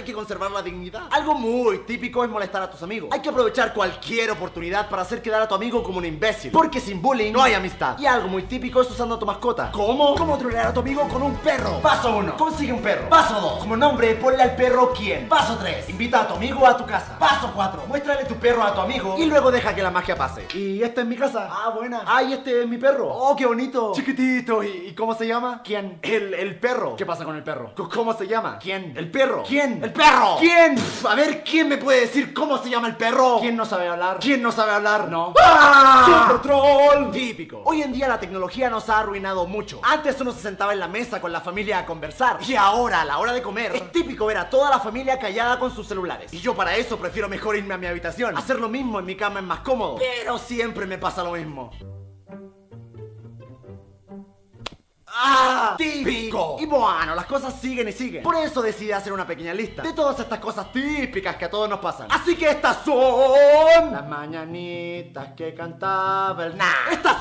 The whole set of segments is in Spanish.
que conservar la dignidad. Algo muy típico es molestar a tus amigos. Hay que aprovechar cualquier oportunidad para hacer quedar a tu amigo como un imbécil, porque sin bullying no hay amistad. Y algo muy típico es usando a tu mascota. ¿Cómo? ¿Cómo trolear a tu amigo con un perro? Paso 1. Consigue un perro. Paso 2. Como nombre, ponle al perro quién. Paso 3. Invita a tu amigo a tu casa. Paso 4. Muéstrale tu perro a tu amigo y luego deja que la magia pase. ¿Y esta es mi casa? Ah, buena. Ah, y este es mi perro. Oh, qué bonito. Chiquitito. ¿Y cómo se llama? ¿Quién? El perro. ¿Qué pasa con el perro? ¿Cómo se llama? ¿Quién? El perro. ¿Quién? El perro. ¿Quién? A ver, ¿quién me puede decir cómo se llama el perro? ¿Quién no sabe hablar? ¿Quién no sabe hablar? No. ¡Ah! ¡Super troll! Típico. Hoy en día la tecnología nos ha arruinado mucho. Antes uno se sentaba en la mesa con la familia a conversar. Y ahora, a la hora de comer, es típico ver a toda la familia callada con sus celulares. Y yo para eso prefiero mejor irme a mi habitación. Hacer lo mismo en mi cama es más cómodo. Pero siempre me pasa lo mismo. ¡Ah! ¡Típico! Y bueno, las cosas siguen y siguen. Por eso decidí hacer una pequeña lista de todas estas cosas típicas que a todos nos pasan. Así que estas son las mañanitas que cantaba el... Estas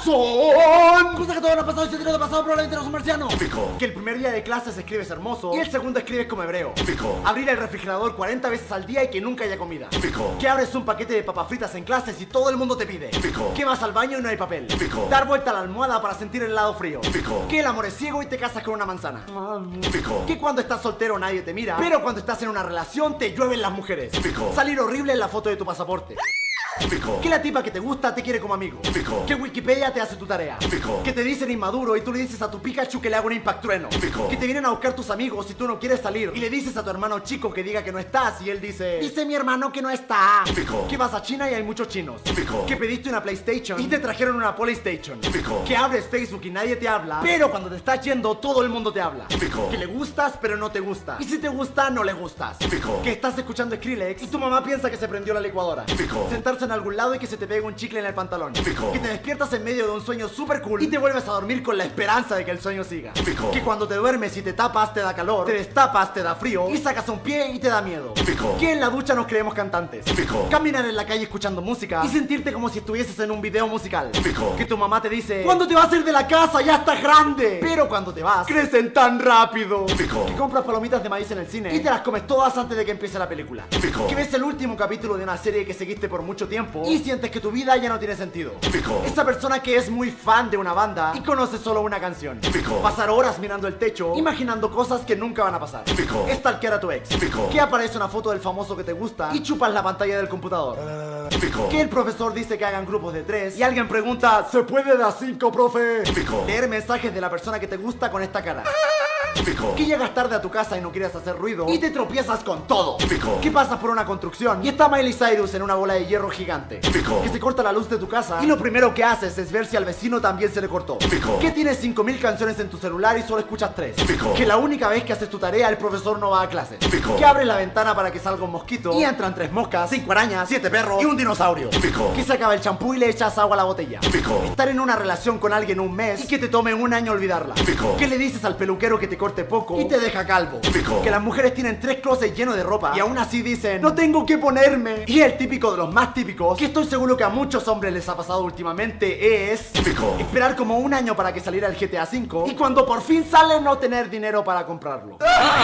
son cosas que a todos nos pasan y si te ha pasado probablemente no son marcianos. Típico. Que el primer día de clases escribes hermoso y el segundo escribes como hebreo. Típico. Abrir el refrigerador 40 veces al día y que nunca haya comida. Típico. Que abres un paquete de papas fritas en clases y todo el mundo te pide. Típico. Que vas al baño y no hay papel. Típico. Dar vuelta a la almohada para sentir el lado frío. Típico. Que el amor es ciego y te casas con una manzana. Típico. Que cuando estás soltero nadie te mira, pero cuando estás en una relación te llueven las mujeres. Típico. Salir horrible en la foto de tu pasaporte. Típico. Que la tipa que te gusta te quiere como amigo. Típico. Que Wikipedia te hace tu tarea. Típico. Que te dicen inmaduro y tú le dices a tu Pikachu que le haga un impact trueno. Típico. Que te vienen a buscar tus amigos y tú no quieres salir y le dices a tu hermano chico que diga que no estás y él dice mi hermano que no está. Típico. Que vas a China y hay muchos chinos. Típico. Que pediste una PlayStation y te trajeron una Polystation. Típico. Que abres Facebook y nadie te habla, pero cuando te estás yendo todo el mundo te habla. Típico. Que le gustas pero no te gusta, y si te gusta no le gustas. Típico. Que estás escuchando Skrillex y tu mamá piensa que se prendió la licuadora. Típico. Sentarse en algún lado y que se te pegue un chicle en el pantalón. Típico. Que te despiertas en medio de un sueño super cool y te vuelves a dormir con la esperanza de que el sueño siga. Típico. Que cuando te duermes y te tapas te da calor, te destapas te da frío y sacas un pie y te da miedo. Típico. Que en la ducha nos creemos cantantes. Típico. Caminar en la calle escuchando música y sentirte como si estuvieses en un video musical. Típico. Que tu mamá te dice ¿cuándo te vas a ir de la casa? Ya estás grande. Pero cuando te vas crecen tan rápido. Típico. Que compras palomitas de maíz en el cine y te las comes todas antes de que empiece la película. Típico. Que ves el último capítulo de una serie que seguiste por mucho tiempo y sientes que tu vida ya no tiene sentido. Típico. Esa persona que es muy fan de una banda y conoce solo una canción. Típico. Pasar horas mirando el techo imaginando cosas que nunca van a pasar. Típico. Stalkear a tu ex. Típico. Que aparece una foto del famoso que te gusta y chupas la pantalla del computador. Típico. Que el profesor dice que hagan grupos de 3 y alguien pregunta ¿se puede de a 5, profe? Típico. Leer mensajes de la persona que te gusta con esta cara. Típico. Que llegas tarde a tu casa y no quieres hacer ruido y te tropiezas con todo. Típico. Que pasas por una construcción y está Miley Cyrus en una bola de hierro gigante. Típico. Que se corta la luz de tu casa y lo primero que haces es ver si al vecino también se le cortó. Típico. Que tienes 5000 canciones en tu celular y solo escuchas 3. Típico. Que la única vez que haces tu tarea el profesor no va a clase. Típico. Que abres la ventana para que salga un mosquito y entran 3 moscas, 5 arañas, 7 perros y un dinosaurio. Típico. Que se acaba el champú y le echas agua a la botella. Típico. Estar en una relación con alguien un mes y que te tome un año olvidarla. Típico. Que le dices al peluquero que te corte poco y te deja calvo. Típico. Que las mujeres tienen 3 closets llenos de ropa y aún así dicen no tengo que ponerme. Y el típico de los más típicos, que estoy seguro que a muchos hombres les ha pasado últimamente, es típico. Esperar como un año para que saliera el GTA V y cuando por fin sale no tener dinero para comprarlo.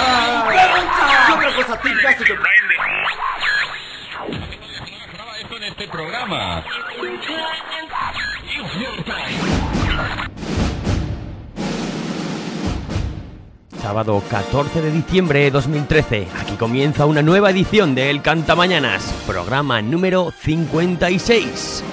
¿Qué otra cosa típica se te prende? Esto en este programa. Sábado 14 de diciembre de 2013, aquí comienza una nueva edición de El Cantamañanas, programa número 56.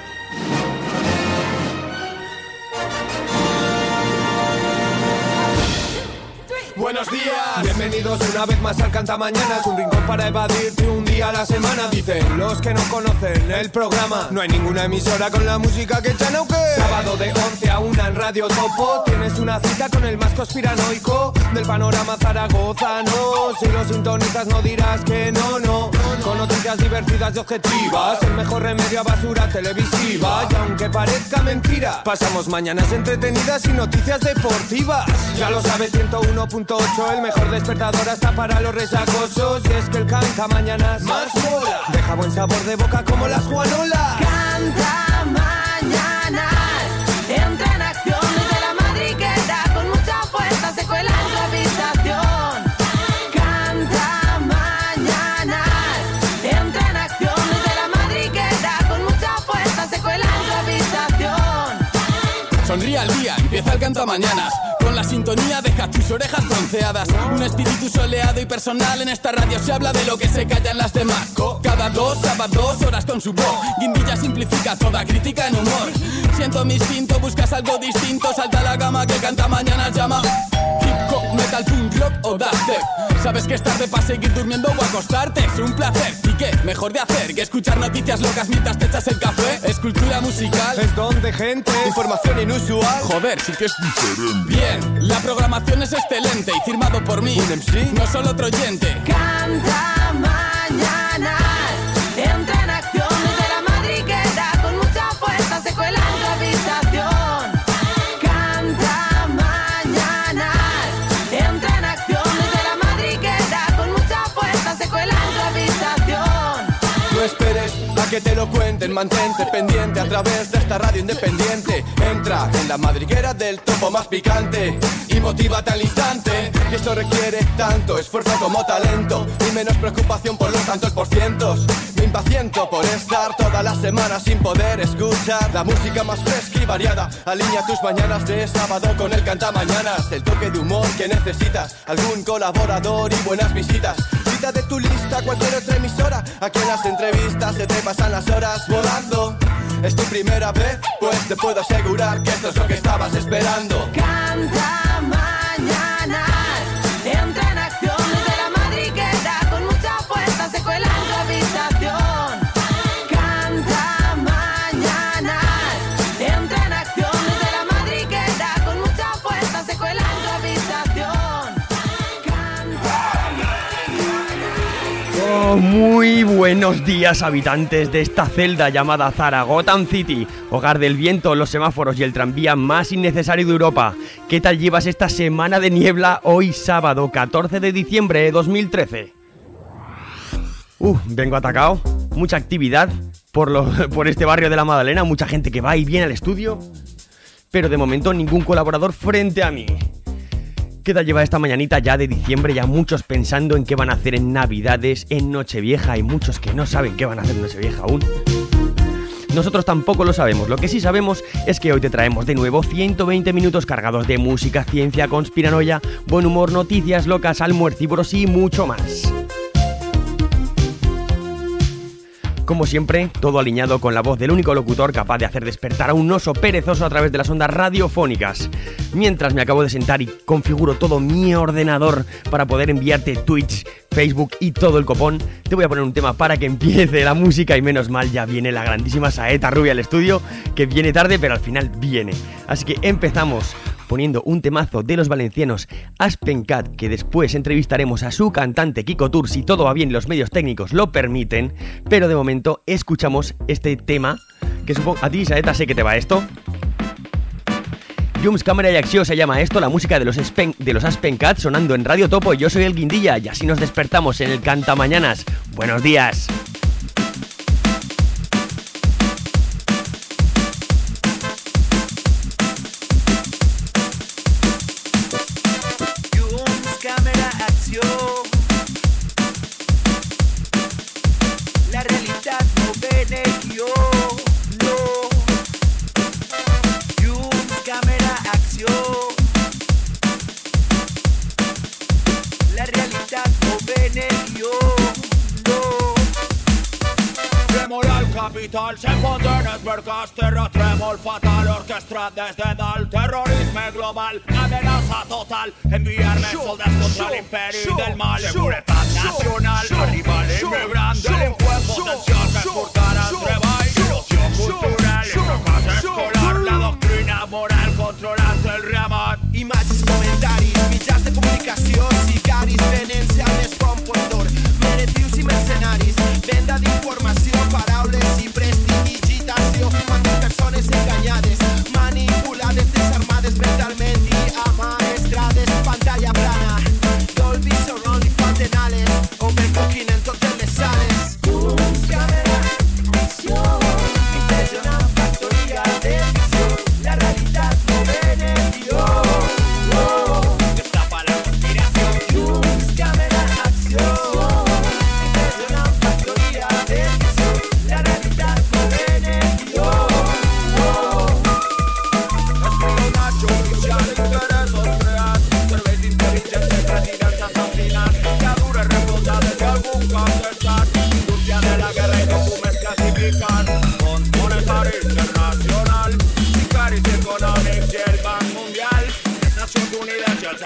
Buenos días, bienvenidos una vez más al Cantamañanas, un rincón para evadirte un día a la semana. Dicen los que no conocen el programa, no hay ninguna emisora con la música que echan auge. Sábado de 11 a 1 en Radio Topo, tienes una cita con el más conspiranoico del panorama zaragozano. Si lo sintonizas no dirás que no, con noticias divertidas y objetivas, el mejor remedio a basura televisiva. Y aunque parezca mentira, pasamos mañanas entretenidas y noticias deportivas. Ya lo sabes, 101.8, el mejor despertador hasta para los resacosos. Y es que el Cantamañanas más mola, deja buen sabor de boca como las Juanolas. Cantamañanas, entra en acción desde la madriguera, con mucha fuerza se cuela en tu habitación. Cantamañanas, Sonríe al día, empieza el cantamañanas. Con la sintonía deja tus orejas bronceadas. Un espíritu soleado y personal. En esta radio se habla de lo que se callan las demás. Cada 2 sábados horas con su voz. Guindilla simplifica toda crítica en humor. Siento mi instinto, buscas algo distinto. Salta la gama que Cantamañanas llama. Hip hop, metal, punk rock o dubstep. Sabes que es tarde para seguir durmiendo o acostarte. Es un placer, ¿y qué? Mejor de hacer que escuchar noticias locas mientras te echas el café. Es cultura musical, Es don de gente, información inusual. joder, sí que es diferente. Bien, la programación es excelente y firmado por mí. ¿Un MC? No solo otro oyente. Cantamañanas, entra en acción desde la madriguera, con mucha fuerza se cuela en tu habitación. Cantamañanas, entra en acción desde la madriguera, con mucha fuerza se cuela en tu habitación. No esperes a que te lo cuenten, mantente pendiente a través de esta radio independiente. Entra en la madriguera del topo más picante y motívate al instante. Y esto requiere tanto esfuerzo como talento y menos preocupación por los tantos porcientos. Me impaciento por estar toda la semana sin poder escuchar la música más fresca y variada. Alinea tus mañanas de sábado con el Cantamañanas. El toque de humor que necesitas, algún colaborador y buenas visitas. Quita de tu lista cualquier otra emisora. Aquí en las entrevistas se te pasan las horas volando. ¿Es tu primera vez? Pues te puedo asegurar que esto es lo que estabas esperando. Cantamañanas, entra en acción desde la madriguera, con mucha fuerza se cuela en tu habitación. Cantamañanas, entra en acción desde la madriguera, con mucha fuerza se cuela en tu habitación. Oh, muy buenos días, habitantes de esta celda llamada Zaragoza City, hogar del viento, los semáforos y el tranvía más innecesario de Europa. ¿Qué tal llevas esta semana de niebla hoy sábado 14 de diciembre de 2013? Vengo atacado, mucha actividad por este barrio de la Madalena, mucha gente que va y viene al estudio, pero de momento ningún colaborador frente a mí. ¿Qué tal lleva esta mañanita ya de diciembre? Ya muchos pensando en qué van a hacer en Navidades, en Nochevieja. Hay muchos que no saben qué van a hacer en Nochevieja aún. Nosotros tampoco lo sabemos. Lo que sí sabemos es que hoy te traemos de nuevo 120 minutos cargados de música, ciencia, conspiranoia, buen humor, noticias locas, almuercívoros y mucho más. Como siempre, todo alineado con la voz del único locutor capaz de hacer despertar a un oso perezoso a través de las ondas radiofónicas. Mientras me acabo de sentar y configuro todo mi ordenador para poder enviarte Twitch, Facebook y todo el copón, te voy a poner un tema para que empiece la música y menos mal ya viene la grandísima Saeta Rubia al estudio, que viene tarde pero al final viene. Así que empezamos poniendo un temazo de los valencianos Aspen Cat, que después entrevistaremos a su cantante Kiko Tour si todo va bien y los medios técnicos lo permiten, pero de momento escuchamos este tema que supongo a ti, Saeta, sé que te va esto. Llums, cámara y acción se llama esto, la música de los Aspen Cat sonando en Radio Topo. Yo soy el Guindilla y así nos despertamos en el Cantamañanas. Buenos días. La realidad no viene yo, no. Llums, cámara, acción. La realidad no viene yo, no. Tremola el capital, se condenes vergas, terra tremol fatal, orquestra desde dalt, terrorismo global, amenaza total, enviarme soldados contra el imperio del mal, seguridad nacional, arriba el inmigrante, delincuente potencial que furtará el treball, ilusión cultural, fracàs escolar, la doctrina moral controlant el ramat. Imatges, comentaris, mitjans de comunicació, sicaris, venent-se a descompostor, menetius i mercenaris, venda d'informació, paraules i prestidigitació, quantes persones enganyades, manipulades, desarmades mentalment i amaestrades, pantalla plana, Dolby Surround i Pantenales, overbooking en totes les sales. Llums, càmera, acció.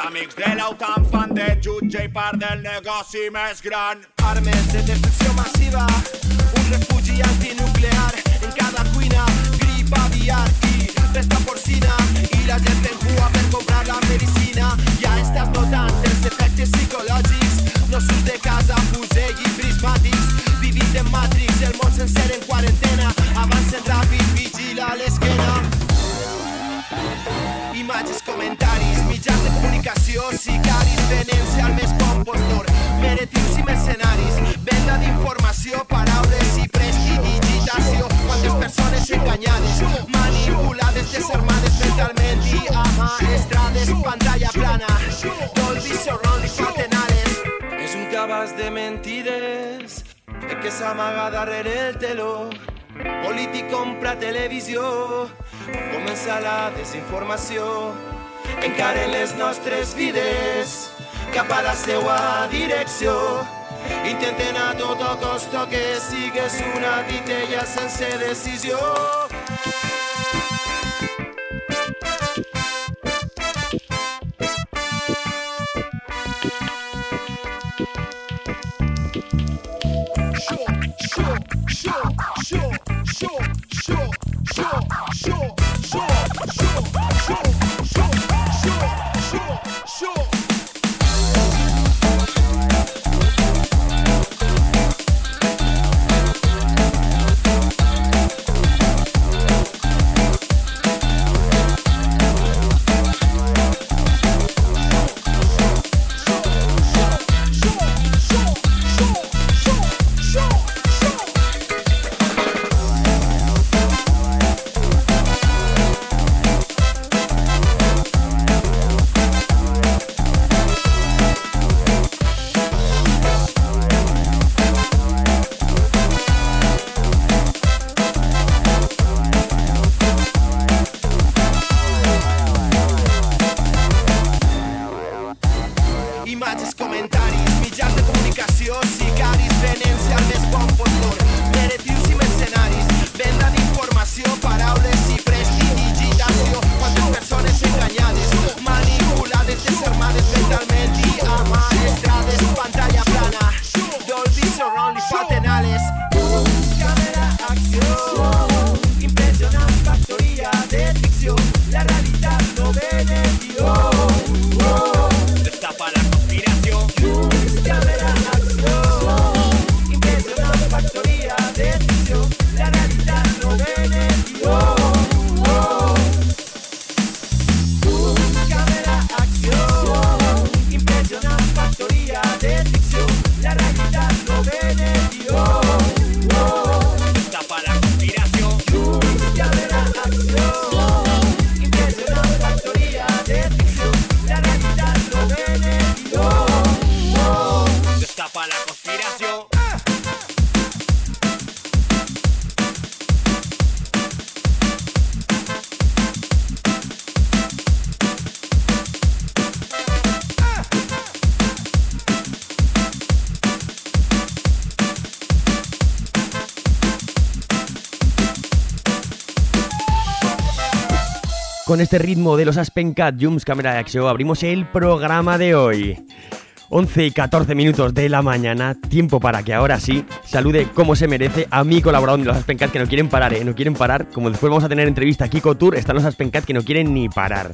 amics de l'OTAN fan de jutge i part del negoci més gran. Armes de destrucció massiva, un refugi antinuclear en cada cuina, grip aviar i pesta porcina, i la gent en cua per comprar la medicina. Ja estàs notant els efectes psicològics, no surts de casa, fusell i prismàtics, vivint en Matrix, el món sencer en quarantena, avancen ràpid, vigila l'esquena. Imatges, comentaris, mitjans de comunicació, sicaris, venent-se al més bon postor, meretius i mercenaris, venda d'informació, paraules i prestidigitació, quantes persones enganyades, manipulades, desarmades mentalment i amaestrades, pantalla plana, Dolby Surround i Fatenales. És un cabàs de mentides, el que s'amaga darrere el teló, polític compra televisió, comença la desinformació, encaren les nostres vides cap a la seua direcció, intenten a tot costo que sigues una titella sense decisió. Con este ritmo de los Aspen Cat Jumps Camera Action abrimos el programa de hoy. 11 y 14 minutos de la mañana, tiempo para que ahora sí salude como se merece a mi colaborador de los Aspen Cat, que no quieren parar, no quieren parar. Como después vamos a tener entrevista a Kiko Tour, están los Aspen Cat que no quieren ni parar.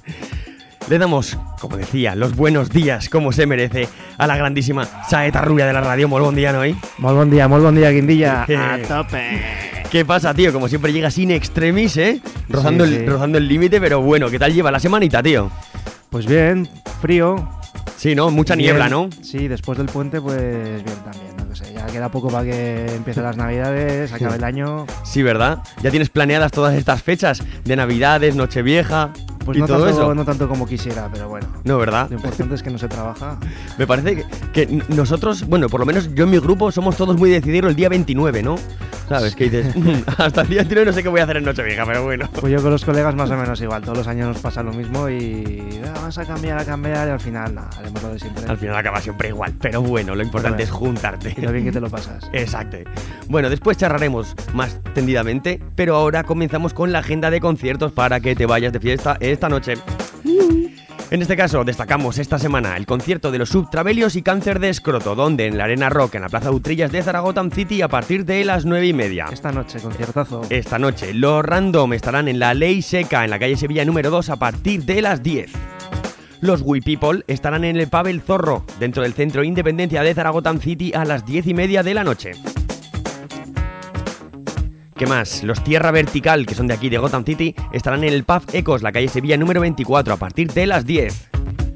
Le damos, como decía, los buenos días, como se merece, a la grandísima Saeta Rubia de la radio. Molt bon dia, noi? Molt bon dia, Guindilla. A tope. ¿Qué pasa, tío? Como siempre llegas in extremis, ¿eh? Rozando el límite, pero bueno, ¿qué tal lleva la semanita, tío? Pues bien, frío. Sí, ¿no? Mucha niebla, ¿no? Sí, después del puente, pues bien también, no sé. Ya queda poco para que empiecen las navidades, acabe el año. Sí, ¿verdad? ¿Ya tienes planeadas todas estas fechas de navidades, Nochevieja? Pues y no, todo tanto, eso. No tanto como quisiera, pero bueno. No, ¿verdad? Lo importante es que no se trabaja. Me parece que nosotros, bueno, por lo menos yo en mi grupo somos todos muy de decidirlo el día 29, ¿no? ¿Sabes? Que dices, hasta el día 29 no sé qué voy a hacer en Nochevieja, pero bueno. Pues yo con los colegas más o menos igual. Todos los años nos pasa lo mismo y vamos a cambiar y al final, nada, haremos lo de siempre. Al final acaba siempre igual, pero bueno, lo importante es juntarte. Y lo bien que te lo pasas. Exacto. Bueno, después charlaremos más tendidamente, pero ahora comenzamos con la agenda de conciertos para que te vayas de fiesta esta noche. En este caso, destacamos esta semana el concierto de los Subtravelios y Cáncer de Escroto, donde en la Arena Rock, en la Plaza Utrillas de Zaragoza City, a partir de las 9:30. Esta noche, conciertazo. Esta noche, los Random estarán en la Ley Seca, en la calle Sevilla número 2, a partir de las 10. Los We People estarán en el Pub El Zorro, dentro del Centro Independencia de Zaragoza City, a las 10:30 de la noche. ¿Qué más? Los Tierra Vertical, que son de aquí de Gotham City, estarán en el Pub Ecos, la calle Sevilla número 24, a partir de las 10.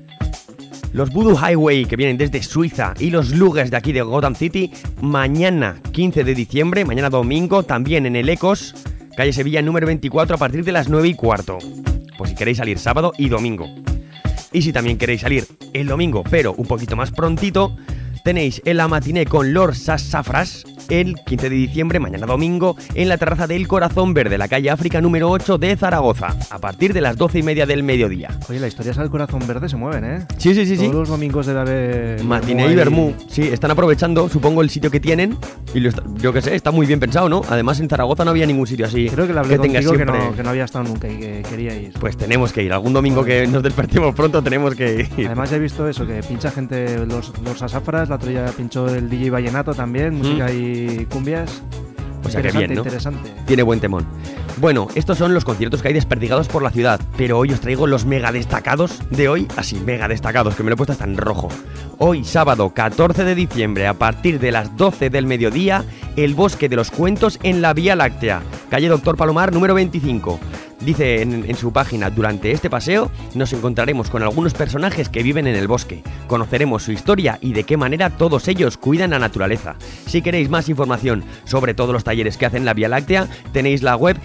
Los Voodoo Highway, que vienen desde Suiza, y los Luges de aquí de Gotham City, mañana 15 de diciembre, mañana domingo, también en el Ecos, calle Sevilla número 24, a partir de las 9:15. Pues si queréis salir sábado y domingo. Y si también queréis salir el domingo, pero un poquito más prontito, tenéis el matiné con Lord Sassafras el 15 de diciembre, mañana domingo, en la terraza del Corazón Verde, la calle África número 8 de Zaragoza, a partir de las 12:30 del mediodía. Oye, las historias del Corazón Verde se mueven, ¿eh? Sí. Todos los domingos debe haber... Matiné y Bermú, sí, están aprovechando, supongo, el sitio que tienen, y yo qué sé, está muy bien pensado, ¿no? Además, en Zaragoza no había ningún sitio así. Creo que le hablé tenga contigo siempre... que no había estado nunca y que quería ir. Pues tenemos que ir, algún domingo que nos despertemos pronto tenemos que ir. Además ya he visto eso, que pincha gente, los Asafras, la otro día pinchó el DJ Vallenato también, música y cumbias. O sea que bien, ¿no? Interesante. Tiene buen temón. Bueno, estos son los conciertos que hay desperdigados por la ciudad, pero hoy os traigo los mega destacados de hoy, así, mega destacados, que me lo he puesto hasta en rojo. Hoy, sábado 14 de diciembre, a partir de las 12 del mediodía, el Bosque de los Cuentos en la Vía Láctea, calle Doctor Palomar, número 25. Dice en su página: durante este paseo nos encontraremos con algunos personajes que viven en el bosque, conoceremos su historia y de qué manera todos ellos cuidan la naturaleza. Si queréis más información sobre todos los talleres que hacen la Vía Láctea, tenéis la web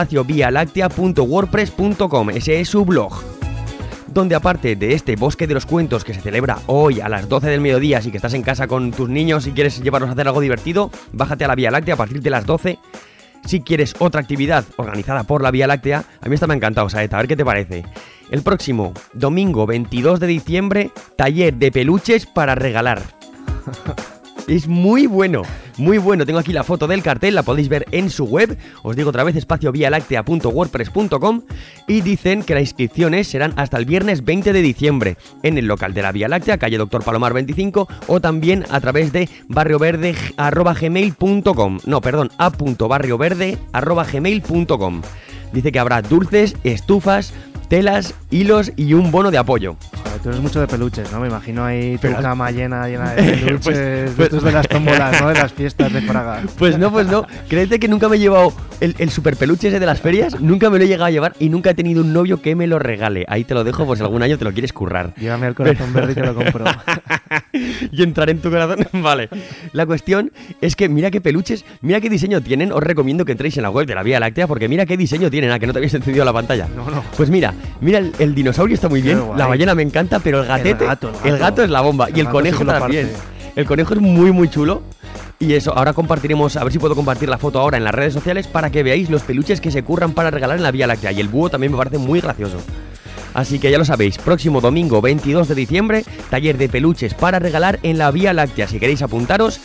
espaciovialactea.wordpress.com, ese es su blog, donde aparte de este Bosque de los Cuentos que se celebra hoy a las 12 del mediodía, si que estás en casa con tus niños y quieres llevarlos a hacer algo divertido, bájate a la Vía Láctea a partir de las 12. Si quieres otra actividad organizada por la Vía Láctea, a mí esta me ha encantado, Saeta, a ver qué te parece. El próximo domingo 22 de diciembre, taller de peluches para regalar. Es muy bueno, muy bueno. Tengo aquí la foto del cartel, la podéis ver en su web. Os digo otra vez, espaciovialactea.wordpress.com. Y dicen que las inscripciones serán hasta el viernes 20 de diciembre en el local de la Vía Láctea, calle Doctor Palomar 25, o también a través de barrioverde@gmail.com. No, perdón, a.barrioverde@gmail.com. Dice que habrá dulces, estufas, telas, hilos y un bono de apoyo. Joder, tú eres mucho de peluches, ¿no? Me imagino ahí tu Pero... cama llena de peluches, de estos de las tómbolas, ¿no? De las fiestas de Praga. Pues no. Créete que nunca me he llevado el super peluche ese de las ferias, nunca me lo he llegado a llevar y nunca he tenido un novio que me lo regale. Ahí te lo dejo por si algún año te lo quieres currar. Llévame al Corazón Verde y te lo compro. Y entraré en tu corazón. Vale. La cuestión es que mira qué peluches, mira qué diseño tienen. Os recomiendo que entréis en la web de la Vía Láctea porque mira qué diseño tienen. Ah, que no te habías encendido la pantalla. No. Pues mira el dinosaurio está muy bien, la ballena me encanta, pero el gatete, el gato es la bomba. Y el conejo también. El conejo es muy muy chulo. Y eso, ahora compartiremos, a ver si puedo compartir la foto ahora en las redes sociales para que veáis los peluches que se curran para regalar en la Vía Láctea. Y el búho también me parece muy gracioso. Así que ya lo sabéis, próximo domingo 22 de diciembre, taller de peluches para regalar en la Vía Láctea. Si queréis apuntaros,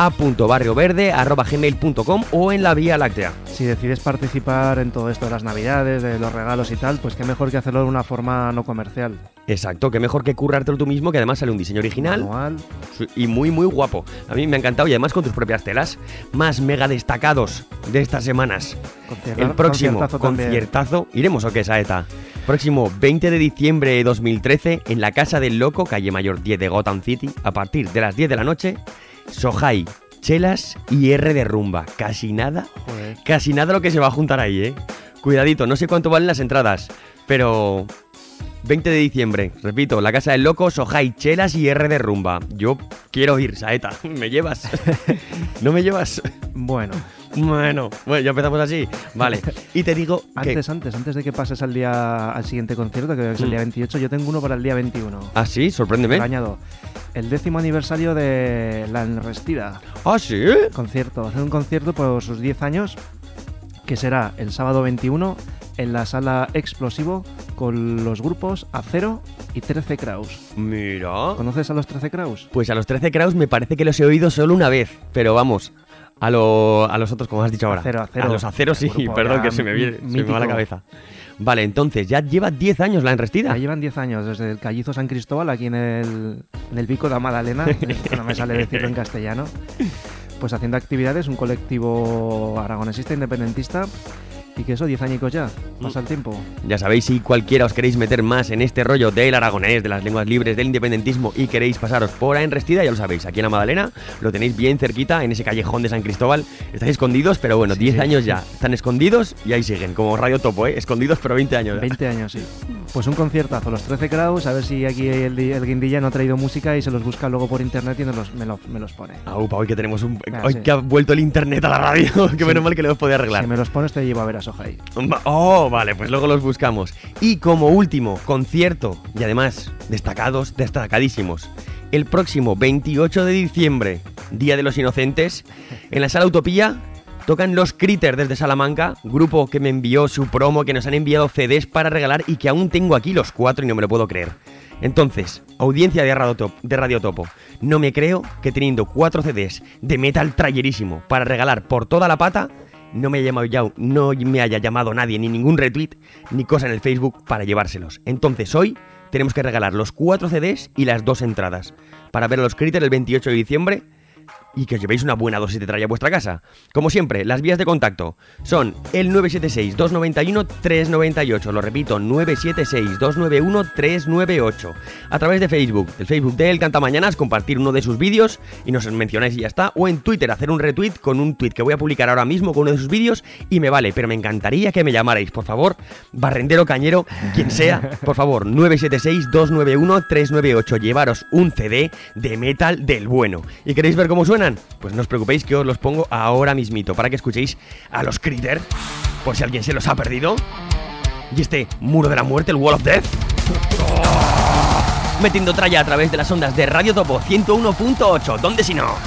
a.barrioverde@gmail.com o en la Vía Láctea. Si decides participar en todo esto de las navidades, de los regalos y tal, pues qué mejor que hacerlo de una forma no comercial. Exacto, qué mejor que currártelo tú mismo, que además sale un diseño original manual y muy muy guapo. A mí me ha encantado y además con tus propias telas. Más mega destacados de estas semanas. El próximo conciertazo, ¿iremos o qué, Saeta? Próximo 20 de diciembre de 2013 en la Casa del Loco, calle Mayor 10 de Gotham City, a partir de las 10 de la noche, Sohai, chelas y R de rumba. Casi nada lo que se va a juntar ahí, ¿eh? Cuidadito, no sé cuánto valen las entradas, pero 20 de diciembre, repito, la Casa del Loco, Sohai, chelas y R de rumba. Yo quiero ir, Saeta, ¿me llevas? ¿No me llevas? Bueno, ya empezamos así. Vale, y te digo antes de que pases al siguiente concierto, que es el día 28, yo tengo uno para el día 21. ¿Ah, sí? Sorpréndeme. Añado el 10º aniversario de La Enrestida. ¿Ah, sí? Hacer un concierto por sus 10 años, que será el sábado 21 en la Sala Explosivo con los grupos Acero y 13 Kraus. Mira. ¿Conoces a los 13 Kraus? Pues a los 13 Kraus me parece que los he oído solo una vez, pero vamos, a los otros, como has dicho ahora. Acero. A los Aceros sí, perdón, que se me va la cabeza. Vale, entonces ya lleva 10 años la Enrestida. Ya llevan 10 años, desde el Callizo San Cristóbal, aquí en el Pico de Madalena, no me sale decirlo en castellano, pues haciendo actividades, un colectivo aragonesista independentista. Y que eso, 10 añicos ya, pasa el tiempo. Ya sabéis, si cualquiera os queréis meter más en este rollo del aragonés, de las lenguas libres, del independentismo y queréis pasaros por Enrestida, ya lo sabéis, aquí en la Magdalena, lo tenéis bien cerquita, en ese callejón de San Cristóbal. Estáis escondidos, pero bueno, 10 años ya. Están escondidos y ahí siguen, como Radio Topo, escondidos, pero 20 años. 20 años, sí. Pues un conciertazo, los 13 Kraus, a ver si aquí el Guindilla no ha traído música y se los busca luego por internet y me los pone. Upa, hoy que tenemos hoy que ha vuelto el internet a la radio, que menos mal que lo hemos podido arreglar. Si me los pones te llevo a ver a Soja ahí. Oh, vale, pues luego los buscamos. Y como último concierto, y además destacadísimos, el próximo 28 de diciembre, Día de los Inocentes, en la Sala Utopía tocan Los Critters desde Salamanca, grupo que me envió su promo, que nos han enviado CDs para regalar y que aún tengo aquí los 4 y no me lo puedo creer. Entonces, audiencia de Radio Topo, no me creo que teniendo 4 CDs de metal trayerísimo para regalar por toda la pata, no me haya llamado nadie, ni ningún retweet, ni cosa en el Facebook para llevárselos. Entonces hoy tenemos que regalar los 4 CDs y las 2 entradas para ver a Los Critters el 28 de diciembre y que os llevéis una buena dosis de tralla a vuestra casa. Como siempre, las vías de contacto son el 976-291-398, lo repito, 976-291-398. A través de Facebook, el Facebook de El Cantamañanas, compartir uno de sus vídeos y nos mencionáis y ya está. O en Twitter, hacer un retweet con un tweet que voy a publicar ahora mismo con uno de sus vídeos y me vale, pero me encantaría que me llamarais, por favor, barrendero, cañero, quien sea, por favor, 976-291-398. Llevaros un CD de metal del bueno. ¿Y queréis ver cómo suena? Pues no os preocupéis que os los pongo ahora mismito para que escuchéis a Los Critters, por si alguien se los ha perdido. Y este Muro de la Muerte, el Wall of Death, metiendo tralla a través de las ondas de Radio Topo 101.8, ¿dónde si no?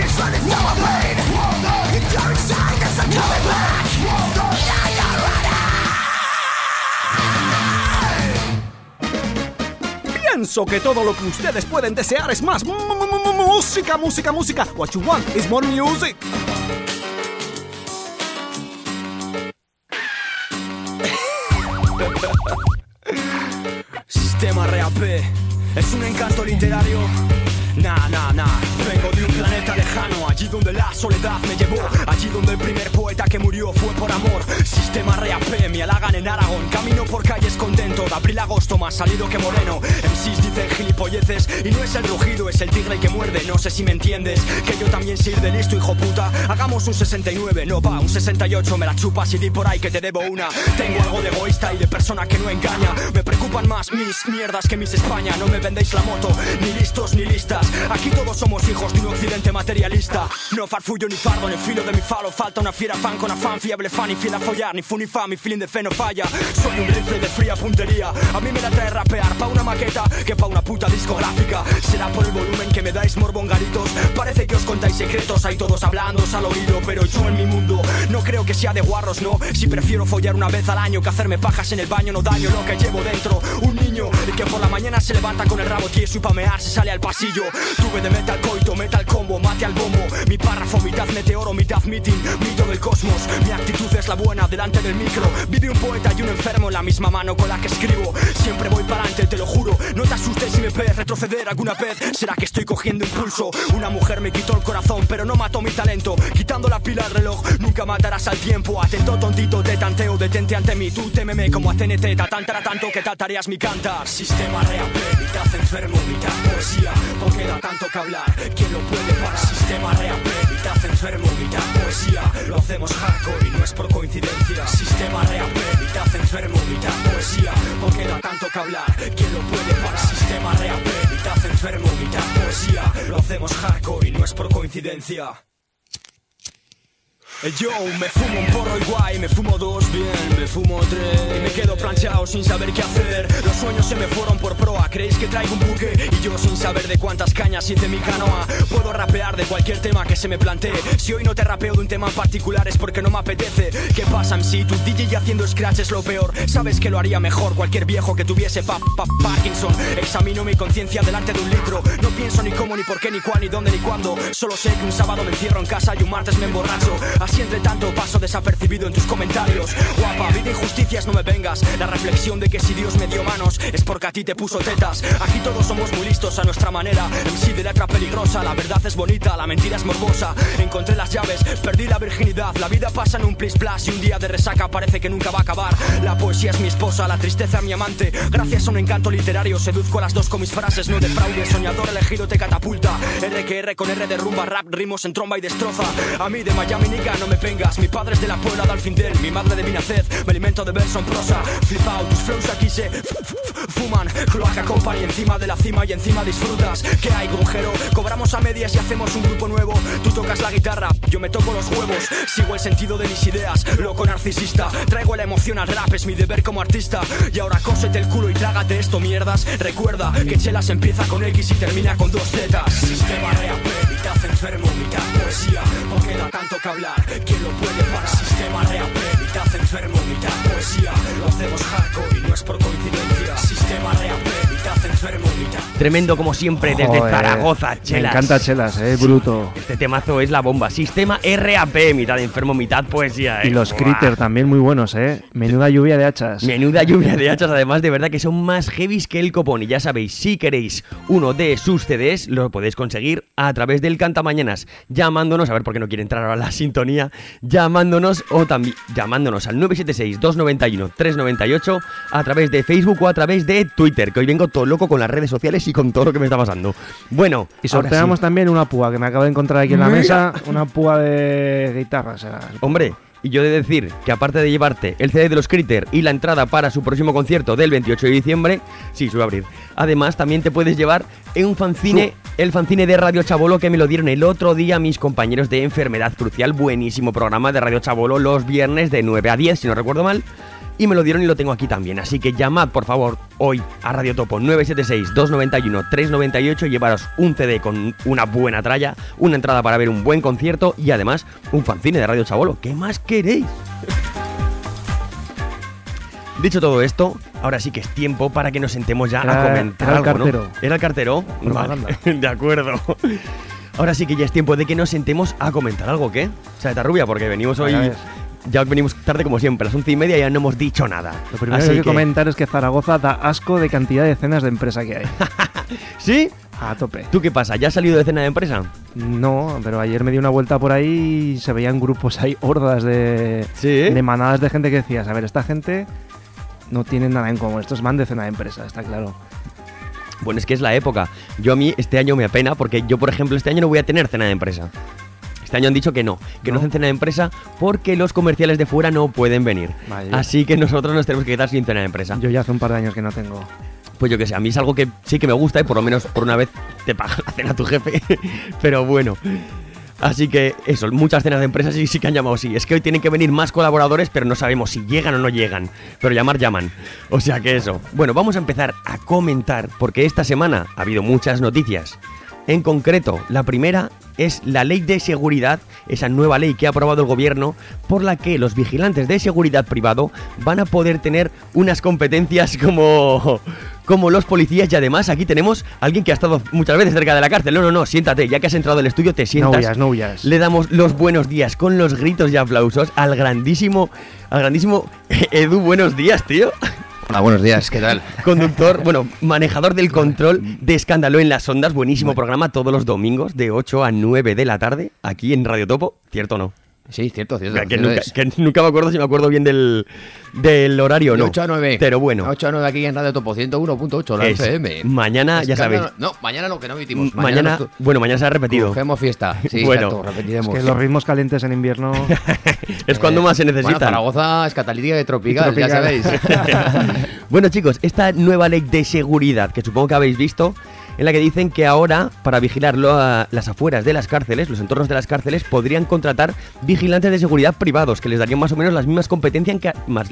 Pienso que todo lo que ustedes pueden desear es más música, música, música. What you want is more music. Sistema RAP es un encanto literario. Vengo de un planeta lejano, allí donde la soledad me llevó, allí donde el primer poeta que murió fue por amor. Sistema RAP, me halagan en Aragón, camino por calles contento, de abril a agosto más salido que moreno. MCs dicen gilipolleces y no es el rugido, es el tigre el que muerde, no sé si me entiendes, que yo también soy de listo, hijo puta. Hagamos un 69, no va, un 68, me la chupas y di por ahí que te debo una. Tengo algo de egoísta y de persona que no engaña, me preocupan más mis mierdas que mis España. No me vendéis la moto, ni listos ni listas, aquí todos somos hijos de un occidente materialista. No farfullo ni fardo en el filo de mi falo, falta una fiera fan con afán, fiable fan y fiel a follar, ni fu ni fa, mi feeling de fe no falla. Soy un rifle de fría puntería, a mí me la trae rapear pa' una maqueta que pa' una puta discográfica. Será por el volumen que me dais morbongaritos, parece que os contáis secretos, hay todos hablándoos al oído, pero yo en mi mundo no creo que sea de guarros, no. Si prefiero follar una vez al año que hacerme pajas en el baño, no daño lo que llevo dentro. Un niño el que por la mañana se levanta con el rabo tieso y pa' mear se sale al pasillo. Tuve de metal coito, metal combo, mate al bombo. Mi párrafo, mitad meteoro, mitad meeting, mito del cosmos. Mi actitud es la buena delante del micro. Vive un poeta y un enfermo en la misma mano con la que escribo. Siempre voy para adelante, te lo juro. No te asustes si me ves retroceder alguna vez. Será que estoy cogiendo impulso. Una mujer me quitó el corazón, pero no mató mi talento. Quitando la pila al reloj, nunca matarás al tiempo. Atento, tontito, te tanteo, detente ante mí. Tú témeme como a TNT, tatantara tanto que tratarías mi cantar. Sistema RAP, mitad enfermo, mitad poesía. Porque da tanto que hablar, ¿quién lo puede parar? Sistema RAP, mitad enfermo, mitad poesía. Lo hacemos hardcore y no es por coincidencia. Sistema RAP, mitad enfermo, mitad poesía. Porque da tanto que hablar, ¿quién lo puede parar? Sistema RAP, mitad enfermo, mitad poesía. Lo hacemos hardcore y no es por coincidencia. Yo me fumo un porro y guay, me fumo dos bien, me fumo tres y me quedo planchado sin saber qué hacer. Los sueños se me fueron por proa, creéis que traigo un buque y yo sin saber de cuántas cañas hice mi canoa. Puedo rapear de cualquier tema que se me plantee. Si hoy no te rapeo de un tema en particular es porque no me apetece. ¿Qué pasa, MC? Tu DJ y haciendo scratch es lo peor. Sabes que lo haría mejor cualquier viejo que tuviese Parkinson. Examino mi conciencia delante de un litro. No pienso ni cómo, ni por qué, ni cuál, ni dónde, ni cuándo. Solo sé que un sábado me encierro en casa y un martes me emborracho. Así entre tanto paso desapercibido en tus comentarios. Guapa, vida injusticias no me vengas. La reflexión de que si Dios me dio manos es porque a ti te puso tetas. Aquí todos somos muy listos a nuestra manera. MC de letra peligrosa, la verdad es bonita, la mentira es morbosa. Encontré las llaves, perdí la virginidad. La vida pasa en un plis plas y un día de resaca parece que nunca va a acabar. La poesía es mi esposa, la tristeza mi amante. Gracias a un encanto literario seduzco a las dos con mis frases. No defraudes, soñador elegido te catapulta. RQR con R de rumba, rap, rimos en tromba y destroza. A mí de Miami nigga no me vengas. Mi padre es de la Puebla de Alfindel, mi madre de Vinaced. Me alimento de verso en prosa. Flipao, tus flows aquí se fuman. Cloaca Company encima de la cima y encima disfrutas. ¿Qué hay, grujero? Cobramos a medias y hacemos un grupo nuevo. Tú tocas la guitarra, yo me toco los huevos. Sigo el sentido de mis ideas, loco narcisista. Traigo la emoción al rap, es mi deber como artista. Y ahora cósete el culo y trágate esto, mierdas. Recuerda que Chelas empieza con X y termina con dos Zetas. Sistema RAP, mitad enfermo, mitad poesía. Porque da tanto que hablar, ¿quién lo puede parar? Sistema RAP, mitad enfermo, mitad poesía. Lo hacemos hardcore y no es por coincidencia. Sistema RAP, mitad enfermo, mitad. Tremendo como siempre desde Zaragoza, Chelas. Me encanta Chelas, bruto. Este temazo es la bomba. Sistema RAP, mitad enfermo, mitad poesía. Y los Critter también muy buenos, Menuda lluvia de hachas. Menuda lluvia de hachas, además de verdad que son más heavies que el copón. Y ya sabéis, si queréis uno de sus CDs, lo podéis conseguir a través del Cantamañanas, llamándonos, a ver por qué no quiere entrar ahora la sintonía, llamándonos o también llamándonos al 976-291-398 a través de Facebook o a través de Twitter, que hoy vengo todo loco con las redes sociales y con todo lo que me está pasando. Bueno, y sorteamos también una púa que me acabo de encontrar aquí en la mesa, una púa de guitarra. Hombre, y yo he de decir que aparte de llevarte el CD de los Critter y la entrada para su próximo concierto del 28 de diciembre, sí, se va a abrir. Además, también te puedes llevar un fanzine, el fanzine de Radio Chabolo, que me lo dieron el otro día mis compañeros de Enfermedad Crucial. Buenísimo programa de Radio Chabolo los viernes de 9 a 10, si no recuerdo mal. y me lo dieron y lo tengo aquí también. Así que llamad, por favor, hoy a Radio Topo 976-291-398 y llevaros un CD con una buena tralla, una entrada para ver un buen concierto y además un fanzine de Radio Chabolo. ¿Qué más queréis? Dicho todo esto, ahora sí que es tiempo para que nos sentemos ya a comentar algo, cartero. ¿no? ¿Era el cartero? Vale, de acuerdo. Ahora sí que ya es tiempo de que nos sentemos a comentar algo, ¿qué? Saeta Rubia, porque venimos hoy... Ya venimos tarde como siempre, a las 11:30 y ya no hemos dicho nada. Lo primero que hay que comentar es que Zaragoza da asco de cantidad de cenas de empresa que hay. ¿Sí? A tope. ¿Tú qué pasa? ¿Ya has salido de cena de empresa? No, pero ayer me di una vuelta por ahí y se veían grupos ahí, hordas de manadas de gente que decías, a ver, esta gente no tiene nada en común, estos van de cena de empresa, está claro. Bueno, es que es la época. Yo a mí este año me apena porque yo, por ejemplo, este año no voy a tener cena de empresa. Este año han dicho que no hacen cena de empresa porque los comerciales de fuera no pueden venir. Vaya. Así que nosotros nos tenemos que quedar sin cena de empresa. Yo ya hace un par de años que no tengo. Pues yo qué sé, a mí es algo que sí que me gusta y por lo menos por una vez te paga la cena tu jefe. Pero bueno. Así que eso, muchas cenas de empresas sí que han llamado, sí. Es que hoy tienen que venir más colaboradores, pero no sabemos si llegan o no llegan. Pero llaman. O sea que eso. Bueno, vamos a empezar a comentar porque esta semana ha habido muchas noticias. En concreto, la primera es la ley de seguridad, esa nueva ley que ha aprobado el gobierno, por la que los vigilantes de seguridad privado van a poder tener unas competencias como los policías y además aquí tenemos a alguien que ha estado muchas veces cerca de la cárcel. No, siéntate, ya que has entrado al estudio te sientas. No huyas. Le damos los buenos días con los gritos y aplausos al grandísimo Edu. Buenos días, tío. Hola, buenos días, ¿qué tal? Conductor, manejador del control de Escándalo en las Ondas, buenísimo programa todos los domingos de 8 a 9 de la tarde, aquí en Radio Topo, ¿cierto o no? Sí, cierto. Que nunca me acuerdo si me acuerdo bien del horario o no. 8 a 9. Pero bueno. 8 a 9 aquí en Radio Topo, 101.8, la FM. Mañana, ya sabéis. No, mañana no, que no emitimos. Mañana se ha repetido. Cogemos fiesta. Sí, bueno, exacto, repetiremos. Es que los ritmos calientes en invierno... es cuando más se necesitan. Bueno, Zaragoza es catalítica y tropical, ya sabéis. Bueno, chicos, esta nueva ley de seguridad, que supongo que habéis visto, en la que dicen que ahora, para vigilar las afueras de las cárceles, los entornos de las cárceles, podrían contratar vigilantes de seguridad privados, que les darían más o menos las mismas competencias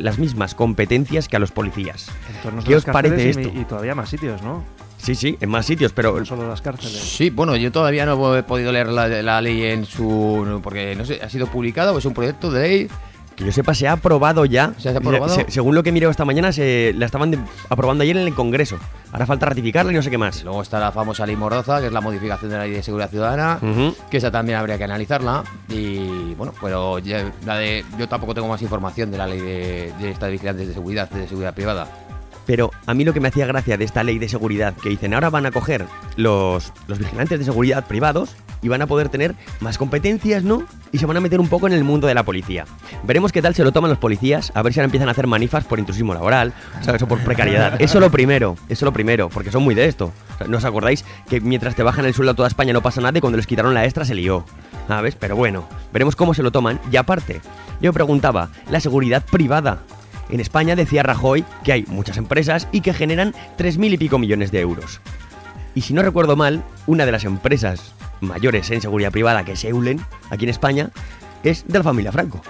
que a los policías. ¿Qué os parece esto? Y todavía más sitios, ¿no? Sí, en más sitios, pero... No solo las cárceles. Sí, bueno, yo todavía no he podido leer la ley en su... porque no sé, ¿ha sido publicado o es un proyecto de ley? Que yo sepa, se ha aprobado ya. ¿Se ha aprobado? Según lo que miré esta mañana, la estaban aprobando ayer en el Congreso. Ahora falta ratificarla y no sé qué más. Y luego está la famosa ley Mordaza, que es la modificación de la Ley de Seguridad Ciudadana, que esa también habría que analizarla. Y bueno, pero yo tampoco tengo más información de la ley de esta de vigilantes de seguridad privada. Pero a mí lo que me hacía gracia de esta ley de seguridad, que dicen, ahora van a coger los vigilantes de seguridad privados y van a poder tener más competencias, ¿no? Y se van a meter un poco en el mundo de la policía. Veremos qué tal se lo toman los policías, a ver si ahora empiezan a hacer manifas por intrusismo laboral, ¿sabes? O por precariedad. Eso lo primero, porque son muy de esto. O sea, ¿no os acordáis que mientras te bajan el sueldo a toda España no pasa nada y cuando les quitaron la extra se lió? ¿Sabes? Pero bueno, veremos cómo se lo toman. Y aparte, yo me preguntaba, la seguridad privada. En España decía Rajoy que hay muchas empresas y que generan 3.000 y pico millones de euros. Y si no recuerdo mal, una de las empresas mayores en seguridad privada, que es Eulen, aquí en España, es de la familia Franco.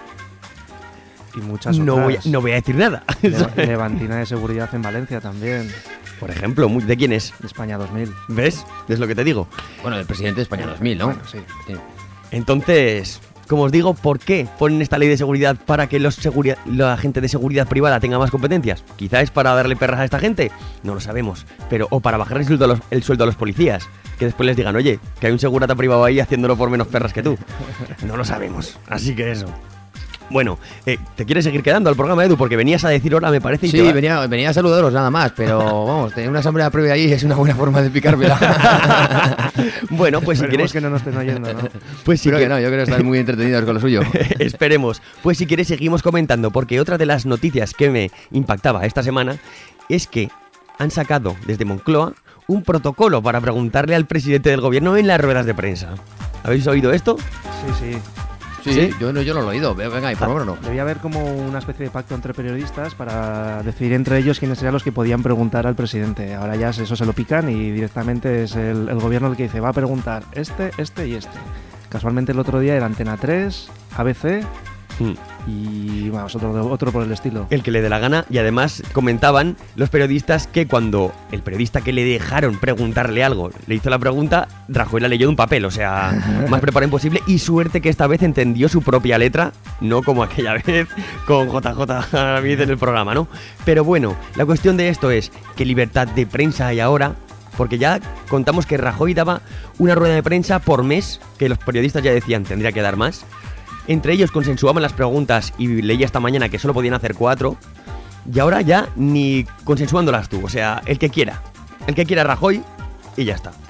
Y muchas otras. No voy a decir nada. Levantina de seguridad en Valencia también. Por ejemplo, ¿de quién es? De España 2000. ¿Ves? Es lo que te digo. Bueno, del presidente de España 2000, ¿no? Bueno, sí. Entonces... Como os digo, ¿por qué ponen esta ley de seguridad para que la gente de seguridad privada tenga más competencias? Quizá es para darle perras a esta gente, no lo sabemos. O para bajar el sueldo a los policías, que después les digan, oye, que hay un segurata privado ahí haciéndolo por menos perras que tú. No lo sabemos, así que eso. Bueno, ¿te quieres seguir quedando al programa, Edu? Porque venías a decir hola, me parece. Sí, venía a saludaros nada más, pero vamos, tener una asamblea previa ahí es una buena forma de picármela. Bueno, pues si quieres... que no nos estén oyendo, ¿no? Pues sí, que no, yo creo que están muy entretenidos con lo suyo. Esperemos. Pues si quieres seguimos comentando, porque otra de las noticias que me impactaba esta semana es que han sacado desde Moncloa un protocolo para preguntarle al presidente del gobierno en las ruedas de prensa. ¿Habéis oído esto? Sí. Sí, yo no lo he oído. Venga, informárnos. Debía haber como una especie de pacto entre periodistas para decidir entre ellos quiénes serían los que podían preguntar al presidente. Ahora ya eso se lo pican y directamente es el gobierno el que dice, va a preguntar este y este. Casualmente el otro día era Antena 3, ABC y vamos, otro por el estilo. El que le dé la gana. Y además comentaban los periodistas que cuando el periodista que le dejaron preguntarle algo le hizo la pregunta, Rajoy la leyó de un papel, o sea, más preparado imposible. Y suerte que esta vez entendió su propia letra, no como aquella vez con JJ David en el programa, ¿no? Pero bueno, la cuestión de esto es qué libertad de prensa hay ahora, porque ya contamos que Rajoy daba una rueda de prensa por mes, que los periodistas ya decían tendría que dar más. Entre ellos consensuaban las preguntas y leía esta mañana que solo podían hacer 4. Y ahora ya ni consensuándolas tú. O sea, el que quiera Rajoy y ya está.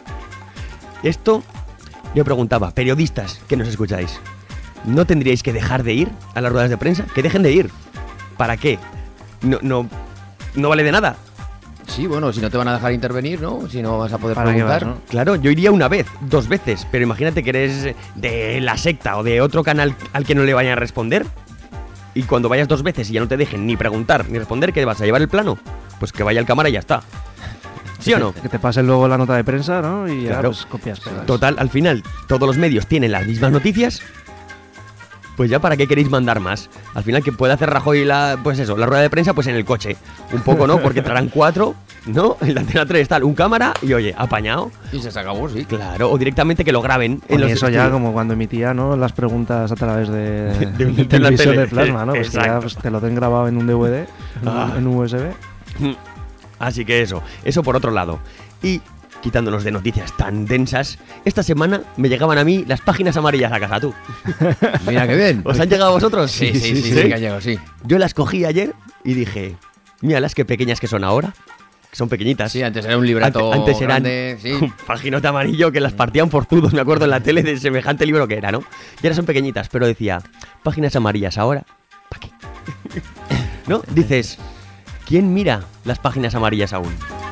Esto yo preguntaba, periodistas que nos escucháis, ¿no tendríais que dejar de ir a las ruedas de prensa? Que dejen de ir. ¿Para qué? No vale de nada. Sí, bueno, si no te van a dejar intervenir, ¿no? Si no vas a poder preguntar. ¿no? Claro, yo iría una vez, 2 veces, pero imagínate que eres de La Secta o de otro canal al que no le vayan a responder. Y cuando vayas 2 veces y ya no te dejen ni preguntar ni responder, ¿qué vas a llevar el plano? Pues que vaya el cámara y ya está. ¿Sí o no? Que te pasen luego la nota de prensa, ¿no? Y ya claro, pues copias, pegas. Total, al final, todos los medios tienen las mismas noticias. Pues ya, ¿para qué queréis mandar más? Al final, que puede hacer Rajoy la rueda de prensa, pues en el coche. Un poco, ¿no? Porque traerán 4, ¿no? En la antena 3 tal, un cámara y, oye, apañado. Y se acabó, sí. Claro, o directamente que lo graben. En los eso ya como cuando emitía, ¿no? Las preguntas a través de televisor de plasma, ¿no? Pues que ya pues, te lo den grabado en un DVD, en un USB. Así que eso por otro lado. Y quitándonos de noticias tan densas, esta semana me llegaban a mí las páginas amarillas a casa, tú. Mira qué bien. ¿Os han llegado a vosotros? Sí, que han llegado, sí. Yo las cogí ayer y dije, míralas qué pequeñas que son ahora. Son pequeñitas. Sí, antes era un librato antes eran grande, sí. Un paginote amarillo que las partían forzudos, me acuerdo en la tele de semejante libro que era, ¿no? Y ahora son pequeñitas, pero decía, páginas amarillas ahora, ¿para qué? ¿No? Dices, ¿quién mira las páginas amarillas aún?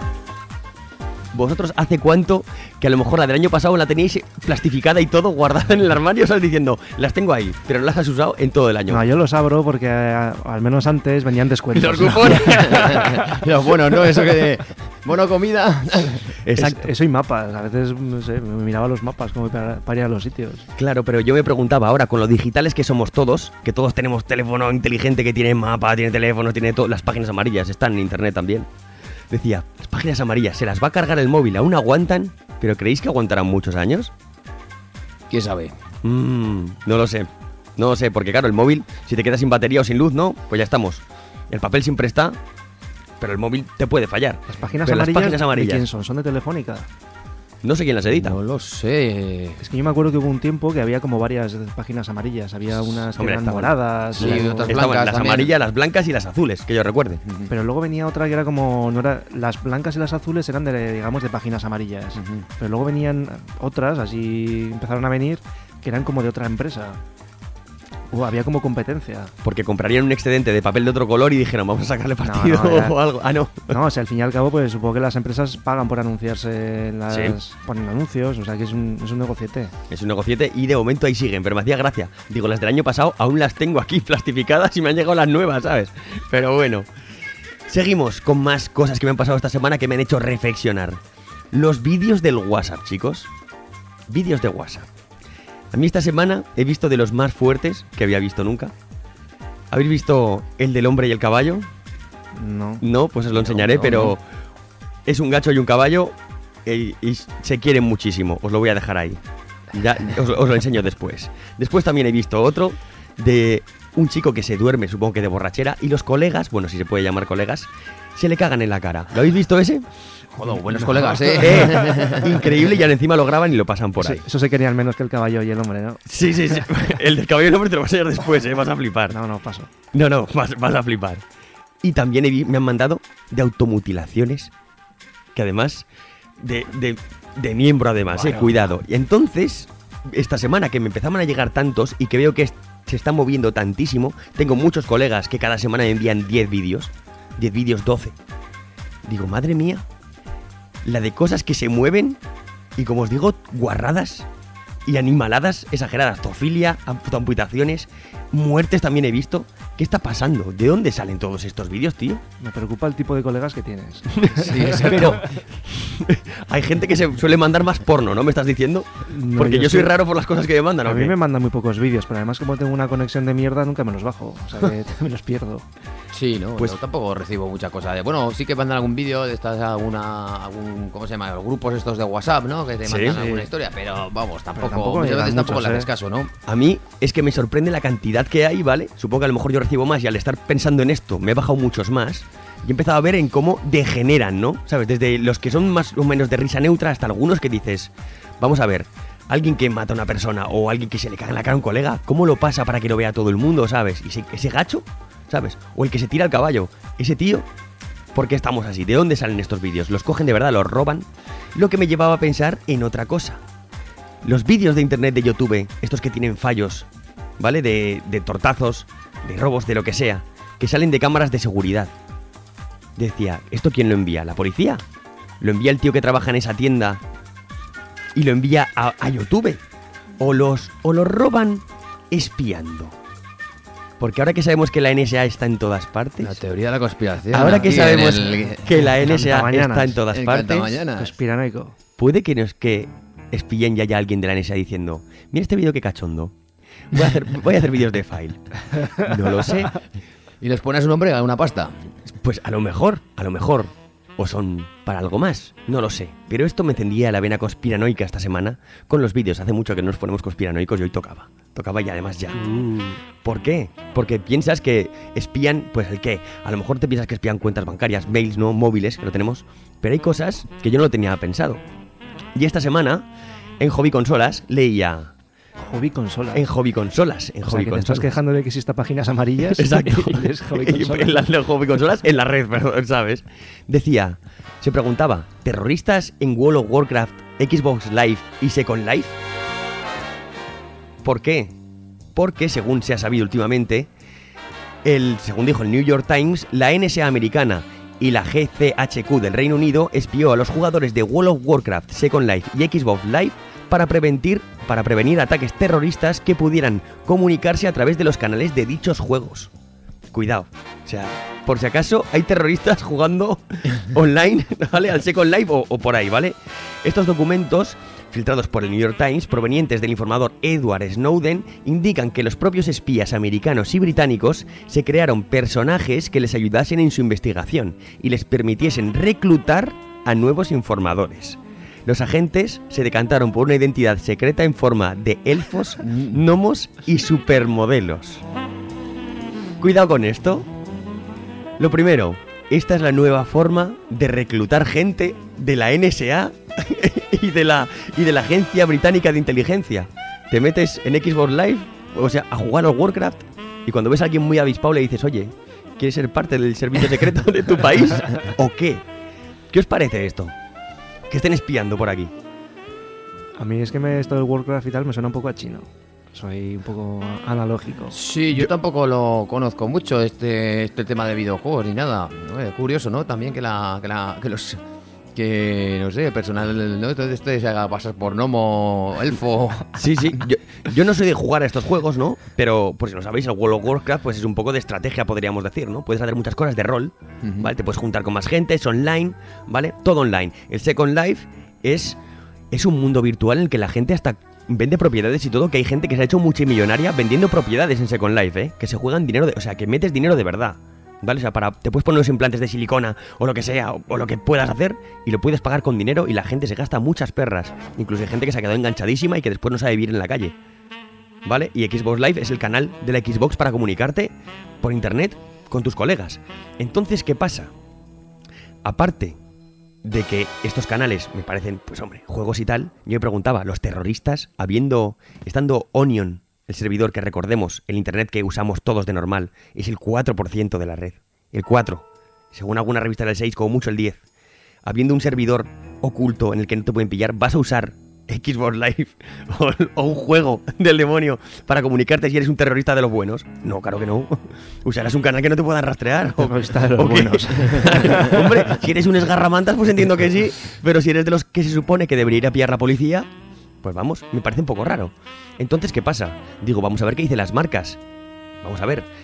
¿Vosotros hace cuánto que a lo mejor la del año pasado la teníais plastificada y todo guardada en el armario? O sea, diciendo, las tengo ahí, pero no las has usado en todo el año. No, yo los abro porque al menos antes venían descuentos. Los cupones. Pero bueno, no, eso que de bono comida. Exacto. Eso y mapas. A veces, no sé, me miraba los mapas como para ir a los sitios. Claro, pero yo me preguntaba ahora, con lo digitales que somos todos, que todos tenemos teléfono inteligente que tiene mapa, tiene teléfono, tiene todo, las páginas amarillas están en internet también. Decía, las páginas amarillas, ¿se las va a cargar el móvil? ¿Aún aguantan? ¿Pero creéis que aguantarán muchos años? ¿Quién sabe? No lo sé. No lo sé, porque claro, el móvil, si te quedas sin batería o sin luz, ¿no? Pues ya estamos. El papel siempre está, pero el móvil te puede fallar. Las páginas amarillas, ¿de quién son? ¿Son de Telefónica? No sé quién las edita. No lo sé. Es que yo me acuerdo que hubo un tiempo que había como varias páginas amarillas. Había unas que eran moradas. Sí, otras blancas. Las también. amarillas, las blancas y las azules, que yo recuerde. Pero luego venía otra que era como... no era, las blancas y las azules eran de páginas amarillas. Pero luego venían otras, así empezaron a venir, que eran como de otra empresa. Había como competencia. Porque comprarían un excedente de papel de otro color y dijeron, vamos a sacarle partido o algo. Ah, no. No, o sea, al fin y al cabo, pues supongo que las empresas pagan por anunciarse en las... Sí. Ponen anuncios, o sea que es un negociete. Es un negociete y de momento ahí siguen, pero me hacía gracia. Digo, las del año pasado aún las tengo aquí plastificadas y me han llegado las nuevas, ¿sabes? Pero bueno. Seguimos con más cosas que me han pasado esta semana que me han hecho reflexionar. Los vídeos del WhatsApp, chicos. Vídeos de WhatsApp. A mí esta semana he visto de los más fuertes que había visto nunca. ¿Habéis visto el del hombre y el caballo? No. No, pues os lo enseñaré, pero es un gacho y un caballo y se quieren muchísimo. Os lo voy a dejar ahí. Ya, os lo enseño después. Después también he visto otro de un chico que se duerme, supongo que de borrachera, y los colegas, bueno, si se puede llamar colegas, se le cagan en la cara. ¿Lo habéis visto ese? Joder, buenos colegas, Increíble, y encima lo graban y lo pasan por ahí. Eso se querían menos que el caballo y el hombre, ¿no? Sí. El del caballo y el hombre te lo vas a enseñar después, vas a flipar. No, paso. No, vas a flipar. Y también me han mandado de automutilaciones, que además, de miembro además, bueno. Cuidado. Y entonces, esta semana que me empezaban a llegar tantos y que veo que se está moviendo tantísimo, tengo muchos colegas que cada semana me envían 10 vídeos, 12. Digo, madre mía, la de cosas que se mueven y, como os digo, guarradas y animaladas exageradas. Zoofilia, amputaciones, muertes también he visto. ¿Qué está pasando? ¿De dónde salen todos estos vídeos, tío? Me preocupa el tipo de colegas que tienes. Sí, Hay gente que se suele mandar más porno, ¿no? ¿Me estás diciendo? No, Porque yo soy estoy- raro por las cosas que me mandan, ¿o A mí qué? me mandan muy pocos vídeos, pero además como tengo una conexión de mierda nunca me los bajo, o sea que me los pierdo. Sí, no, Pues- yo tampoco recibo mucha cosa de. Bueno, sí que mandan algún vídeo de estas, algún, ¿cómo se llama? Los grupos estos de WhatsApp, ¿no? Que te Sí. mandan Sí. alguna historia, pero vamos, tampoco, tampoco muchas llegan veces tampoco muchos, le haces ¿eh? caso, ¿no? A mí es que me sorprende la cantidad que hay, ¿vale? Supongo que a lo mejor yo recibo más y al estar pensando en esto me he bajado muchos más. Y he empezado a ver en cómo degeneran, ¿no? ¿Sabes? Desde los que son más o menos de risa neutra hasta algunos que dices, vamos a ver, alguien que mata a una persona o alguien que se le caga en la cara a un colega, ¿cómo lo pasa para que lo vea todo el mundo, ¿sabes? Y ese gacho, ¿sabes? O el que se tira al caballo, ese tío, ¿por qué estamos así? ¿De dónde salen estos vídeos? ¿Los cogen de verdad? ¿Los roban? Lo que me llevaba a pensar en otra cosa. Los vídeos de internet de YouTube, estos que tienen fallos, ¿vale? De tortazos, de robos, de lo que sea, que salen de cámaras de seguridad. Decía, ¿esto quién lo envía? ¿La policía? ¿Lo envía el tío que trabaja en esa tienda y lo envía a YouTube? ¿O los roban espiando? Porque ahora que sabemos que la NSA está en todas partes... La teoría de la conspiración. Ahora que aquí sabemos en el- que la NSA Cantamañanas. está en todas El partes... Cantamañanas. Conspiranoico. Puede que espíen ya haya alguien de la NSA diciendo, mira este vídeo que cachondo. Voy a hacer vídeos de file. No lo sé. Y les pones un nombre a una pasta. Pues a lo mejor. O son para algo más, no lo sé. Pero esto me encendía la vena conspiranoica esta semana con los vídeos. Hace mucho que no nos ponemos conspiranoicos y hoy tocaba. Tocaba y además ya. ¿Por qué? Porque piensas que espían, pues el qué. A lo mejor te piensas que espían cuentas bancarias, mails, no móviles, que lo tenemos. Pero hay cosas que yo no lo tenía pensado. Y esta semana, en Hobby Consolas, leía... Hobby consola. En Hobby Consolas. En O sea, Hobby que te estás Consolas. quejando de que exista páginas amarillas. Exacto. Y lees Hobby consola. En las Hobby Consolas, en la red, perdón, ¿sabes? Decía, se preguntaba, ¿terroristas en World of Warcraft, Xbox Live y Second Life? ¿Por qué? Porque, según se ha sabido últimamente, según dijo el New York Times, la NSA americana y la GCHQ del Reino Unido espió a los jugadores de World of Warcraft, Second Life y Xbox Live para prevenir ataques terroristas que pudieran comunicarse a través de los canales de dichos juegos. Cuidado, o sea, por si acaso hay terroristas jugando online, ¿vale? Al Second Life o por ahí, ¿vale? Estos documentos, filtrados por el New York Times, provenientes del informador Edward Snowden, indican que los propios espías americanos y británicos se crearon personajes que les ayudasen en su investigación y les permitiesen reclutar a nuevos informadores. Los agentes se decantaron por una identidad secreta en forma de elfos, gnomos y supermodelos. Cuidado con esto. Lo primero, esta es la nueva forma de reclutar gente de la NSA y de la Agencia Británica de Inteligencia. Te metes en Xbox Live, o sea, a jugar al Warcraft, y cuando ves a alguien muy avispado le dices, oye, ¿quieres ser parte del servicio secreto de tu país? ¿O qué? ¿Qué os parece esto? Que estén espiando por aquí. A mí es que esto del Warcraft y tal me suena un poco a chino. Soy un poco analógico. Sí, yo tampoco lo conozco mucho, este tema de videojuegos ni nada. Curioso, ¿no? También que los... Que, no sé, personal, ¿no? Entonces esto se haga pasar por gnomo, elfo... Sí, yo no soy de jugar a estos juegos, ¿no? Pero, por si no sabéis, el World of Warcraft pues es un poco de estrategia, podríamos decir, ¿no? Puedes hacer muchas cosas de rol, ¿vale? Te puedes juntar con más gente, es online, ¿vale? Todo online. El Second Life es un mundo virtual en el que la gente hasta vende propiedades y todo, que hay gente que se ha hecho multimillonaria vendiendo propiedades en Second Life, ¿eh? Que se juegan dinero, o sea, que metes dinero de verdad. ¿Vale? O sea, te puedes poner los implantes de silicona o lo que sea, o lo que puedas hacer, y lo puedes pagar con dinero y la gente se gasta muchas perras. Incluso hay gente que se ha quedado enganchadísima y que después no sabe vivir en la calle. ¿Vale? Y Xbox Live es el canal de la Xbox para comunicarte por internet con tus colegas. Entonces, ¿qué pasa? Aparte de que estos canales me parecen, pues hombre, juegos y tal, yo me preguntaba, los terroristas, estando Onion, el servidor que recordemos, el internet que usamos todos de normal, es el 4% de la red. El 4%. Según alguna revista del 6, como mucho el 10%. Habiendo un servidor oculto en el que no te pueden pillar, ¿vas a usar Xbox Live o un juego del demonio para comunicarte si eres un terrorista de los buenos? No, claro que no. Usarás un canal que no te puedan rastrear. Terrorista de los buenos. Hombre, si eres un esgarramantas, pues entiendo que sí. Pero si eres de los que se supone que debería ir a pillar la policía, pues vamos, me parece un poco raro. Entonces, ¿qué pasa? Digo, vamos a ver qué dicen las marcas. Vamos a ver.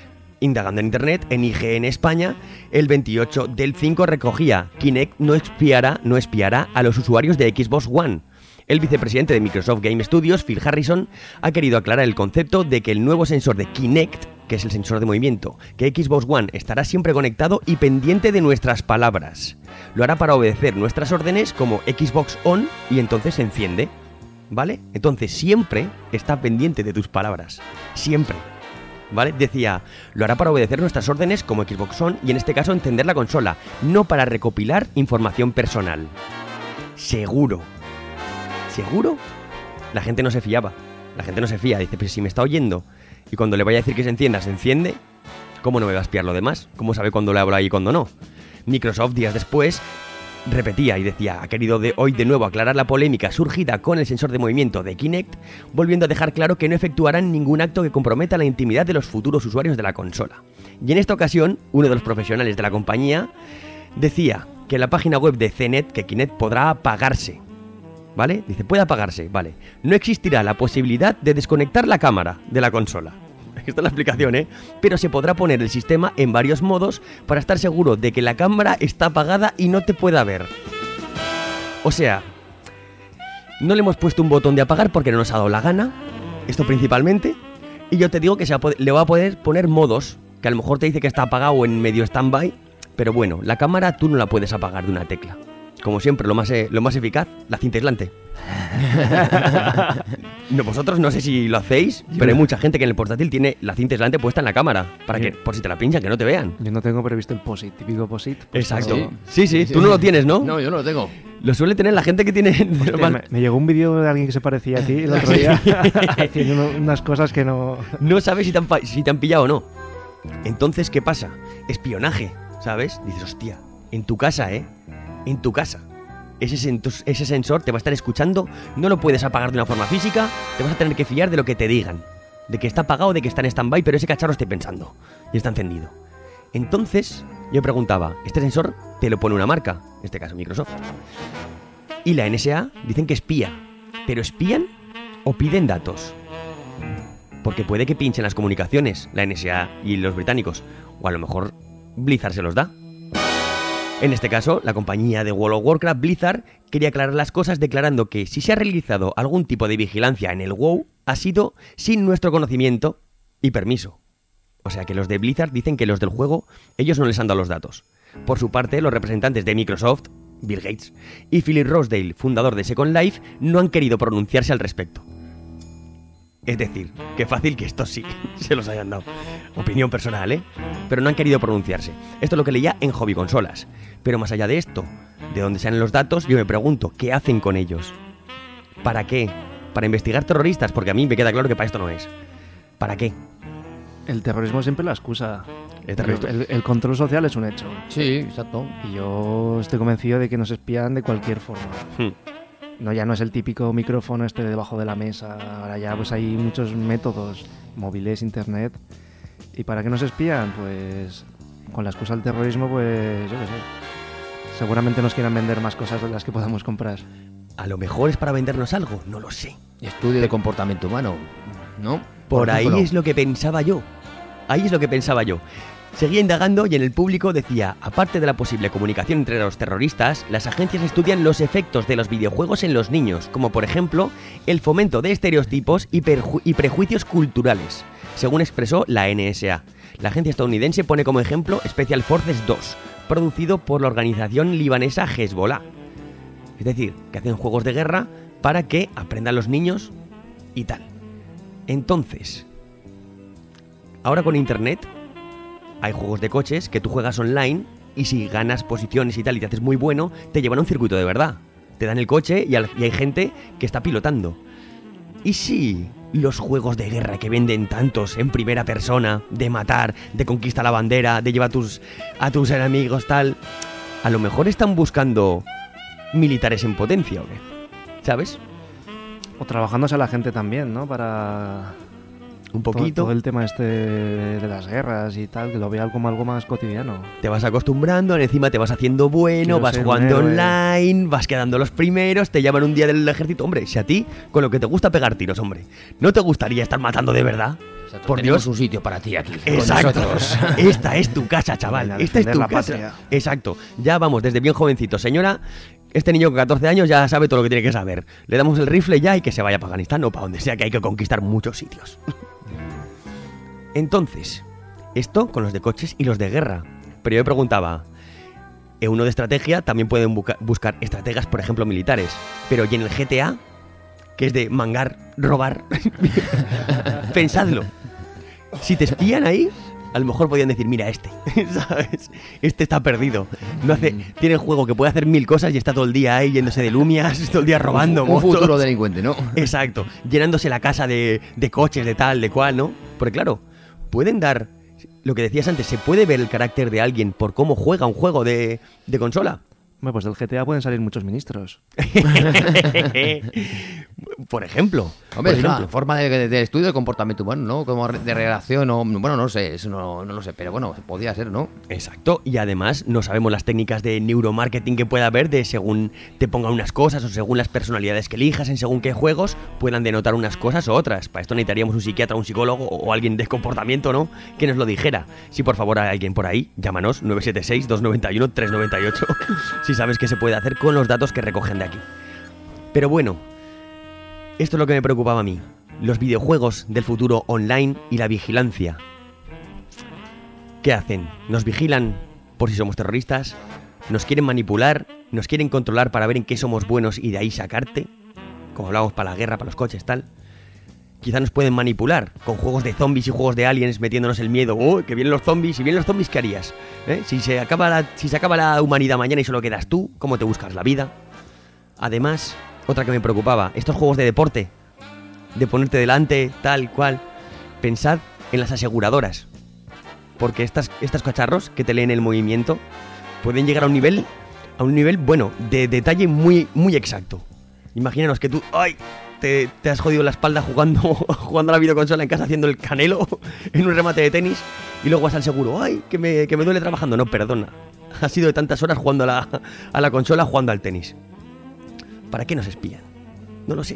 Indagando en internet, en IGN España, el 28 del 5 recogía: Kinect no espiará a los usuarios de Xbox One. El vicepresidente de Microsoft Game Studios, Phil Harrison, ha querido aclarar el concepto de que el nuevo sensor de Kinect, que es el sensor de movimiento, que Xbox One estará siempre conectado y pendiente de nuestras palabras. Lo hará para obedecer nuestras órdenes como Xbox On y entonces se enciende, ¿vale? Entonces siempre está pendiente de tus palabras, siempre, ¿vale? Decía, lo hará para obedecer nuestras órdenes como Xbox On y en este caso encender la consola, no para recopilar información personal. Seguro. ¿Seguro? La gente no se fiaba. La gente no se fía. Dice, pero si me está oyendo y cuando le vaya a decir que se encienda, se enciende, ¿cómo no me va a espiar lo demás? ¿Cómo sabe cuándo le hablo ahí y cuándo no? Microsoft, días después, repetía y decía, ha querido hoy de nuevo aclarar la polémica surgida con el sensor de movimiento de Kinect, volviendo a dejar claro que no efectuarán ningún acto que comprometa la intimidad de los futuros usuarios de la consola. Y en esta ocasión, uno de los profesionales de la compañía decía que en la página web de CNET que Kinect podrá apagarse. ¿Vale? Dice, puede apagarse, vale. No existirá la posibilidad de desconectar la cámara de la consola. Esta es la explicación, ¿eh? Pero se podrá poner el sistema en varios modos para estar seguro de que la cámara está apagada y no te pueda ver. O sea, no le hemos puesto un botón de apagar porque no nos ha dado la gana. Esto principalmente. Y yo te digo que le va a poder poner modos, que a lo mejor te dice que está apagado o en medio stand-by. Pero bueno, la cámara tú no la puedes apagar de una tecla. Como siempre, lo más eficaz, la cinta aislante. No, vosotros no sé si lo hacéis, pero hay mucha gente que en el portátil tiene la cinta aislante puesta en la cámara, para que, por si te la pinchan, que no te vean. Yo no tengo previsto el POSIT, típico POSIT. Pues exacto. Sí, tú no lo tienes, ¿no? No, yo no lo tengo. Lo suele tener la gente que tiene... Hostia, me llegó un vídeo de alguien que se parecía a ti el otro día, haciendo unas cosas que no... No sabes si te han pillado o no. Entonces, ¿qué pasa? Espionaje, ¿sabes? Dices, hostia, en tu casa, ¿eh? En tu casa. Ese sensor te va a estar escuchando, no lo puedes apagar de una forma física, te vas a tener que fiar de lo que te digan. De que está apagado, de que está en stand-by, pero ese cacharro esté pensando. Y está encendido. Entonces, yo preguntaba, ¿este sensor te lo pone una marca? En este caso, Microsoft. Y la NSA dicen que espía. ¿Pero espían o piden datos? Porque puede que pinchen las comunicaciones, la NSA y los británicos. O a lo mejor Blizzard se los da. En este caso, la compañía de World of Warcraft, Blizzard, quería aclarar las cosas declarando que si se ha realizado algún tipo de vigilancia en el WoW, ha sido sin nuestro conocimiento y permiso. O sea que los de Blizzard dicen que los del juego, ellos no les han dado los datos. Por su parte, los representantes de Microsoft, Bill Gates, y Philip Rosedale, fundador de Second Life, no han querido pronunciarse al respecto. Es decir, qué fácil que estos sí se los hayan dado. Opinión personal, ¿eh? Pero no han querido pronunciarse. Esto es lo que leía en Hobby Consolas. Pero más allá de esto, de dónde salen los datos, yo me pregunto, ¿qué hacen con ellos? ¿Para qué? ¿Para investigar terroristas? Porque a mí me queda claro que para esto no es. ¿Para qué? El terrorismo siempre la excusa. El control social es un hecho. Sí, exacto. Y yo estoy convencido de que nos espían de cualquier forma. No, ya no es el típico micrófono este debajo de la mesa. Ahora ya pues hay muchos métodos, móviles, internet. ¿Y para qué nos espían? Pues con la excusa del terrorismo, pues yo qué sé. Seguramente nos quieran vender más cosas de las que podamos comprar. A lo mejor es para vendernos algo, no lo sé. Estudio de comportamiento humano, ¿no? Por ahí es lo que pensaba yo. Ahí es lo que pensaba yo. Seguía indagando y en el público decía, aparte de la posible comunicación entre los terroristas, las agencias estudian los efectos de los videojuegos en los niños, como por ejemplo, el fomento de estereotipos y prejuicios culturales, según expresó la NSA. La agencia estadounidense pone como ejemplo Special Forces 2, producido por la organización libanesa Hezbollah. Es decir, que hacen juegos de guerra para que aprendan los niños y tal. Entonces, ahora con internet hay juegos de coches que tú juegas online y si ganas posiciones y tal y te haces muy bueno, te llevan a un circuito de verdad. Te dan el coche y hay gente que está pilotando. ¿Y si los juegos de guerra que venden tantos en primera persona, de matar, de conquista la bandera, de llevar a tus enemigos tal, a lo mejor están buscando militares en potencia o qué? ¿Sabes? O trabajándose a la gente también, ¿no? Para un poquito. Todo el tema de las guerras y tal, que lo vea como algo más cotidiano. Te vas acostumbrando, encima te vas haciendo bueno, Quiero vas ser jugando un héroe. online, vas quedando los primeros, te llaman un día del ejército. Hombre, si a ti, con lo que te gusta pegar tiros, hombre, ¿no te gustaría estar matando de verdad? Exacto, Por tenemos Dios. un sitio para ti aquí. con Exacto. nosotros. Esta es tu casa, chaval. Venga, Esta es defender tu la casa. patria. Exacto. Ya vamos, desde bien jovencito. Señora, este niño con 14 años ya sabe todo lo que tiene que saber. Le damos el rifle ya y que se vaya para Afganistán o para donde sea, que hay que conquistar muchos sitios. Entonces, esto con los de coches y los de guerra. Pero yo me preguntaba, en uno de estrategia también pueden buscar estrategas, por ejemplo, militares. Pero ¿y en el GTA? Que es de mangar, robar. Pensadlo. Si te espían ahí, a lo mejor podían decir, mira ¿sabes? Este está perdido. Tiene el juego que puede hacer 1000 cosas y está todo el día ahí yéndose de lumias, todo el día robando Un motos. futuro delincuente, ¿no? Exacto. Llenándose la casa de coches, de tal, de cual, ¿no? Porque claro, pueden dar... Lo que decías antes, ¿se puede ver el carácter de alguien por cómo juega un juego de consola? Bueno, pues del GTA pueden salir muchos ministros. Por ejemplo. Hombre, por es una ejemplo. forma de estudio del comportamiento humano, ¿no? Como de relación, o, bueno, no sé, eso no lo sé, pero bueno, podría ser, ¿no? Exacto, y además no sabemos las técnicas de neuromarketing que pueda haber de según te pongan unas cosas o según las personalidades que elijas en según qué juegos puedan denotar unas cosas o otras. Para esto necesitaríamos un psiquiatra, un psicólogo o alguien de comportamiento, ¿no? Que nos lo dijera. Si por favor hay alguien por ahí, llámanos 976-291-398 si sabes qué se puede hacer con los datos que recogen de aquí. Pero bueno, esto es lo que me preocupaba a mí. Los videojuegos del futuro online y la vigilancia. ¿Qué hacen? ¿Nos vigilan por si somos terroristas? ¿Nos quieren manipular? ¿Nos quieren controlar para ver en qué somos buenos y de ahí sacarte? Como hablábamos para la guerra, para los coches, tal. Quizá nos pueden manipular con juegos de zombies y juegos de aliens metiéndonos el miedo. ¡Oh, que vienen los zombies! Si vienen los zombies, ¿qué harías? Si se acaba la humanidad mañana y solo quedas tú, ¿cómo te buscas la vida? Además, otra que me preocupaba, estos juegos de deporte, de ponerte delante, tal cual. Pensad en las aseguradoras. Porque estos cacharros que te leen el movimiento pueden llegar a un nivel, bueno, de detalle muy, muy exacto. Imagínanos que tú, ¡ay! Te has jodido la espalda jugando a la videoconsola en casa haciendo el Canelo en un remate de tenis y luego vas al seguro, ¡ay! Que me duele trabajando. No, perdona. Ha sido de tantas horas jugando a la consola, jugando al tenis. ¿Para qué nos espían? No lo sé.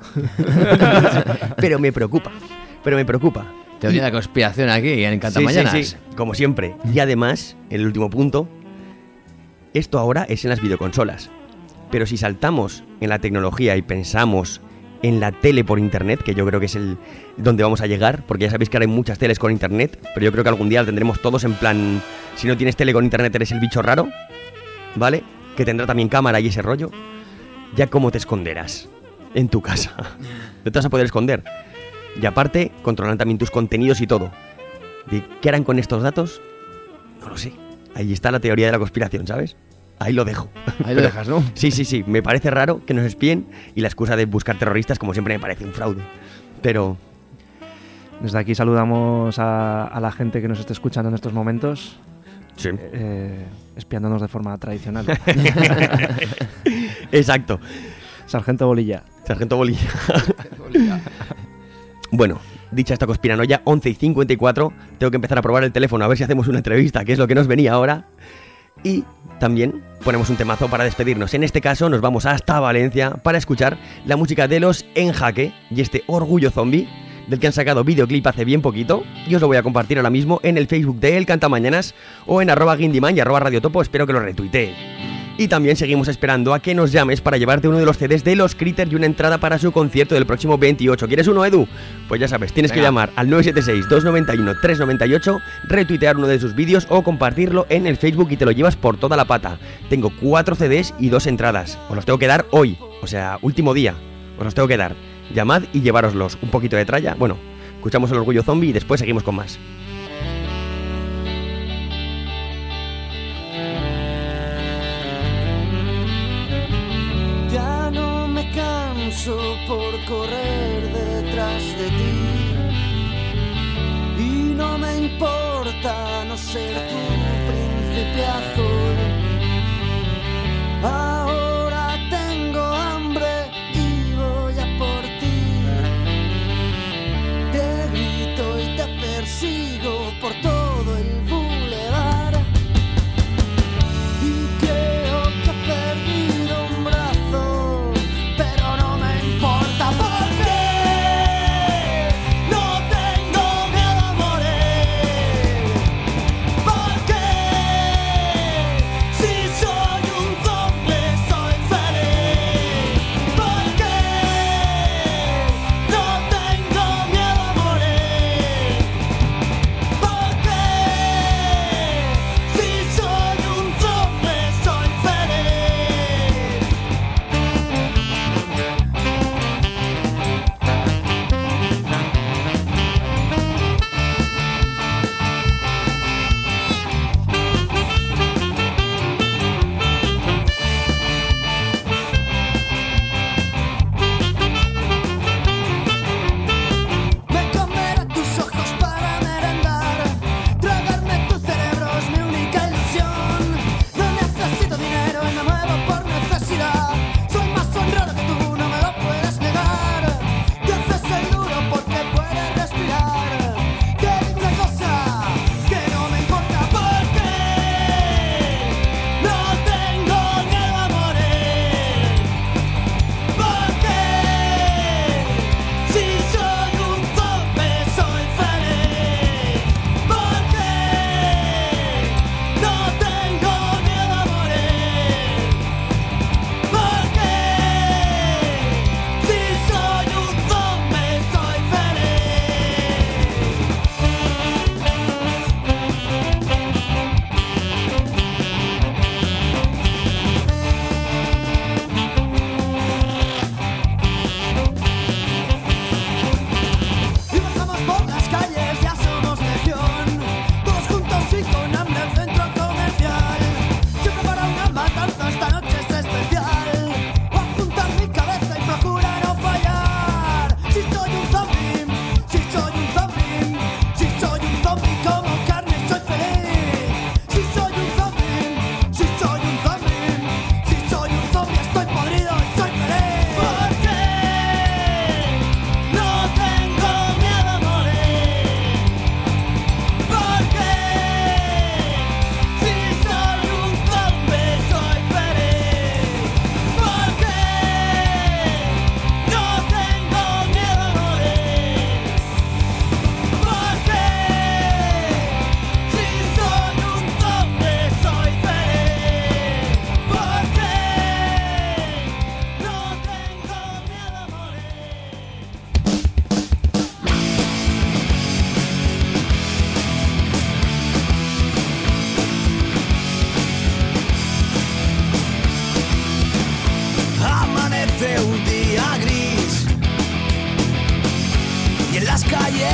Pero me preocupa. Teoría de conspiración aquí en Cantamañanas. Sí, como siempre. Y además, el último punto, esto ahora es en las videoconsolas. Pero si saltamos en la tecnología y pensamos en la tele por internet, que yo creo que es donde vamos a llegar, porque ya sabéis que ahora hay muchas teles con internet, pero yo creo que algún día lo tendremos todos en plan, si no tienes tele con internet eres el bicho raro, ¿vale? Que tendrá también cámara y ese rollo. Ya cómo te esconderás en tu casa. No te vas a poder esconder. Y aparte, controlan también tus contenidos y todo. ¿De qué harán con estos datos? No lo sé. Ahí está la teoría de la conspiración, ¿sabes? Ahí lo dejo. Ahí lo dejas, ¿no? Sí. Me parece raro que nos espíen y la excusa de buscar terroristas, como siempre, me parece un fraude. Pero... Desde aquí saludamos a la gente que nos esté escuchando en estos momentos. Sí. Espiándonos de forma tradicional. Exacto. Sargento Bolilla. Bueno, dicha esta conspiranoia, 11:54, tengo que empezar a probar el teléfono a ver si hacemos una entrevista, que es lo que nos venía ahora. Y también ponemos un temazo para despedirnos. En este caso nos vamos hasta Valencia para escuchar la música de los En Jaque y este Orgullo Zombie, del que han sacado videoclip hace bien poquito, y os lo voy a compartir ahora mismo en el Facebook de El Cantamañanas o en @Guindiman y @Radiotopo, espero que lo retuitee. Y también seguimos esperando a que nos llames para llevarte uno de los CDs de los Critters y una entrada para su concierto del próximo 28. ¿Quieres uno, Edu? Pues ya sabes, tienes que llamar al 976-291-398, retuitear uno de sus vídeos o compartirlo en el Facebook y te lo llevas por toda la pata. Tengo 4 CDs y 2 entradas. Os los tengo que dar hoy, o sea, último día. Os los tengo que dar. Llamad y llevároslos. Un poquito de tralla. Bueno, escuchamos el Orgullo Zombie y después seguimos con más. Por correr detrás de ti y no me importa no ser tu príncipe azul. Ahora tengo hambre y voy a por ti. Te grito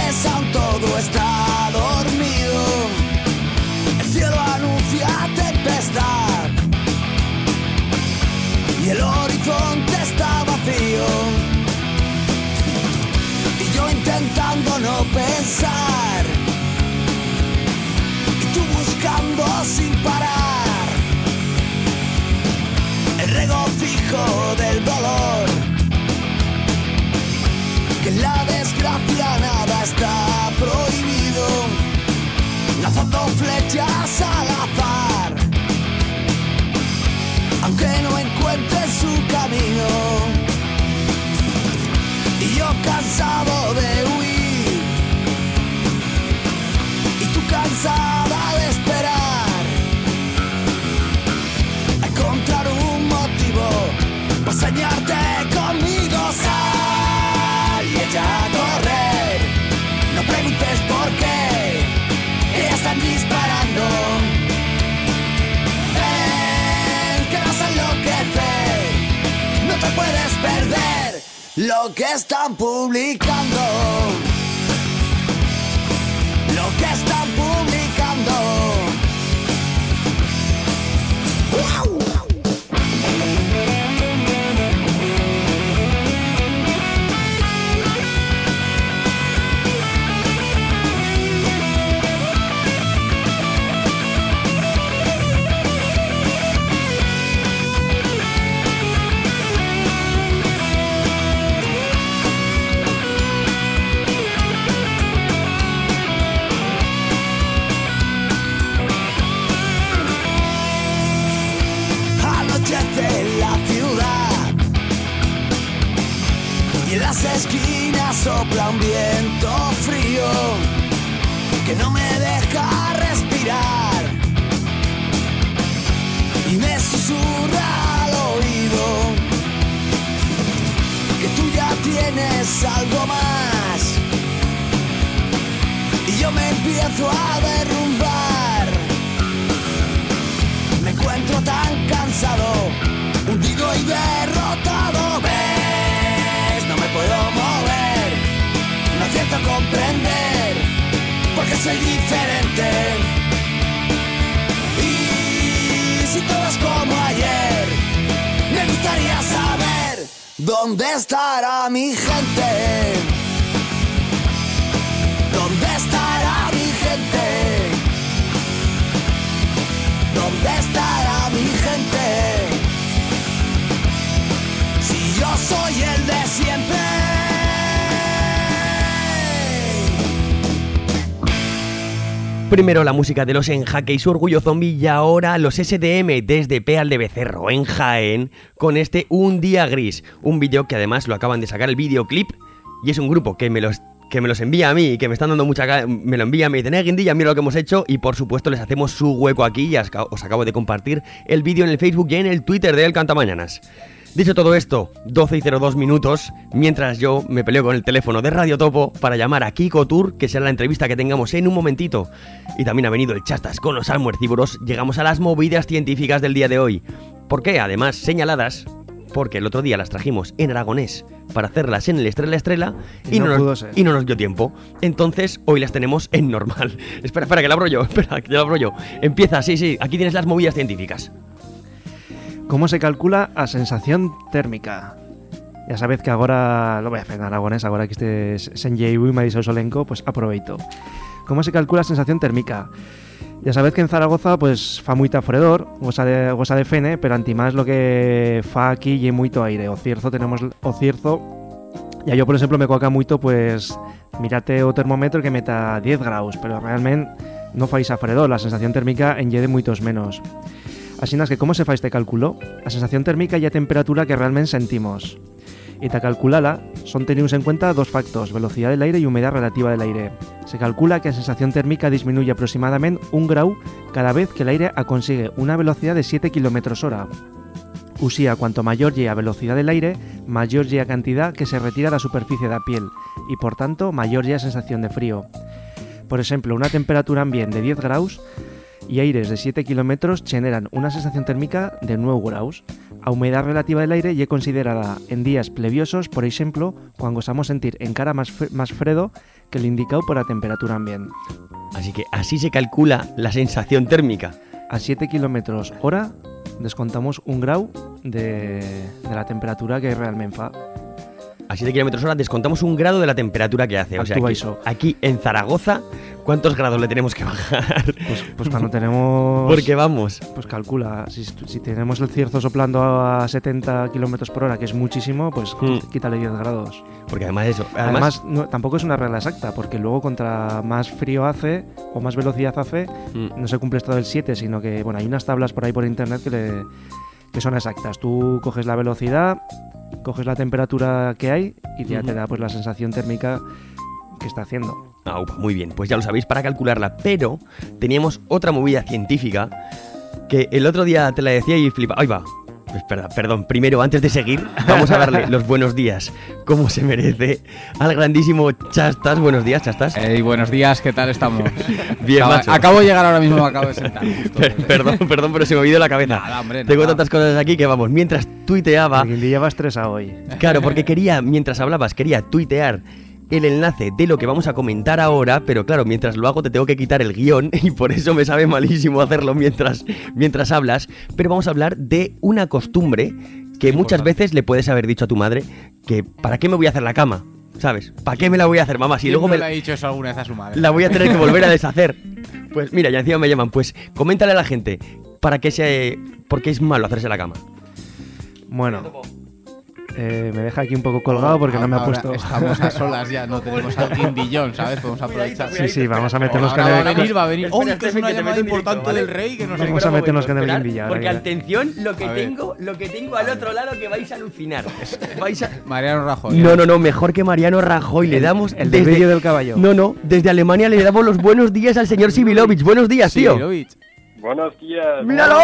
noches aún todo está dormido. El cielo anuncia tempestad y el horizonte está vacío. Y yo intentando no pensar y tú buscando sin parar el regocijo del dolor. Que en la desgracia nada está prohibido, lanzando flechas al azar, aunque no encuentre su camino. Y yo cansado de huir, y tú cansada de esperar, a encontrar un motivo para soñarte conmigo. Sal y echa a correr, no preguntes por qué, que ya están disparando. Ven, que vas a enloquecer, no te puedes perder lo que están publicando, lo que están publicando. ¡Wow! En la ciudad y en las esquinas sopla un viento frío que no me deja respirar y me susurra al oído que tú ya tienes algo más y yo me empiezo a derrumbar. Me encuentro tan cansado, hundido y derrotado. ¿Ves? No me puedo mover, no acierto a comprender, porque soy diferente. Y si todo es como ayer, me gustaría saber dónde estará mi gente. ¿Dónde estará mi gente? ¿Dónde estará mi gente? Si yo soy el de siempre. Primero la música de Los En Jaque y su Orgullo Zombie, y ahora los SDM desde Peal de Becerro en Jaén con este Un Día Gris, un vídeo que además lo acaban de sacar el videoclip y es un grupo que me los envía a mí y que me están dando me lo envía, me dicen, Guindilla, mira lo que hemos hecho, y por supuesto les hacemos su hueco aquí. Y os acabo de compartir el vídeo en el Facebook y en el Twitter de El Cantamañanas. Dicho todo esto, 12:02 minutos, mientras yo me peleo con el teléfono de Radio Topo para llamar a Kiko Tour, que será la entrevista que tengamos en un momentito. Y también ha venido el Chastas con los almuercívoros. Llegamos a las movidas científicas del día de hoy. ¿Por qué? Además, señaladas, porque el otro día las trajimos en aragonés para hacerlas en el Estrella y no nos dio tiempo. Entonces hoy las tenemos en normal. Espera, que la abro yo. Empieza, sí, aquí tienes las movidas científicas. ¿Cómo se calcula a sensación térmica? Ya sabéis que ahora lo voy a hacer en aragonés, ahora que este Senjeibu y Marisol Solenco, pues aproveito. ¿Cómo se calcula a sensación térmica? Ya sabéis que en Zaragoza pues fa moita fredor, goza de fene, pero antimás lo que fa aquí lle moito aire. O cierzo tenemos o cierzo. Ya yo, por ejemplo, me coaca moito pues mírate o termómetro que meta 10 graus, pero realmente no fais a fredor, la sensación térmica en lle de moitos menos. Así es que, ¿cómo se fa este cálculo? La sensación térmica y la temperatura que realmente sentimos. Y para calcularla son tenidos en cuenta dos factors, velocidad del aire y humedad relativa del aire. Se calcula que la sensación térmica disminuye aproximadamente 1 grau cada vez que el aire consigue una velocidad de 7 km/h. O sea, cuanto mayor sea la velocidad del aire, mayor sea la cantidad que se retira de la superficie de la piel y por tanto mayor sea la sensación de frío. Por ejemplo, una temperatura ambiente de 10 graus y aires de 7 kilómetros generan una sensación térmica de 9 graus. A humedad relativa del aire ye considerada en días pluviosos, por ejemplo, cuando osamos sentir encara más fredo que el indicado por la temperatura ambiente. Así que así se calcula la sensación térmica. A 7 kilómetros hora descontamos 1 grado de la temperatura que realmente fa. A 7 kilómetros hora descontamos 1 grado de la temperatura que hace. O sea, aquí en Zaragoza, ¿cuántos grados le tenemos que bajar? Pues cuando tenemos... Porque vamos. Pues calcula, si tenemos el cierzo soplando a 70 kilómetros por hora, que es muchísimo, pues quítale 10 grados. Porque además eso... Además no, tampoco es una regla exacta, porque luego contra más frío hace o más velocidad hace, no se cumple esto del 7, sino que, bueno, hay unas tablas por ahí por internet que son exactas. Tú coges la velocidad, coges la temperatura que hay y ya te da pues la sensación térmica que está haciendo. Muy bien, pues ya lo sabéis para calcularla, pero teníamos otra movida científica que el otro día te la decía y flipa. ¡Ahí va! Pues perdón, primero, antes de seguir, vamos a darle los buenos días, como se merece, al grandísimo Chastas. Buenos días, Chastas. Buenos días, ¿qué tal estamos? Bien, macho. Acabo de llegar ahora mismo, me acabo de sentar. Perdón, pero se me ha ido la cabeza. Nada, hombre, Tengo tantas cosas aquí que vamos, mientras tuiteaba... El día va estresado hoy. Claro, porque mientras hablabas, quería tuitear el enlace de lo que vamos a comentar ahora, pero claro, mientras lo hago te tengo que quitar el guión y por eso me sabe malísimo hacerlo mientras hablas, pero vamos a hablar de una costumbre que muchas veces le puedes haber dicho a tu madre que ¿para qué me voy a hacer la cama? ¿Sabes? ¿Para qué me la voy a hacer, mamá? Si luego me la ha dicho eso alguna vez a su madre. La voy a tener que volver a deshacer. Pues mira, ya encima me llaman, pues coméntale a la gente por qué es malo hacerse la cama. Bueno, me deja aquí un poco colgado porque no me ha puesto... Estamos a solas ya, no tenemos al guindillón, ¿sabes? Podemos aprovechar. Sí, vamos a meternos con el... Va a venir. Que es una llamada importante del rey que no sé. Vamos a meternos con el guindillar. Porque atención, lo que tengo al otro lado que vais a alucinar. Mariano Rajoy. No, mejor que Mariano Rajoy. Le damos... El vídeo del caballo. No, desde Alemania le damos los buenos días al señor Sibilovich. Buenos días, tío. Buenos días. ¡Míralo!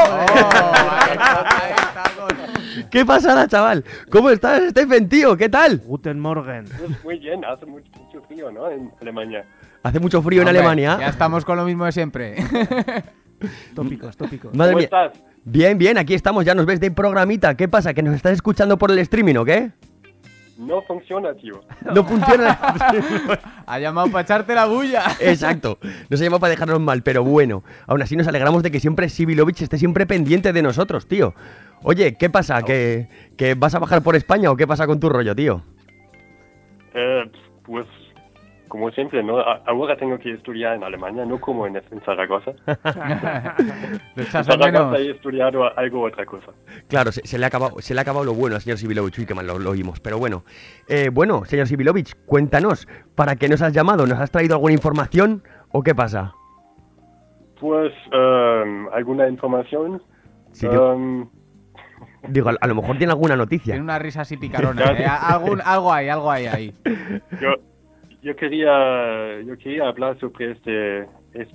¡Qué pasada, chaval! ¿Cómo estás, Stephen, tío? ¿Qué tal? Guten Morgen. Pues muy bien, hace mucho frío, ¿no? En Alemania. ¿Hace mucho frío en Alemania? Ya estamos con lo mismo de siempre. Tópicos. Madre mía. ¿Cómo estás? Bien, aquí estamos, ya nos ves de programita. ¿Qué pasa? ¿Que nos estás escuchando por el streaming o qué? No funciona, tío. No funciona. Ha llamado para echarte la bulla. Exacto. Nos ha llamado para dejarnos mal, pero bueno. Aún así nos alegramos de que siempre Sibilovich esté siempre pendiente de nosotros, tío. Oye, ¿qué pasa? ¿Que vas a bajar por España o qué pasa con tu rollo, tío? Pues, como siempre, ¿no? Ahora tengo que estudiar en Alemania, no como en Zaragoza. ¿Lo echas en de menos? Zaragoza he estudiado otra cosa. Claro, se le ha acabado lo bueno al señor Sibilovich. Uy, qué mal lo oímos, pero bueno. Bueno, señor Sibilovich, cuéntanos, ¿para qué nos has llamado? ¿Nos has traído alguna información o qué pasa? Pues, ¿alguna información? Sí, digo, a lo mejor tiene alguna noticia. Tiene una risa así picarona. Algo hay ahí. Yo quería hablar sobre este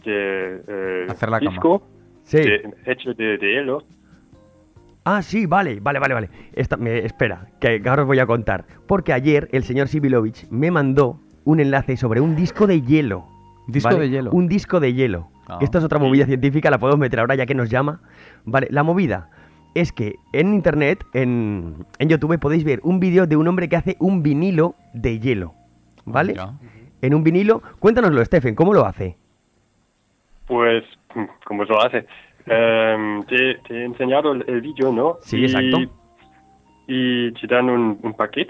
disco hecho de hielo. Ah, sí, vale. Espera, que ahora os voy a contar. Porque ayer el señor Sibilovich me mandó un enlace sobre un disco de hielo. De hielo. Un disco de hielo. Ah. Esta es otra movida científica, la podemos meter ahora ya que nos llama. Vale, la movida es que en internet, en YouTube, podéis ver un vídeo de un hombre que hace un vinilo de hielo. ¿Vale? En un vinilo. Cuéntanoslo, Stephen, ¿cómo lo hace? Pues, ¿cómo se lo hace? Te he enseñado el vídeo, ¿no? Sí, exacto. Y te dan un paquete.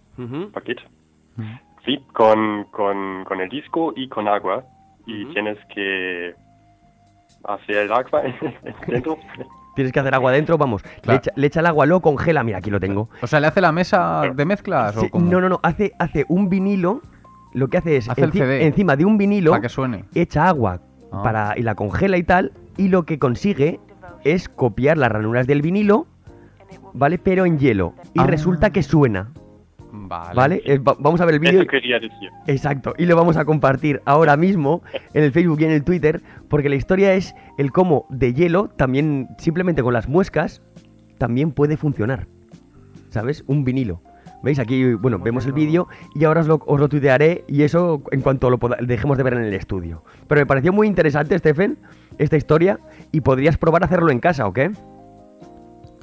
Sí, con el disco y con agua. Y tienes que hacer el agua dentro. Tienes que hacer agua dentro, vamos. Claro. Le echa el agua, lo congela, mira, aquí lo tengo. O sea, ¿le hace la mesa de mezclas? Sí, ¿o cómo? No, hace un vinilo. Lo que hace es, el CD, encima de un vinilo, para que suene, echa agua y la congela y tal, y lo que consigue es copiar las ranuras del vinilo, ¿vale? Pero en hielo. Y resulta que suena. ¿Vale? Vamos a ver el vídeo. Eso quería decir. Exacto. Y lo vamos a compartir ahora mismo en el Facebook y en el Twitter, porque la historia es el cómo de hielo, también simplemente con las muescas, también puede funcionar. ¿Sabes? Un vinilo. ¿Veis? Aquí, bueno, vemos el vídeo y ahora os lo tuitearé y eso en cuanto lo dejemos de ver en el estudio. Pero me pareció muy interesante, Stephen, esta historia, y podrías probar a hacerlo en casa, ¿o qué?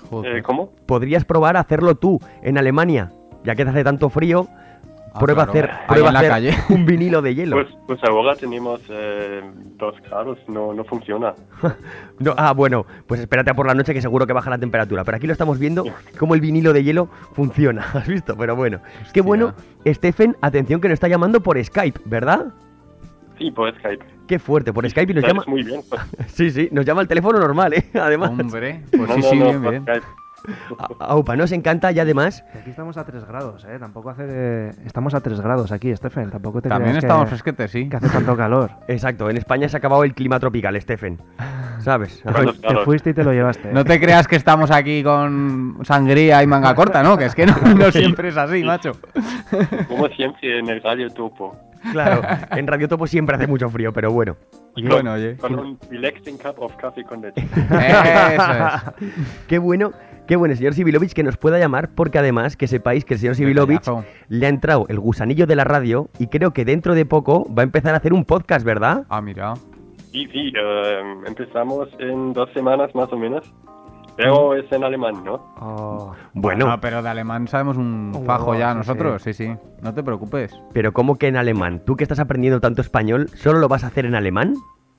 ¿Cómo? Podrías probar a hacerlo tú en Alemania, ya que te hace tanto frío. Prueba claro. a hacer, Ahí en la calle. un vinilo de hielo. Pues ahora tenemos 2 grados, no funciona. No, bueno, pues espérate a por la noche que seguro que baja la temperatura. Pero aquí lo estamos viendo cómo el vinilo de hielo funciona. ¿Has visto? Pero bueno. Hostia. Qué bueno, Stephen, atención que nos está llamando por Skype, ¿verdad? Sí, por Skype. Qué fuerte, por Skype y nos llama... Muy bien. Pues. Sí, nos llama al teléfono normal, Además. Hombre, pues sí, bien. Aupa, nos encanta y además... Aquí estamos a 3 grados, Tampoco hace... Estamos a 3 grados aquí, Stephen. Tampoco te También creas estamos fresquetes, sí. Que hace tanto calor. Exacto, en España se ha acabado el clima tropical, Stephen. ¿Sabes? Te fuiste y te lo llevaste. No te creas que estamos aquí con sangría y manga corta, ¿no? Que es que no siempre es así, macho. Como siempre en el Radio Topo. Claro, en Radio Topo siempre hace mucho frío, pero bueno. Bueno, oye. Con un relaxing cup of coffee con leche. Eso es. Qué bueno, señor Sibilovich, que nos pueda llamar, porque además que sepáis que el señor Sibilovich le ha entrado el gusanillo de la radio y creo que dentro de poco va a empezar a hacer un podcast, ¿verdad? Ah, mira. Sí, empezamos en 2 semanas más o menos. Pero es en alemán, ¿no? Bueno, pero de alemán sabemos un fajo ya nosotros, sí. No te preocupes. Pero ¿cómo que en alemán? ¿Tú que estás aprendiendo tanto español, solo lo vas a hacer en alemán?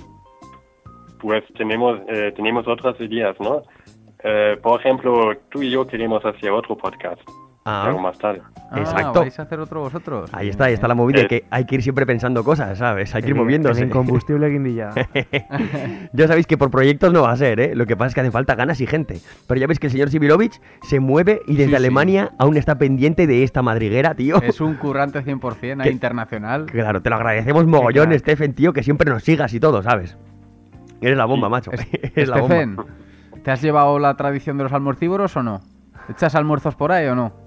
Pues tenemos otras ideas, ¿no? Por ejemplo, tú y yo queremos hacer otro podcast. Algo más tarde. Exacto. ¿Vais a hacer otro vosotros? Ahí está la movida, que hay que ir siempre pensando cosas, ¿sabes? Hay que ir moviéndose. El incombustible guindilla. Ya sabéis que por proyectos no va a ser, Lo que pasa es que hace falta ganas y gente. Pero ya veis que el señor Sibilovich se mueve y desde Alemania aún está pendiente de esta madriguera, tío. Es un currante 100% internacional. Claro, te lo agradecemos mogollón, Stephen, tío, que siempre nos sigas y todo, ¿sabes? Eres la bomba, macho. Eres la bomba. ¿Te has llevado la tradición de los almorcívoros o no? ¿Echas almuerzos por ahí o no?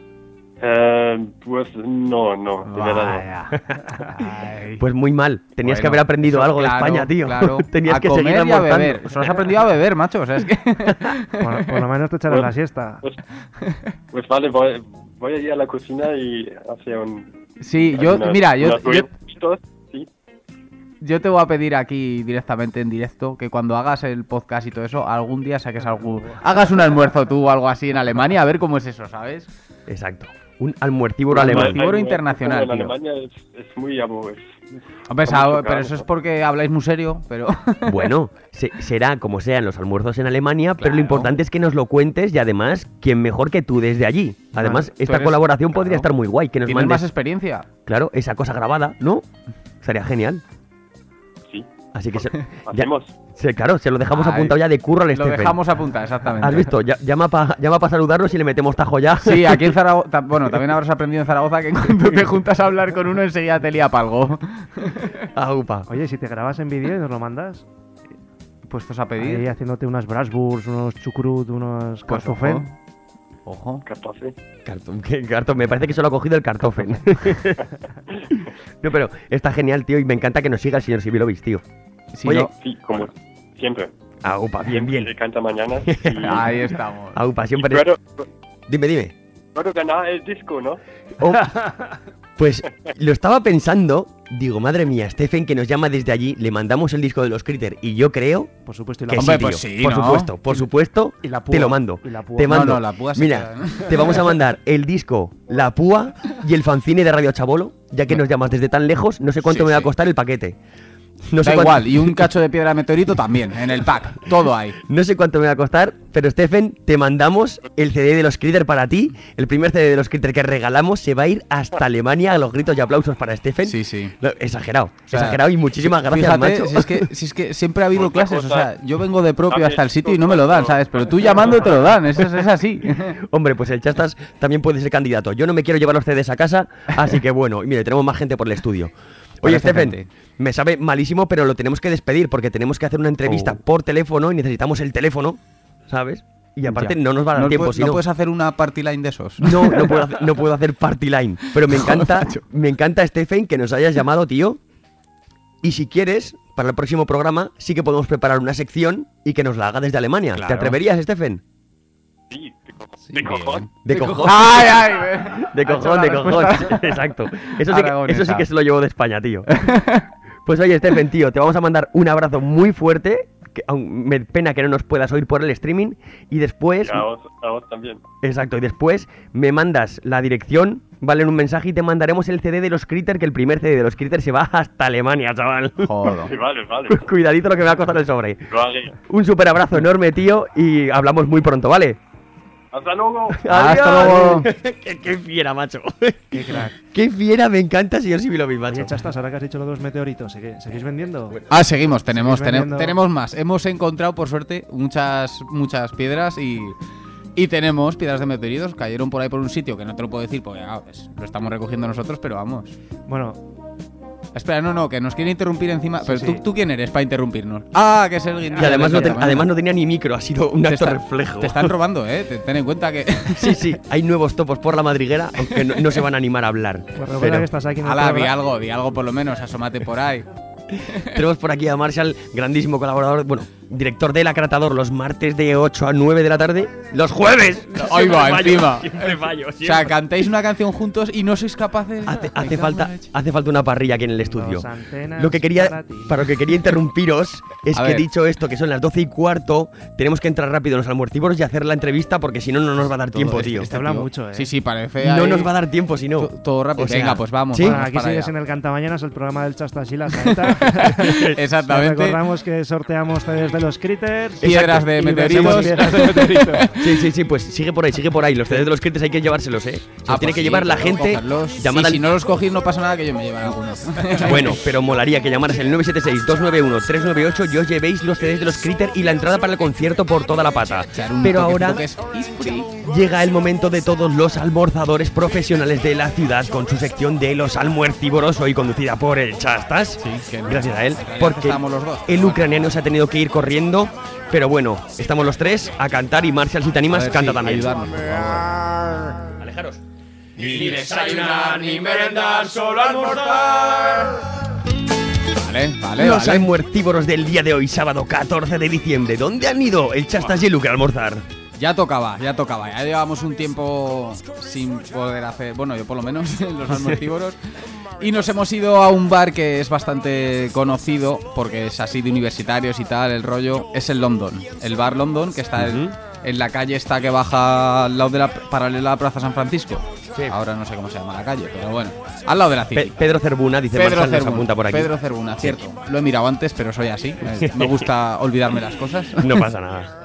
Pues no, de verdad no. Pues muy mal. Tenías que haber aprendido algo de España, tío. Claro. Tenías que comer seguir y a almorzando. beber. Solo has aprendido a beber, macho. O sea, es que... Por lo menos te echarás la siesta. Pues vale, voy a ir a la cocina y hacer un... Sí, yo te voy a pedir aquí directamente en directo que cuando hagas el podcast y todo eso, algún día hagas un almuerzo tú o algo así en Alemania, a ver cómo es eso, ¿sabes? Exacto. Un almuercívoro alemán. Almuercívoro internacional, en tío. Alemania es muy amor. Hombre, pero eso es porque habláis muy serio, pero... Bueno, será como sean los almuerzos en Alemania, pero lo importante es que nos lo cuentes y además, ¿quién mejor que tú desde allí? Además, esta colaboración podría estar muy guay. Que nos mandes más experiencia. Claro, esa cosa grabada, ¿no? Sería genial. Así que claro, se lo dejamos apuntado ya de curro al Stephen. Lo dejamos apuntado, exactamente. ¿Has visto? Llama para saludarnos y le metemos tajo ya. Sí, aquí en Zaragoza, bueno, también habrás aprendido en Zaragoza que cuando te juntas a hablar con uno enseguida te lía palgo. Aupa. Oye, si te grabas en vídeo y nos lo mandas, puestos a pedir. Ahí haciéndote unas Brasburgs, unos chucrut, unos cartofen. Ojo. Cartofen. Me parece que solo ha cogido el cartofen. No, pero está genial, tío, y me encanta que nos siga el señor Sibilovich, tío. Sí, oye, sí, como siempre. Aupa, bien. Se canta mañana. Ahí estamos. Aupa, siempre. Dime. Puedo ganar el disco, ¿no? Pues lo estaba pensando, digo, madre mía, Stephen que nos llama desde allí, le mandamos el disco de los Critter y yo creo por supuesto, que sí, tío. Pues sí, por supuesto, y la púa, te lo mando. Y la púa. Te mando. No, la púa mira, te vamos a mandar el disco, la púa y el fanzine de Radio Chabolo, ya que nos llamas desde tan lejos, no sé cuánto me va a costar el paquete. No sé igual, y un cacho de piedra de meteorito también, en el pack, todo hay. No sé cuánto me va a costar, pero Stephen, te mandamos el CD de los Critter para ti. El primer CD de los Critter que regalamos se va a ir hasta Alemania a los gritos y aplausos para Stephen. Sí. No, exagerado y muchísimas gracias, fíjate, macho. Si es que siempre ha habido clases, o sea, yo vengo de propio hasta el sitio y no me lo dan, ¿sabes? Pero tú llamando te lo dan, es así. Hombre, pues el Chastas también puede ser candidato. Yo no me quiero llevar los CDs a casa, así que bueno, y mire, tenemos más gente por el estudio. Oye, Stephen, me sabe malísimo, pero lo tenemos que despedir porque tenemos que hacer una entrevista por teléfono y necesitamos el teléfono, ¿sabes? Y aparte no nos va a dar tiempo. ¿No puedes hacer una party line de esos? No puedo hacer party line. Pero me encanta, Stephen, que nos hayas llamado, tío. Y si quieres, para el próximo programa, sí que podemos preparar una sección y que nos la haga desde Alemania. Claro. ¿Te atreverías, Stephen? Sí, de cojón. De cojón. ¡Ay! De cojón. Exacto. Eso sí que se lo llevo de España, tío. Pues oye, Stephen, tío, te vamos a mandar un abrazo muy fuerte. me pena que no nos puedas oír por el streaming. Y después... A vos también. Exacto, y después me mandas la dirección, vale, en un mensaje y te mandaremos el CD de los Critter, que el primer CD de los Critter se va hasta Alemania, chaval. Joder. Vale. Cuidadito lo que me va a costar el sobre. Vale. Un súper abrazo enorme, tío, y hablamos muy pronto, ¿vale? Hasta luego. Hasta luego. Qué fiera, macho. Qué crack. Qué fiera, me encanta, señor Sibilovic, macho. Oye, Chastas, ahora que has dicho lo de los meteoritos, ¿seguís vendiendo? Seguimos, tenemos vendiendo. más. Hemos encontrado, por suerte, muchas piedras y tenemos piedras de meteoritos. Cayeron por ahí por un sitio que no te lo puedo decir porque lo estamos recogiendo nosotros, pero vamos. Bueno. Espera, no, que nos quiere interrumpir encima. Sí, pero sí. ¿tú quién eres para interrumpirnos? Ah, que es el guitarra. Y además no tenía ni micro, ha sido un acto reflejo. Te están robando, ten en cuenta que... Sí, hay nuevos topos por la madriguera, aunque no se van a animar a hablar. Pero que estás aquí en el di algo por lo menos, asómate por ahí. Tenemos por aquí a Marshall, grandísimo colaborador, director de El Acratador, los martes de 8 a 9 de la tarde. ¡Los jueves! Ahí va, encima. Siempre fallo. O sea, cantáis una canción juntos y no sois capaces... Hace falta una parrilla aquí en el estudio. Para lo que quería interrumpiros es que, dicho esto, que son las 12:15, tenemos que entrar rápido en los almuercívoros y hacer la entrevista porque si no, no nos va a dar tiempo, tío. Este habla mucho, Sí, parece. No nos va a dar tiempo si no. Todo rápido. Venga, pues vamos. ¿Sí? Aquí sigues en el Cantamañanas, el programa del Chastas y la Saeta. Exactamente. Recordamos que sorteamos CDs de los Critters. Piedras de meteoritos. Sí, pues sigue por ahí. Los CDs de los Critters hay que llevárselos, ¿eh? Tiene que llevar la gente. Si no los cogís, no pasa nada que yo me lleve algunos. Bueno, pero molaría que llamaras el 976-291-398 y os llevéis los CDs de los Critters y la entrada para el concierto por toda la pata. Pero ahora llega el momento de todos los almorzadores profesionales de la ciudad con su sección de los almuercívoros, hoy conducida por el Chastas. Gracias a él, porque el ucraniano se ha tenido que ir corriendo. Pero bueno, estamos los tres a cantar y Marshall, si te animas, canta también. Ayudarnos, por favor. Alejaros. Ni desayunar ni merendar, solo almorzar. Vale. Los almuercívoros del día de hoy, sábado 14 de diciembre. ¿Dónde han ido el Chastas y el Luke a almorzar? Ya tocaba. Ya llevamos un tiempo sin poder hacer, bueno, yo por lo menos, los almuercívoros. Y nos hemos ido a un bar que es bastante conocido, porque es así de universitarios y tal, el rollo. Es el London. El bar London, que está en la calle esta que baja al lado de paralela a la Plaza San Francisco. Sí. Ahora no sé cómo se llama la calle, pero bueno. Al lado de la City. Pedro Cervuna, dice Marshall, nos apunta por aquí. Pedro Cervuna, cierto. Lo he mirado antes, pero soy así. Me gusta olvidarme las cosas. No pasa nada.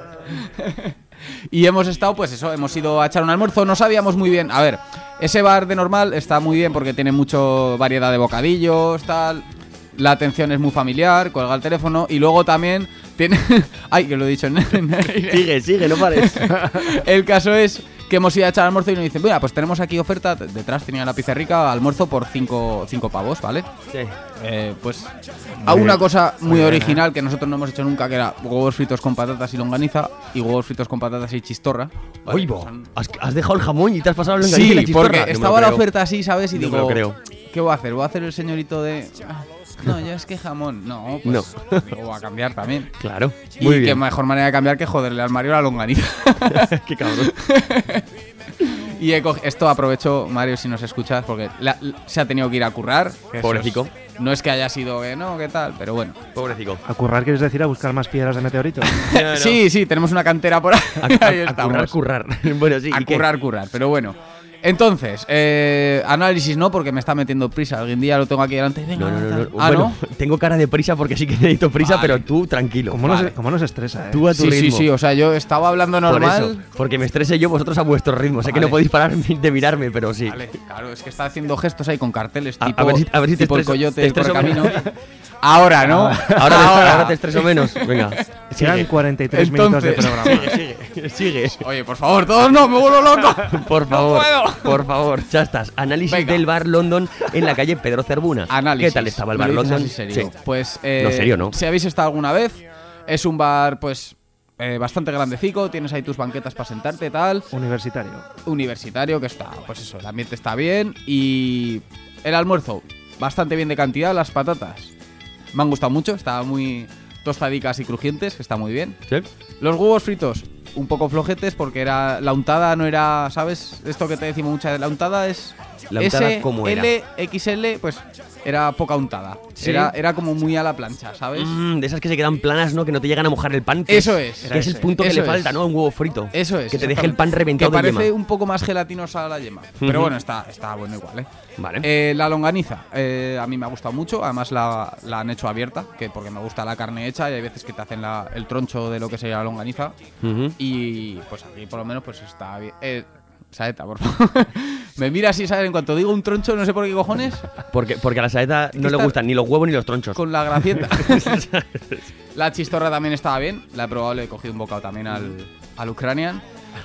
Y hemos estado, pues eso, hemos ido a echar un almuerzo. No sabíamos muy bien. A ver, ese bar de normal está muy bien porque tiene mucha variedad de bocadillos, tal. La atención es muy familiar, cuelga el teléfono. Y luego también tiene... Ay, que lo he dicho en Sigue, no pares. El caso es que hemos ido a echar almuerzo y nos dicen, mira, pues tenemos aquí oferta. Detrás tenía la pizarrica, almuerzo por 5 pavos, ¿vale? Sí. Pues a una cosa muy original que nosotros no hemos hecho nunca, que era huevos fritos con patatas y longaniza y huevos fritos con patatas y chistorra. Oye, has dejado el jamón y te has pasado la longaniza y la chistorra. Sí, porque estaba la oferta así, ¿sabes? Y digo, me lo creo. ¿Qué voy a hacer? ¿Voy a hacer el señorito de...? No, ya es que jamón. No, pues no. Voy a cambiar también. Claro. Muy bien. Qué mejor manera de cambiar que joderle al Mario la longaniza. Qué cabrón. Y esto aprovecho, Mario, si nos escuchas, porque se ha tenido que ir a currar. Pobrecico. No es que haya sido, no, ¿qué tal? Pero bueno. Pobrecico. ¿A currar quieres decir a buscar más piedras de meteoritos? No. Sí, tenemos una cantera por ahí. Ahí estamos. A currar. Bueno, sí. A currar, pero bueno. Entonces, análisis no, porque me está metiendo prisa. Algún día lo tengo aquí delante. Venga, no. Bueno, tengo cara de prisa porque sí que necesito prisa, vale. Pero tú tranquilo. ¿Cómo no se estresa, Tú a tu ritmo. Sí, o sea, yo estaba hablando normal. Por eso, porque me estrese yo, vosotros a vuestro ritmo. Sé que no podéis parar de mirarme, pero sí. Vale, claro, es que está haciendo gestos ahí con carteles tipo, a ver si tipo te el coyote te por el camino. Ahora, ¿no? Ahora te estreso menos. Venga. Quedan 43 minutos de programa. Sigue. Oye, por favor, todos no, me vuelvo loco. Por favor, Chastas. Análisis del bar London en la calle Pedro Cervuna. Análisis. ¿Qué tal estaba el bar London? Sí. Pues, no, serio, ¿no? Si habéis estado alguna vez, es un bar, pues, bastante grandecico. Tienes ahí tus banquetas para sentarte, tal. Universitario, que está, pues eso, el ambiente está bien. Y el almuerzo, bastante bien de cantidad. Las patatas me han gustado mucho, estaban muy tostadicas y crujientes, que está muy bien. ¿Sí? Los huevos fritos, un poco flojetes porque era la untada no era, ¿sabes? Esto que te decimos muchas veces, la untada es La untada, S, ¿cómo era? L, XL, pues era poca untada. ¿Sí? Era como muy a la plancha, ¿sabes? De esas que se quedan planas, ¿no? Que no te llegan a mojar el pan. Eso es. Que es el punto que Eso le falta, es. ¿no? Un huevo frito. Eso es. Que te deje el pan reventado que de parece yema. un poco más gelatinosa la yema. Pero bueno, está bueno igual, ¿eh? Vale. La longaniza, a mí me ha gustado mucho. Además la han hecho abierta, porque me gusta la carne hecha y hay veces que te hacen el troncho de lo que sería la longaniza. Y pues aquí por lo menos pues está bien. Saeta, por favor. Me mira así, ¿sabes? En cuanto digo un troncho, no sé por qué cojones. Porque a la saeta no le gustan ni los huevos ni los tronchos. Con la gracieta. La chistorra también estaba bien. La he probado, le he cogido un bocado también al Ucranian.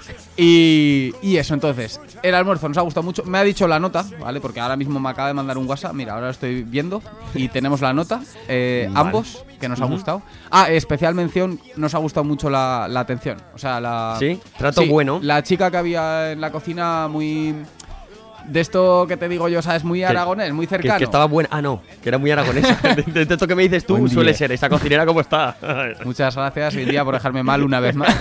Y eso, entonces, el almuerzo nos ha gustado mucho. Me ha dicho la nota, ¿vale? Porque ahora mismo me acaba de mandar un WhatsApp. Mira, ahora lo estoy viendo y tenemos la nota. Ambos, que nos ha gustado. Especial mención, nos ha gustado mucho la atención. O sea, ¿Sí? Trato bueno. La chica que había en la cocina muy... De esto que te digo yo, ¿sabes? Muy aragonés, muy cercano. Que estaba buena. Ah, no, que era muy aragonesa. de esto que me dices tú, suele ser. Esa cocinera, ¿cómo está? Muchas gracias, Lidia, por dejarme mal una vez más.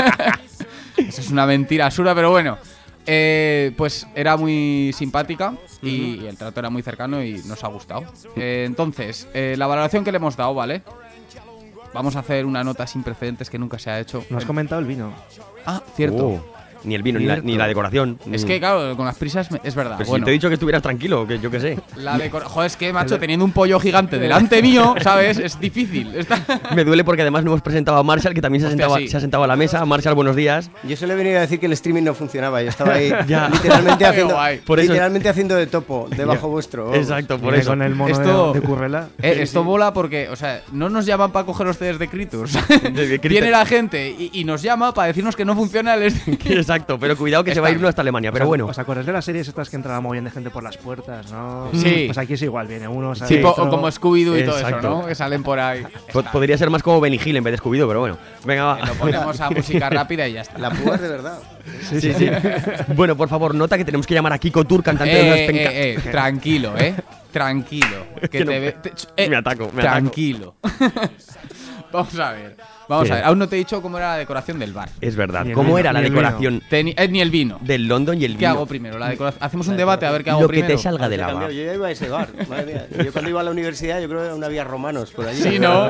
Eso es una mentira absurda, pero bueno. Pues era muy simpática y el trato era muy cercano y nos ha gustado. Entonces, la valoración que le hemos dado, ¿vale? Vamos a hacer una nota sin precedentes que nunca se ha hecho. No has comentado el vino. Ah, cierto. Ni el vino, ni la decoración. Es que, claro, con las prisas es verdad. Pero bueno, si te he dicho que estuvieras tranquilo, que yo qué sé. Joder, es que, macho, teniendo un pollo gigante delante mío, ¿sabes? Es difícil. Me duele porque además no hemos presentado a Marshall, que también se ha sentado a la mesa. Marshall, buenos días. Yo solo he venido a decir que el streaming no funcionaba. Yo estaba ahí Ya. literalmente haciendo de topo debajo vuestro. Exacto, por Viene eso. con el mono de Currela. Esto mola porque, o sea, no nos llaman para coger los CDs de Critters. Viene la gente y nos llama para decirnos que no funciona el streaming. Exacto, pero cuidado que se va a ir uno hasta Alemania, pero bueno. ¿Os acordáis de las series estas que entraba muy bien de gente por las puertas, no? Sí. Pues aquí es igual, viene uno, sale Tipo, otro. o como Scooby-Doo y todo eso, Exacto. ¿no? Que salen por ahí. Podría ser más como Benny Hill en vez de Scooby-Doo, pero bueno. Venga, va. Lo ponemos a música rápida y ya está. La púa de verdad. Sí. Bueno, por favor, nota que tenemos que llamar a Kiko Tour, cantante de las pencas. Tranquilo, tranquilo. Que no- me ataco. Tranquilo. Vamos a ver. Aún no te he dicho cómo era la decoración del bar. Es verdad. Ni el ¿Cómo vino, era la ni el decoración Ni el vino. del London y el vino? ¿Qué hago primero? La decoración. Hacemos un debate a ver qué hago Lo primero. que te salga de la Yo mano. ya iba a ese bar. Madre mía. Yo cuando iba a la universidad, yo creo que aún había romanos por allí. Sí, ¿no?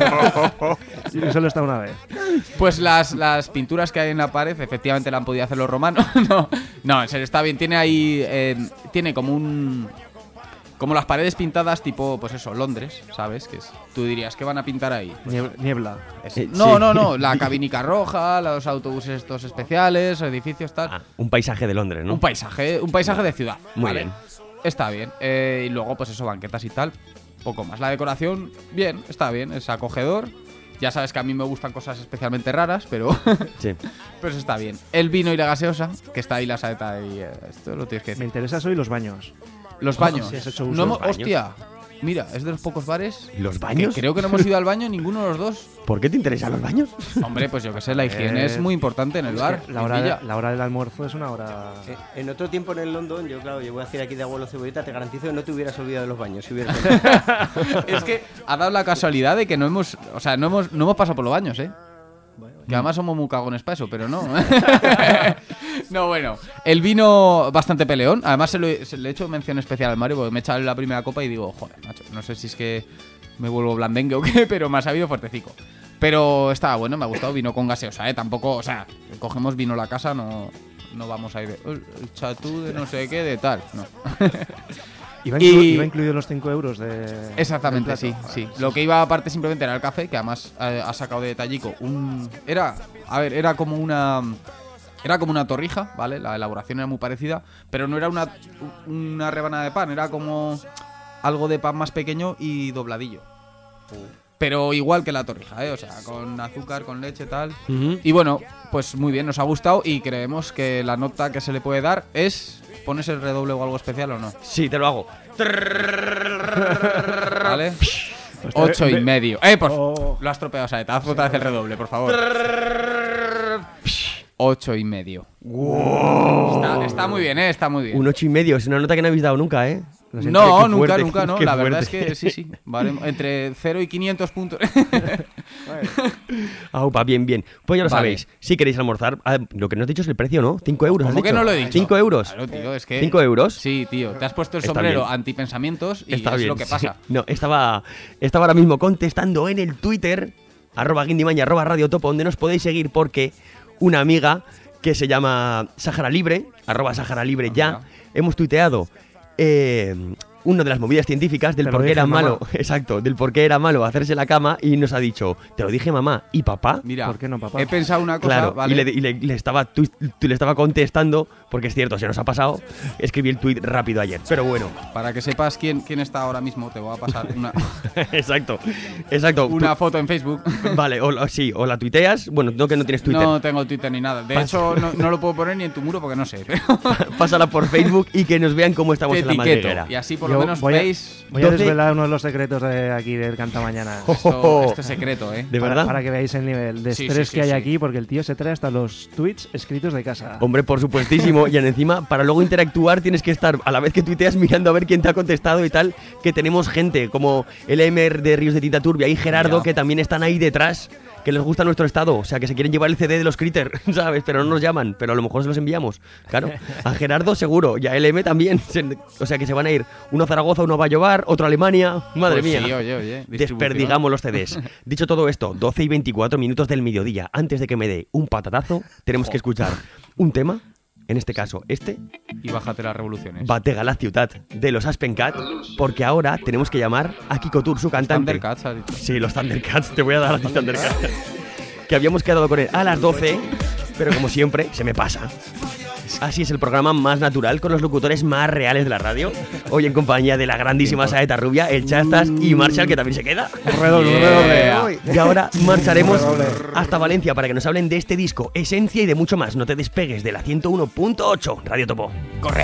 Sí, solo está una vez. Pues las pinturas que hay en la pared, efectivamente la han podido hacer los romanos. No, en serio, está bien. Tiene ahí. Tiene como las paredes pintadas tipo, pues eso, Londres, ¿sabes? Tú dirías, ¿qué van a pintar ahí? Niebla. No, la cabinica roja, los autobuses estos especiales, edificios, tal. Un paisaje de Londres, ¿no? Un paisaje de ciudad. Muy ¿vale? bien. Está bien. Y luego, pues eso, banquetas y tal. Poco más. La decoración, bien, está bien, es acogedor. Ya sabes que a mí me gustan cosas especialmente raras, pero Sí. pues está bien. El vino y la gaseosa, que está ahí la saeta y esto lo tienes que Me decir. interesa hoy los baños. Los baños. Si has hecho uso No de hemos- los baños. Hostia, mira, es de los pocos bares. ¿Los baños? Que creo que no hemos ido al baño ninguno de los dos. ¿Por qué te interesan los baños? Hombre, pues yo que sé, la higiene es muy importante en el Es bar. que la en Villa. hora del almuerzo es una hora... En otro tiempo en el London, yo voy a decir aquí de abuelo cebolleta, te garantizo que no te hubieras olvidado de los baños. Si hubieras Es que ha dado la casualidad de que no hemos pasado por los baños, ¿eh? Que además somos muy cagones para eso, pero no. No, bueno. El vino bastante peleón. Además le he hecho mención especial al Mario porque me he echado la primera copa y digo, joder, macho, no sé si es que me vuelvo blandengue o qué, pero me ha sabido fuertecico. Pero estaba bueno, me ha gustado. Vino con gaseosa, tampoco, o sea, cogemos vino a la casa, no vamos a ir de el chatú de no sé qué, de tal, no. Iba incluido los 5 euros de... Exactamente, del sí, plato. sí. Lo que iba aparte simplemente era el café, que además ha sacado de tallico era como una torrija, ¿vale? La elaboración era muy parecida, pero no era una rebanada de pan, era como algo de pan más pequeño y dobladillo. Pero igual que la torrija, ¿eh? O sea, con azúcar, con leche, tal. Y bueno, pues muy bien, nos ha gustado y creemos que la nota que se le puede dar es... ¿Pones el redoble o algo especial o no? Sí, te lo hago. ¿Vale? 8,5. Lo has tropeado, Saeta. Haz otra vez el redoble, por favor. 8,5. Está muy bien, está muy bien. Un 8,5, es una nota que no habéis dado nunca, ¿eh? Lo siento. No, Qué nunca, fuerte, nunca, no. qué La verdad es fuerte. que sí. Vale, entre 0 y 500 puntos. Aupa, bien, bien. Pues ya lo Vale. sabéis. Si queréis almorzar, lo que no has dicho es el precio, ¿no? 5 euros. ¿Cómo has que dicho? no lo he dicho? 5 euros. Claro, tío, es que... 5 euros. Sí, tío. Te has puesto el Está sombrero bien. antipensamientos y Está es bien, lo que sí. pasa. No, estaba ahora mismo contestando en el Twitter, @guindimaña, @radiotopo, donde nos podéis seguir porque una amiga que se llama Sahara Libre, @Sahara Libre ya, hemos tuiteado una de las movidas científicas del Te lo por qué dije, era mamá. malo, exacto, del por qué era malo hacerse la cama y nos ha dicho, te lo dije mamá y papá. Mira, ¿Por qué no, papá? he pensado una cosa, Claro, ¿vale? y le estaba contestando, porque es cierto, se nos ha pasado, escribí el tuit rápido ayer, pero bueno. Para que sepas quién está ahora mismo, te voy a pasar una, Exacto. una foto en Facebook. Vale, o la tuiteas, bueno, no que no tienes Twitter. No tengo Twitter ni nada. De hecho, no lo puedo poner ni en tu muro porque no sé. Pero Pásala por Facebook y que nos vean cómo estamos te en la etiqueto. madriguera. Y así por Yo lo menos voy a- veis... Voy a 12. desvelar uno de los secretos de aquí del Cantamañana. Esto es secreto, ¿eh? ¿De verdad? Para que veáis el nivel de Sí, estrés sí, que hay sí. aquí, porque el tío se trae hasta los tweets escritos de casa. Hombre, por supuestísimo. Y encima, para luego interactuar, tienes que estar a la vez que tuiteas mirando a ver quién te ha contestado y tal. Que tenemos gente como LMR de Ríos de Tinta Turbia y Gerardo, Ya. que también están ahí detrás, que les gusta nuestro estado. O sea, que se quieren llevar el CD de los Critter, ¿sabes? Pero no nos llaman, pero a lo mejor se los enviamos. Claro. A Gerardo seguro, y a LM también. O sea, que se van a ir uno a Zaragoza, uno a Vallovar, otro a Alemania. Madre Pues mía. sí, oye, Desperdigamos los CDs. Dicho todo esto, 12 y 24 minutos del mediodía. Antes de que me dé un patatazo, tenemos que escuchar un tema. En este caso, Y bájate las revoluciones. Batega la ciutat de los Aspen Cat, porque ahora tenemos que llamar a Kiko Tour, su cantante. Thundercats, has dicho. Sí, los Thundercats, te voy a dar a ti Thundercats. Que habíamos quedado con él a las 12, pero como siempre, se me pasa. Así es el programa más natural, con los locutores más reales de la radio. Hoy en compañía de la grandísima Saeta Rubia, el Chastas y Marshall, que también se queda. Redoble. Y ahora marcharemos hasta Valencia para que nos hablen de este disco, Esencia y de mucho más. No te despegues de la 101.8 Radio Topo. ¡Corre!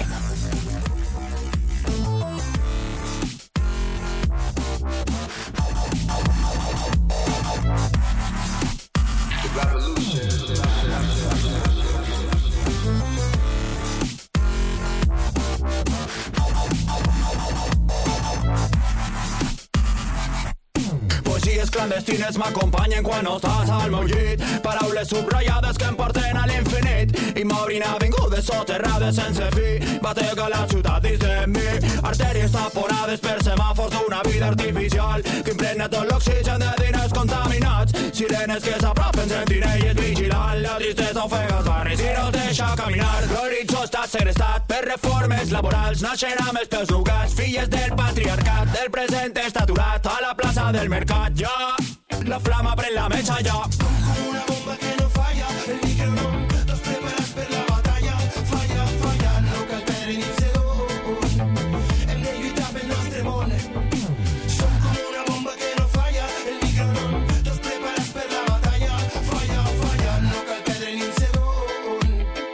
Poesies clandestines m'acompanyen quan no estàs al meu llit. Paraules subratllades que em porten a l'infinit. I m'obrin avingudes soterrades sense fi. Batega la ciutat dins de mi. Artèries taponades per semàfors d'una vida artificial que impregna tot l'oxigen de diners contaminats. Sirenes que s'apropen sentinelles vigilant. La tristesa ofega els barris i no deixa caminar. L'horitzó està segrestat per reformes laborals. Naixen amb els peus nugats, filles del patriarcat. El present està aturat a la plaça del mercat. Ja, la flama pren la mecha ja. Com una bomba que no falla, el micro no, tots preparats per la batalla. Falla, falla, no cal perdre ni un segon. Hem de lluitar pel nostre món. Som com una bomba que no falla, el micro no, tots preparats per la batalla. Falla, falla, no cal perdre ni un segon.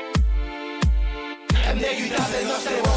Hem de lluitar pel nostre món.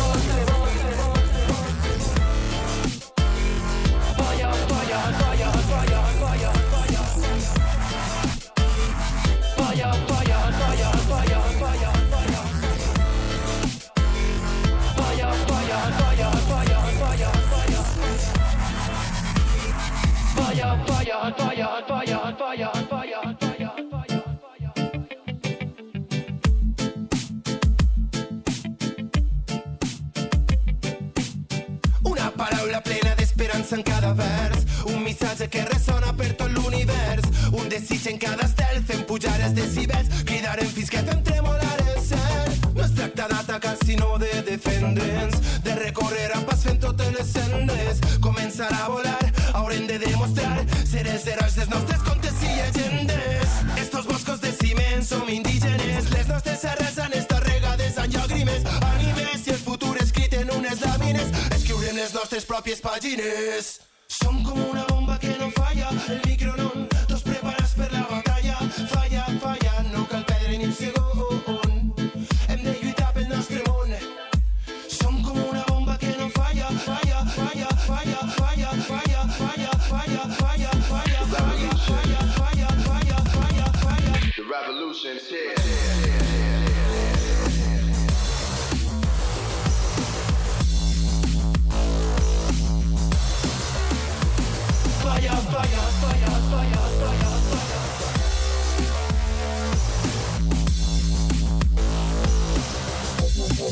Una paraula plena d'esperança en cada vers, un missatge que ressona per tot l'univers, un desig en cada estel fent pujar els decibels, cridarem fins que fem tremolar el cel. No es tracta d'atacar sinó de defendre'ns, de recórrer a pas fent totes les sendes, començar a volar, haurem de demostrar ser els herois dels nostres contes i llegendes. Estos boscos de ciment som indígenes, les nostres serres han estat regades amb llàgrimes, ànimes i el futur escrit en unes làmines, escriurem les nostres pròpies pàgines. Som com una bomba que no falla, el micro no, tots preparats per la batalla. Falla, falla, no cal perdre ni un segon. Hem de lluitar pel nostre món. Som com una bomba que no falla, falla, falla, falla, falla, falla, falla, falla, falla, falla, falla, falla, falla, falla, falla, falla. The revolution's here.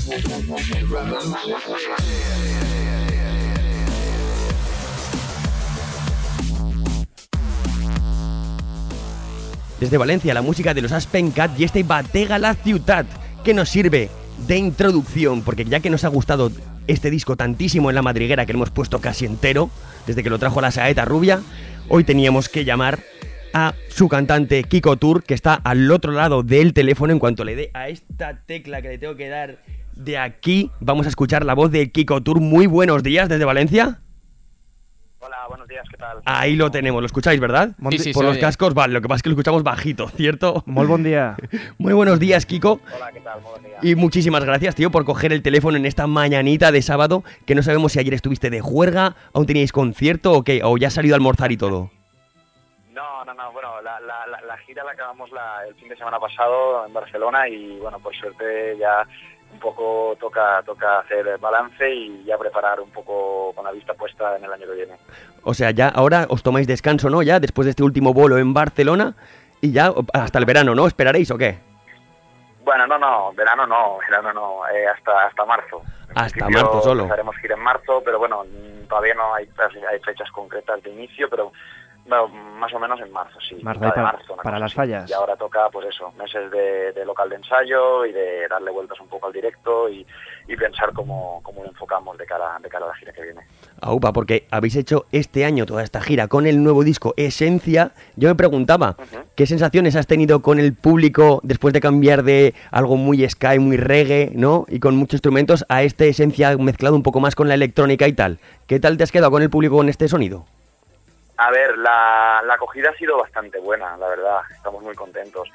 Desde Valencia, la música de los Aspen Cat y este Batega la ciutat, que nos sirve de introducción, porque ya que nos ha gustado este disco tantísimo en La Madriguera, que lo hemos puesto casi entero, desde que lo trajo la Saeta Rubia, hoy teníamos que llamar a su cantante Kiko Tour, que está al otro lado del teléfono. En cuanto le dé a esta tecla que le tengo que dar de aquí, vamos a escuchar la voz de Kiko Tour. Muy buenos días desde Valencia. Hola, buenos días, ¿qué tal? Ahí lo tenemos, lo escucháis, ¿verdad? Sí, Por los cascos, vale, lo que pasa es que lo escuchamos bajito, ¿cierto? Muy buen día. Muy buenos días, Kiko. Hola, ¿qué tal? Muy buen día. Y muchísimas gracias, tío, por coger el teléfono en esta mañanita de sábado, que no sabemos si ayer estuviste de juerga, aún teníais concierto o qué, o ya has salido a almorzar y todo. No, bueno, la gira la acabamos el fin de semana pasado en Barcelona y bueno, por suerte ya un poco toca hacer el balance y ya preparar un poco con la vista puesta en el año que viene. O sea, ya ahora os tomáis descanso, ¿no? Ya después de este último bolo en Barcelona y ya hasta el verano, ¿no? ¿Esperaréis o qué? Bueno, verano no, hasta marzo. Hasta marzo solo. Haremos gira en marzo, pero bueno, todavía no hay fechas concretas de inicio, pero bueno, más o menos en marzo, sí. Marzo para las fallas. Y ahora toca, pues eso, meses de local de ensayo y de darle vueltas un poco al directo y pensar cómo lo enfocamos de cara a la gira que viene. Aupa, porque habéis hecho este año toda esta gira con el nuevo disco Esencia. Yo me preguntaba, ¿qué sensaciones has tenido con el público después de cambiar de algo muy ska y muy reggae, ¿no? Y con muchos instrumentos a este Esencia mezclado un poco más con la electrónica y tal. ¿Qué tal te has quedado con el público con este sonido? A ver, la acogida ha sido bastante buena, la verdad, estamos muy contentos.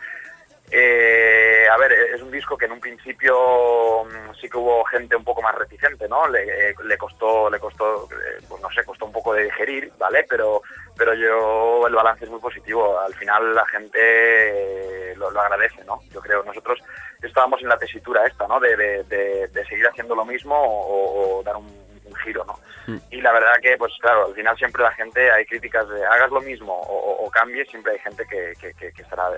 A ver, es un disco que en un principio sí que hubo gente un poco más reticente, ¿no? Le costó, pues no sé, costó un poco de digerir, ¿vale? Pero el balance es muy positivo. Al final la gente lo agradece, ¿no? Yo creo, nosotros estábamos en la tesitura esta, ¿no? De seguir haciendo lo mismo o dar un giro, ¿no? Y la verdad que, pues claro, al final siempre la gente, hay críticas de hagas lo mismo o cambies, siempre hay gente que estará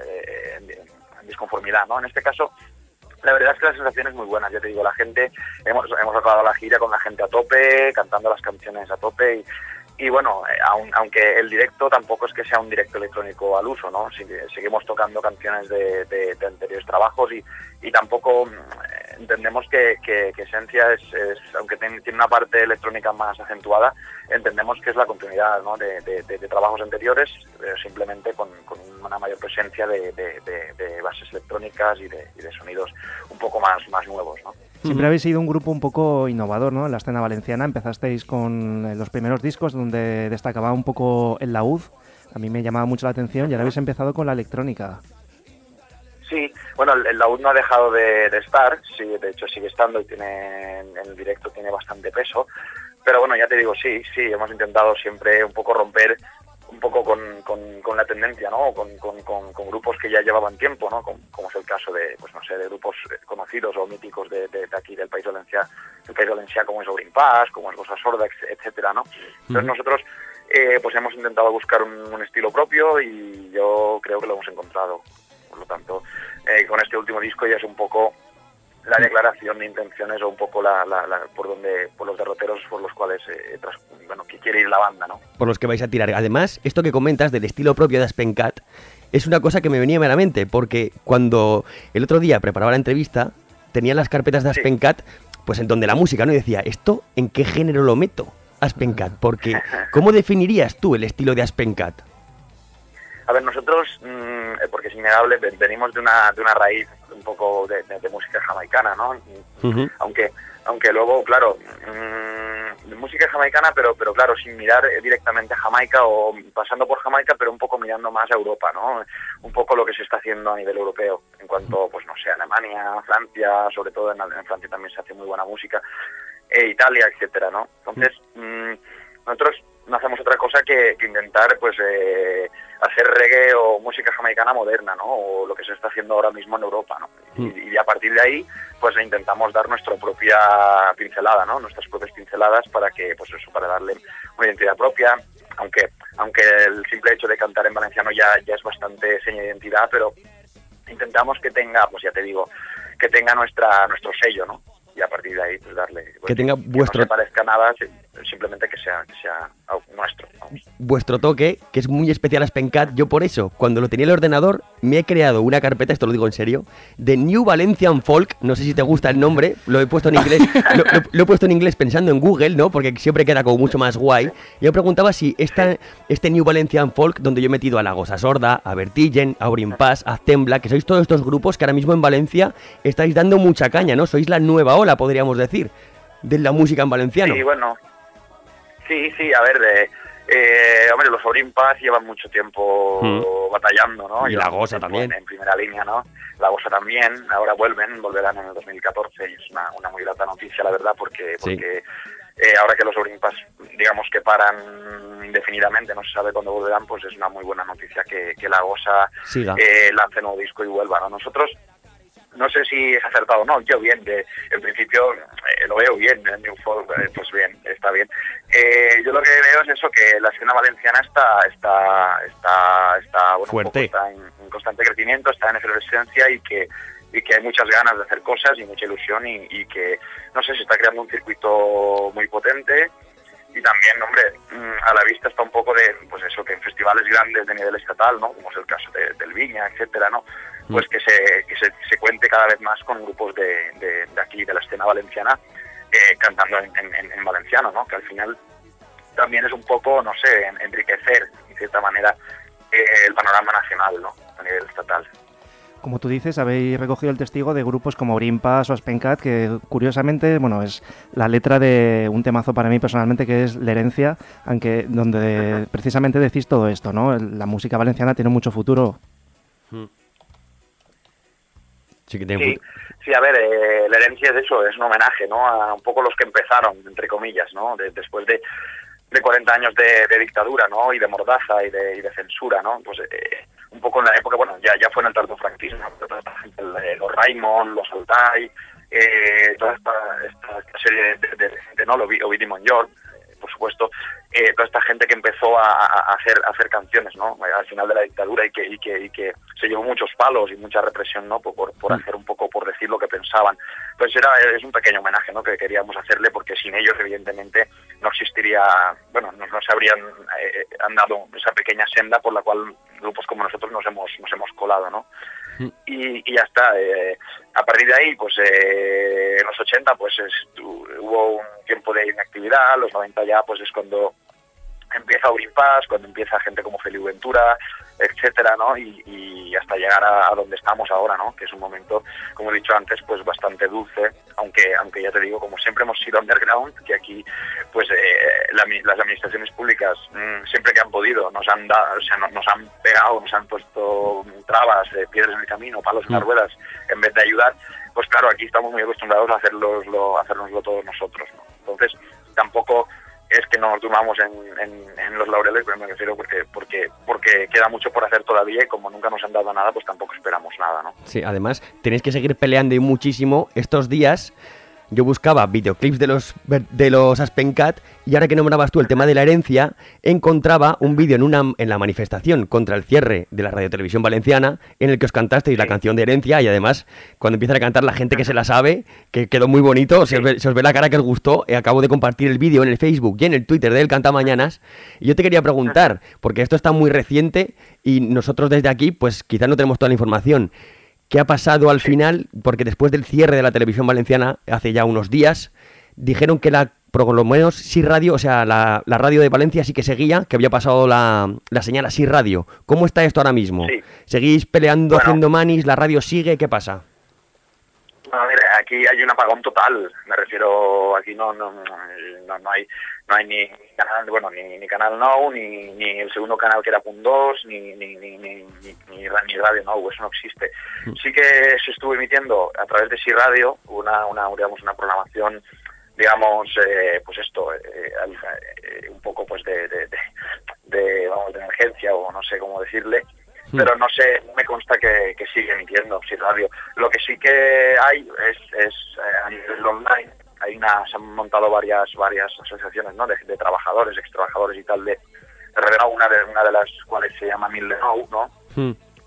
en disconformidad, ¿no? En este caso, la verdad es que la sensación es muy buena, ya te digo, la gente, hemos acabado la gira con la gente a tope, cantando las canciones a tope y bueno, aunque el directo tampoco es que sea un directo electrónico al uso, ¿no? Seguimos tocando canciones de anteriores trabajos y tampoco entendemos que Esencia es aunque tiene una parte electrónica más acentuada, entendemos que es la continuidad, ¿no? de trabajos anteriores, simplemente con una mayor presencia de bases electrónicas y de sonidos un poco más nuevos, ¿no? Siempre habéis sido un grupo un poco innovador, ¿no? En la escena valenciana empezasteis con los primeros discos donde destacaba un poco el laúd. A mí me llamaba mucho la atención y ahora habéis empezado con la electrónica. Sí, bueno, el laúd no ha dejado de estar, sí, de hecho sigue estando y en el directo tiene bastante peso. Pero bueno, ya te digo, sí, hemos intentado siempre un poco romper un poco con la tendencia, ¿no? Con grupos que ya llevaban tiempo, ¿no? Como es el caso de, pues no sé, de grupos conocidos o míticos de aquí del País Valencià, como es Obrin Pas, como es Bossa Sorda, etcétera, ¿no? Entonces nosotros pues hemos intentado buscar un estilo propio y yo creo que lo hemos encontrado. Por lo tanto, con este último disco ya es un poco la declaración de intenciones o un poco por los derroteros por los cuales que quiere ir la banda, ¿no? Por los que vais a tirar. Además, esto que comentas del estilo propio de Aspen Cat es una cosa que me venía a la mente, porque cuando el otro día preparaba la entrevista, tenía las carpetas de Aspen Cat, pues en donde la música, ¿no? Y decía, ¿esto en qué género lo meto? Aspen Cat, porque ¿cómo definirías tú el estilo de Aspen Cat? A ver, nosotros, porque es innegable, venimos de una raíz un poco de música jamaicana, ¿no? Aunque luego, claro, música jamaicana, pero claro, sin mirar directamente a Jamaica o pasando por Jamaica, pero un poco mirando más a Europa, ¿no? Un poco lo que se está haciendo a nivel europeo, en cuanto, pues no sé, Alemania, Francia, sobre todo en Francia también se hace muy buena música, Italia, etcétera, ¿no? Entonces, nosotros no hacemos otra cosa que intentar, pues, hacer reggae o música jamaicana moderna, ¿no? O lo que se está haciendo ahora mismo en Europa, ¿no? Y a partir de ahí, pues intentamos dar nuestra propia pincelada, ¿no? Nuestras propias pinceladas para que, pues eso, para darle una identidad propia, aunque el simple hecho de cantar en valenciano ya es bastante seña de identidad, pero intentamos que tenga, pues ya te digo, que tenga nuestro sello, ¿no? y a partir de ahí pues darle... Pues, que tenga vuestro... no se parezca nada, simplemente que sea nuestro. Vamos. Vuestro toque, que es muy especial a Spencat. Yo por eso, cuando lo tenía en el ordenador, me he creado una carpeta, esto lo digo en serio, de New Valencian Folk. No sé si te gusta el nombre, lo he puesto en inglés, lo he puesto en inglés pensando en Google, ¿no? Porque siempre queda como mucho más guay. Yo me preguntaba si este New Valencian Folk, donde yo he metido a La Gosa Sorda, a Vertigen, a Urim Pass, a Tembla, que sois todos estos grupos que ahora mismo en Valencia estáis dando mucha caña, ¿no? Sois la nueva ola, podríamos decir, de la música en valenciano. Sí, bueno, sí, a ver, hombre, los Urim Pass llevan mucho tiempo batallando, ¿no? Y La Gosa también. En primera línea, ¿no? La Gosa también, ahora volverán en el 2014 y es una muy grata noticia, la verdad, porque ahora que los Urim Pass, digamos que paran indefinidamente, no se sabe cuándo volverán, pues es una muy buena noticia que La Gosa lance nuevo disco y vuelva, ¿no? Nosotros, no sé si es acertado o no, yo bien, en principio lo veo bien, el New Folk, pues bien, está bien. Yo lo que veo es eso, que la escena valenciana está bueno, fuerte, está en constante crecimiento, está en efervescencia y que hay muchas ganas de hacer cosas y mucha ilusión y que, no sé, se está creando un circuito muy potente. Y también, hombre, a la vista está un poco de, pues eso, que en festivales grandes de nivel estatal, ¿no? Como es el caso del Viña, etcétera, ¿no? Pues que se cuente cada vez más con grupos de aquí, de la escena valenciana, cantando en valenciano, ¿no? Que al final también es un poco, no sé, enriquecer, de cierta manera, el panorama nacional, ¿no? A nivel estatal. Como tú dices, habéis recogido el testigo de grupos como Urim Pass o Spencat, que curiosamente, bueno, es la letra de un temazo para mí personalmente, que es La Herencia, aunque donde precisamente decís todo esto, ¿no? La música valenciana tiene mucho futuro. Sí, a ver, La Herencia es eso, es un homenaje, ¿no? A un poco los que empezaron, entre comillas, ¿no? Después de 40 años de dictadura, ¿no? Y de mordaza y de censura, ¿no? Pues un poco en la época, bueno, ya fue en el tardofranquismo, los Raimon, los Altai, toda esta serie de ¿no? Ovidi Montllor, por supuesto, toda esta gente que empezó a hacer canciones, ¿no? Al final de la dictadura y que se llevó muchos palos y mucha represión, ¿no? Por hacer un poco, por decir lo que pensaban. Pues es un pequeño homenaje, ¿no? Que queríamos hacerle, porque sin ellos, evidentemente, no existiría, bueno, no se habrían andado esa pequeña senda por la cual grupos como nosotros nos hemos colado, ¿no? Y ya está. A partir de ahí, pues en los 80 pues hubo un tiempo de inactividad, los 90 ya pues es cuando empieza Urim Pass, cuando empieza gente como Feliu Ventura, etcétera, ¿no? Y hasta llegar a donde estamos ahora, ¿no? Que es un momento, como he dicho antes, pues bastante dulce, aunque ya te digo, como siempre hemos sido underground, que aquí pues las administraciones públicas siempre que han podido nos han dado, o sea, nos han pegado, nos han puesto trabas, piedras en el camino, palos en las ruedas, en vez de ayudar. Pues claro, aquí estamos muy acostumbrados a hacérnoslo todos nosotros, ¿no? Entonces tampoco es que nos durmamos en los laureles, pero me refiero porque queda mucho por hacer todavía y como nunca nos han dado nada, pues tampoco esperamos nada, ¿no? Sí, además tenéis que seguir peleando y muchísimo. Estos días yo buscaba videoclips de los Spencat y ahora que nombrabas tú el tema de La Herencia, encontraba un vídeo en la manifestación contra el cierre de la radiotelevisión valenciana en el que os cantasteis la canción de Herencia y además cuando empiezan a cantar la gente que se la sabe, que quedó muy bonito, se os ve la cara que os gustó. Acabo de compartir el vídeo en el Facebook y en el Twitter del Cantamañanas y yo te quería preguntar, porque esto está muy reciente y nosotros desde aquí pues quizás no tenemos toda la información. ¿Qué ha pasado al final? Porque después del cierre de la televisión valenciana, hace ya unos días, dijeron que por lo menos Sí Radio, o sea, la radio de Valencia sí que seguía, que había pasado la señal a Sí Radio. ¿Cómo está esto ahora mismo? Sí. ¿Seguís peleando, haciendo manis? ¿La radio sigue? ¿Qué pasa? Bueno, mira, aquí hay un apagón total. Me refiero, aquí no hay ni canal, bueno, ni Canal Now, ni el segundo canal que era Punt 2, ni Radio Now, eso no existe. Sí que se estuvo emitiendo a través de Sí Radio una programación, digamos, pues esto, un poco pues de emergencia o no sé cómo decirle. Pero no sé, me consta que sigue emitiendo Sí Radio. Lo que sí que hay es a nivel online, se han montado varias asociaciones, ¿no? de trabajadores, extrabajadores y tal de Revenau, una de las cuales se llama Mil de Nou, ¿no?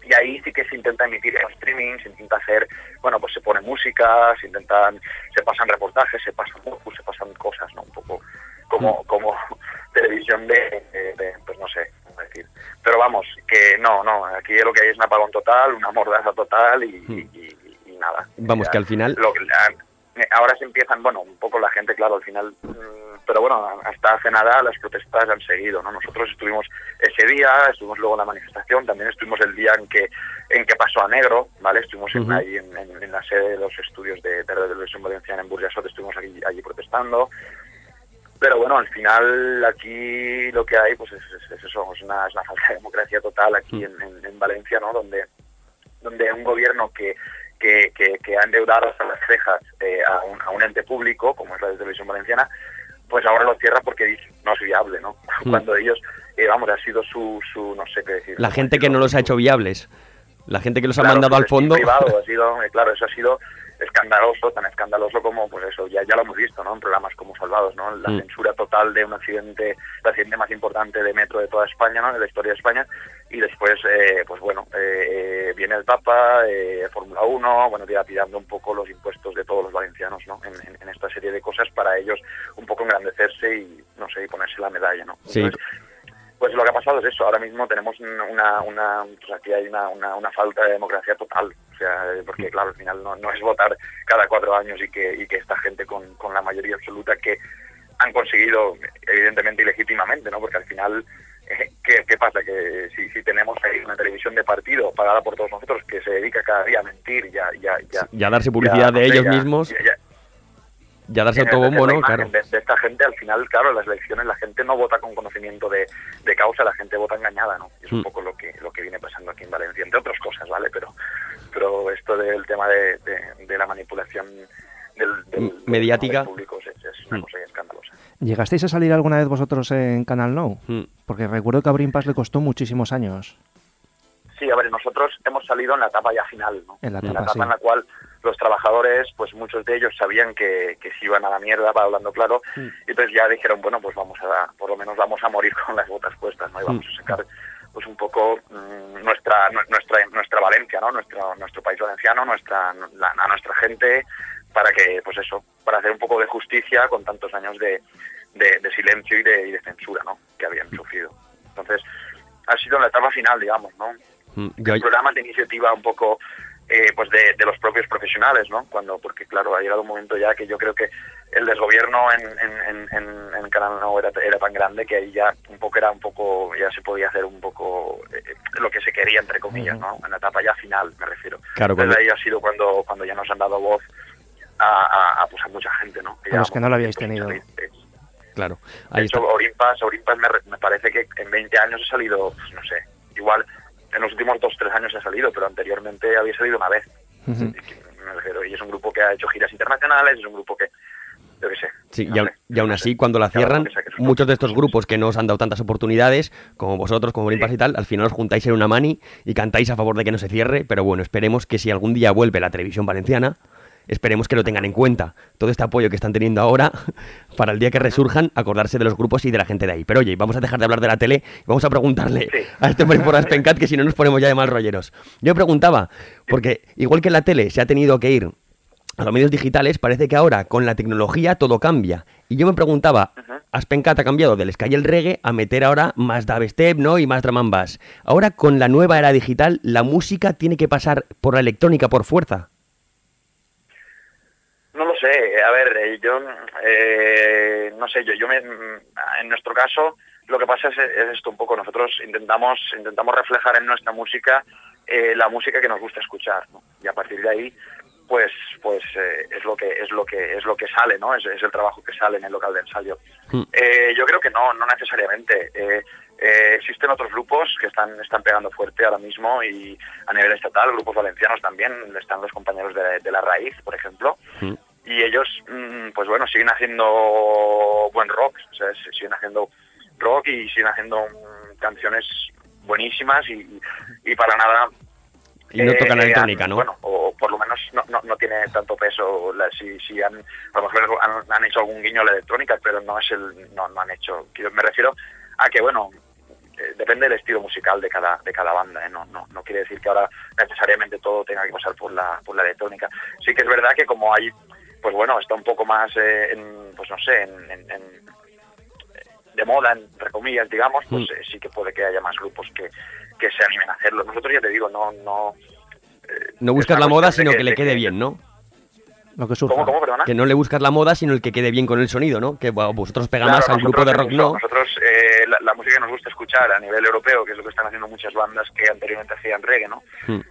Y ahí sí que se intenta emitir en streaming, se intenta hacer, bueno, pues se pone música, se pasan reportajes, se pasan cosas, ¿no? Un poco como televisión pues no sé cómo decir. Pero vamos, que no, aquí lo que hay es un apagón total, una mordaza total y nada. Vamos, que al final... Ahora se empiezan, bueno, un poco la gente, claro, al final, pero bueno, hasta hace nada las protestas han seguido, ¿no? Nosotros estuvimos ese día, estuvimos luego en la manifestación, también estuvimos el día en que pasó a negro, ¿vale? Estuvimos ahí en la sede de los estudios de televisión valenciana en Burjasot, estuvimos allí protestando. Pero bueno, al final aquí lo que hay pues es eso, es una falta de democracia total aquí en Valencia, ¿no? Donde un gobierno que ha endeudado hasta las cejas a un ente público, como es la de Televisión Valenciana, pues ahora lo cierra porque dice, no es viable, ¿no? Cuando ellos, ha sido su no sé qué decir. La gente que no los ha hecho viables, la gente que los ha mandado al fondo. Privado, ha sido, claro, eso ha sido escandaloso, tan escandaloso como, pues eso, ya lo hemos visto, ¿no? En programas como Salvados, ¿no? La censura total de un accidente, el accidente más importante de metro de toda España, ¿no? De la historia de España, y después, pues bueno, viene el Papa, Fórmula 1, bueno, tirando un poco los impuestos de todos los valencianos, ¿no? En esta serie de cosas para ellos un poco engrandecerse y, no sé, y ponerse la medalla, ¿no? Sí. Entonces, pues lo que ha pasado es eso, ahora mismo tenemos pues aquí hay una falta de democracia total, o sea, porque claro, al final no es votar cada 4 años y que esta gente con la mayoría absoluta que han conseguido, evidentemente ilegítimamente, ¿no? Porque al final, ¿qué pasa? Que si tenemos ahí una televisión de partido pagada por todos nosotros que se dedica cada día a mentir y a darse publicidad de ellos mismos... Ya darse autobombo, ¿no? Claro. De esta gente, al final, claro, en las elecciones la gente no vota con conocimiento de causa, la gente vota engañada, ¿no? Es un poco lo que viene pasando aquí en Valencia, entre otras cosas, ¿vale? Pero esto del tema de la manipulación del mediática público es una cosa escandalosa. ¿Llegasteis a salir alguna vez vosotros en Canal Nou? Porque recuerdo que a Brin Pas le costó muchísimos años. Sí, a ver, nosotros hemos salido en la etapa ya final, ¿no? En la etapa sí. En la cual los trabajadores, pues muchos de ellos sabían que se iban a la mierda, para hablando claro, y entonces ya dijeron, bueno, pues por lo menos vamos a morir con las botas puestas, ¿no? Y vamos a sacar pues un poco nuestra Valencia, ¿no? Nuestro país valenciano, a nuestra gente, para que, pues eso, para hacer un poco de justicia con tantos años de silencio y de censura, ¿no? Que habían sufrido. Entonces, ha sido la etapa final, digamos, ¿no? El programa de iniciativa un poco pues de los propios profesionales, ¿no? Porque claro, ha llegado un momento ya que yo creo que el desgobierno en Canal Nou era tan grande que ahí ya ya se podía hacer un poco lo que se quería, entre comillas, ¿no? En la etapa ya final, me refiero. Claro, desde ahí ha sido cuando ya nos han dado voz a mucha gente, ¿no? A los que no lo habíais tenido. Claro. De hecho, Orimpas me parece que en 20 años ha salido, pues no sé, igual en los últimos 2-3 años ha salido, pero anteriormente había salido una vez. Y es un grupo que ha hecho giras internacionales, es un grupo que, yo qué sé. Sí, y aún así, cuando la cierran, muchos de estos grupos que no os han dado tantas oportunidades, como vosotros, como Brin Pas y tal, al final os juntáis en una mani y cantáis a favor de que no se cierre, pero bueno, esperemos que si algún día vuelve la televisión valenciana, esperemos que lo tengan en cuenta. Todo este apoyo que están teniendo ahora, para el día que resurjan, acordarse de los grupos y de la gente de ahí. Pero oye, vamos a dejar de hablar de la tele y vamos a preguntarle a este hombre por Aspencat, que si no nos ponemos ya de mal rolleros. Yo preguntaba, porque igual que en la tele se ha tenido que ir a los medios digitales, parece que ahora con la tecnología todo cambia. Y yo me preguntaba, Aspencat ha cambiado del ska y el reggae a meter ahora más dubstep, ¿no? Y más drum and bass. Ahora con la nueva era digital, la música tiene que pasar por la electrónica por fuerza. No lo sé, a ver, yo no sé, en nuestro caso lo que pasa es esto un poco, nosotros intentamos reflejar en nuestra música la música que nos gusta escuchar, ¿no? Y a partir de ahí pues es lo que sale, ¿no? Es el trabajo que sale en el local de ensayo. Yo creo que no necesariamente. Existen otros grupos que están pegando fuerte ahora mismo y a nivel estatal, grupos valencianos también, están los compañeros de La Raíz, por ejemplo, y ellos, pues bueno, siguen haciendo buen rock, o sea, siguen haciendo rock y siguen haciendo canciones buenísimas y para nada... Y no tocan la electrónica, ¿no? Bueno, o por lo menos no tiene tanto peso. Si a lo mejor han hecho algún guiño a la electrónica, pero no han hecho... Me refiero a que, bueno, depende del estilo musical de cada banda, ¿eh? No quiere decir que ahora necesariamente todo tenga que pasar por la electrónica. Sí que es verdad que como hay, pues bueno, está un poco más, pues no sé, de moda, entre comillas, digamos, pues sí que puede que haya más grupos que se animen a hacerlo. Nosotros, ya te digo, no buscas la moda, sino que le quede bien, ¿no? Lo que surja. ¿Cómo, perdona? Que no le buscas la moda, sino el que quede bien con el sonido, ¿no? Que vosotros pega más al grupo de rock, ¿no? Nosotros, la música que nos gusta escuchar a nivel europeo, que es lo que están haciendo muchas bandas que anteriormente hacían reggae, ¿no?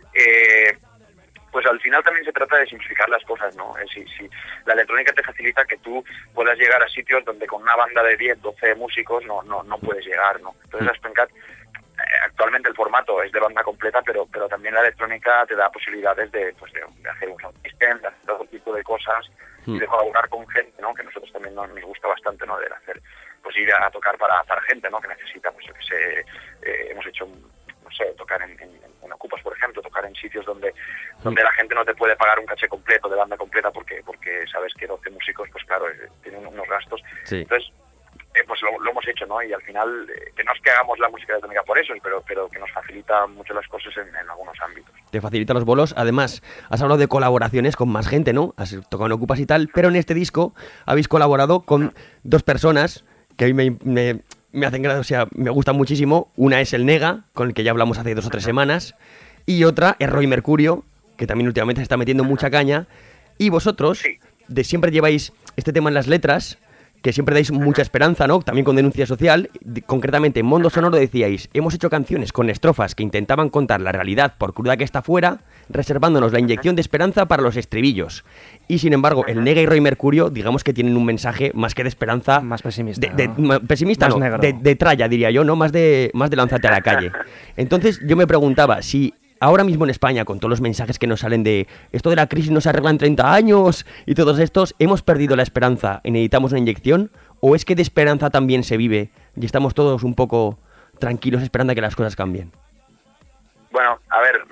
Pues al final también se trata de simplificar las cosas, ¿no? Si la electrónica te facilita que tú puedas llegar a sitios donde con una banda de 10, 12 músicos no puedes llegar, ¿no? Entonces la Spencat, actualmente el formato es de banda completa, pero también la electrónica te da posibilidades de hacer un sound system, de hacer todo tipo de cosas y de colaborar con gente, ¿no? Que a nosotros también nos gusta bastante, ¿no? De hacer, pues ir a tocar para gente, ¿no? Que necesita, pues yo que sé, hemos hecho, no sé, tocar en Ocupas, por ejemplo, tocar en sitios donde la gente no te puede pagar un caché completo de banda completa porque sabes que 12 músicos, pues claro, tienen unos gastos. Sí. Entonces, pues lo hemos hecho, ¿no? Y al final, que no es que hagamos la música electrónica por eso, pero que nos facilita mucho las cosas en algunos ámbitos. Te facilita los bolos. Además, has hablado de colaboraciones con más gente, ¿no? Has tocado en Ocupas y tal, pero en este disco habéis colaborado con dos personas que a mí me hacen gracia, o sea, me gustan muchísimo. Una es el Nega, con el que ya hablamos hace 2 o 3 semanas, y otra es Roy Mercurio, que también últimamente se está metiendo mucha caña. Y vosotros, de siempre lleváis este tema en las letras, que siempre dais mucha esperanza, ¿no? También con denuncia social. Concretamente, en Mundo Sonoro decíais: hemos hecho canciones con estrofas que intentaban contar la realidad, por cruda que está fuera, reservándonos la inyección de esperanza para los estribillos. Y sin embargo, el Nega y Roy Mercurio, digamos que tienen un mensaje más que de esperanza, más pesimista. Pesimista, más no, negro. de tralla, diría yo, ¿no? Más de lánzate a la calle. Entonces, yo me preguntaba si ahora mismo en España, con todos los mensajes que nos salen de esto de la crisis no se arregla en 30 años y todos estos, ¿hemos perdido la esperanza y necesitamos una inyección? ¿O es que de esperanza también se vive y estamos todos un poco tranquilos esperando a que las cosas cambien? Bueno, a ver,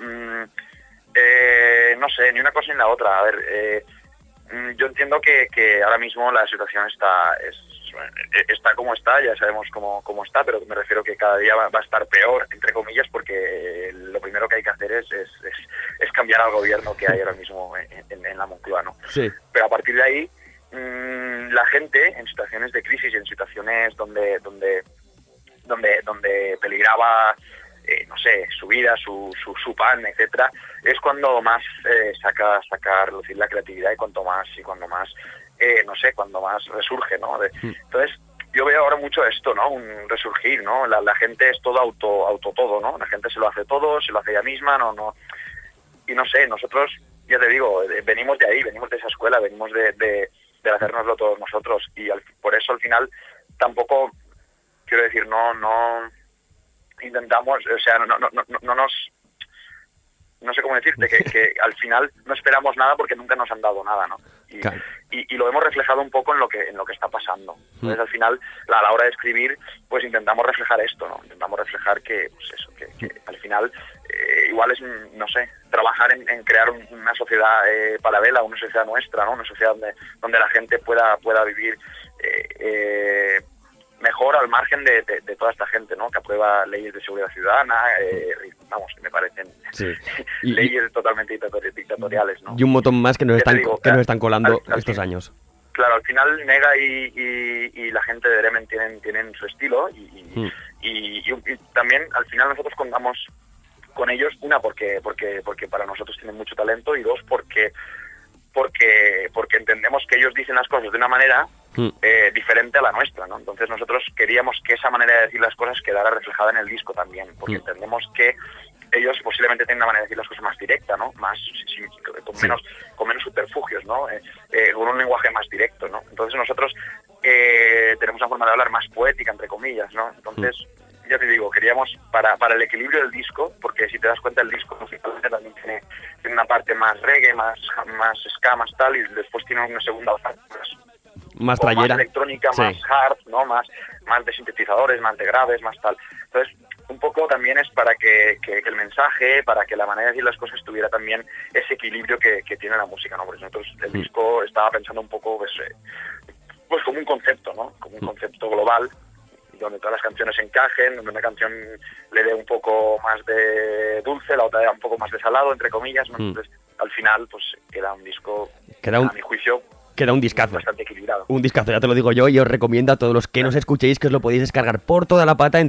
no sé, ni una cosa ni la otra. A ver, yo entiendo que ahora mismo la situación está como está, ya sabemos cómo está, pero me refiero que cada día va a estar peor, entre comillas, porque lo primero que hay que hacer es cambiar al gobierno que hay ahora mismo en la Moncloa, ¿no? Sí. Pero a partir de ahí, la gente en situaciones de crisis, en situaciones donde peligraba, no sé, su vida, su pan, etcétera, es cuando más saca a relucir la creatividad y cuando más resurge, ¿no? Entonces, yo veo ahora mucho esto, ¿no? Un resurgir, ¿no? La gente es todo auto todo, ¿no? La gente se lo hace todo, se lo hace ella misma, no. Y no sé, nosotros, ya te digo, venimos de ahí, venimos de esa escuela, venimos de hacérnoslo todos nosotros y por eso al final tampoco, quiero decir, no intentamos, o sea, no sé cómo decirte, que al final no esperamos nada porque nunca nos han dado nada, ¿no? Y lo hemos reflejado un poco en lo que está pasando. Entonces, al final, a la hora de escribir, pues intentamos reflejar esto, ¿no? Intentamos reflejar que al final igual es, no sé, trabajar en crear una sociedad paralela, una sociedad nuestra, ¿no? Una sociedad donde la gente pueda vivir mejor al margen de toda esta gente, ¿no? Que aprueba leyes de seguridad ciudadana, que me parecen leyes totalmente dictatoriales, ¿no? Y un montón más que nos están colando estos años. Claro, al final Nega y la gente de Bremen tienen su estilo y también al final nosotros contamos con ellos, una porque para nosotros tienen mucho talento y dos porque entendemos que ellos dicen las cosas de una manera diferente a la nuestra, ¿no? Entonces nosotros queríamos que esa manera de decir las cosas quedara reflejada en el disco también, porque entendemos que ellos posiblemente tienen una manera de decir las cosas más directa, ¿no? Más con menos subterfugios, ¿no? Con un lenguaje más directo, ¿no? Entonces nosotros tenemos una forma de hablar más poética, entre comillas, ¿no? Entonces, ya te digo, queríamos para el equilibrio del disco, porque si te das cuenta el disco musicalmente también tiene una parte más reggae, más ska, más tal, y después tiene una segunda parte más trayera, más electrónica, más hard, ¿no? Más de sintetizadores, más de graves, más tal. Entonces, un poco también es para que el mensaje, para que la manera de decir las cosas tuviera también ese equilibrio que tiene la música, ¿no? Porque nosotros el disco estaba pensando un poco pues como un concepto, ¿no? Como un concepto global donde todas las canciones encajen, donde una canción le dé un poco más de dulce, la otra le da un poco más de salado, entre comillas, ¿no? Entonces, al final, pues queda un disco, a mi juicio, queda un discazo. Bastante equilibrado. Un discazo, ya te lo digo yo, y os recomiendo a todos los que nos escuchéis que os lo podéis descargar por toda la pata en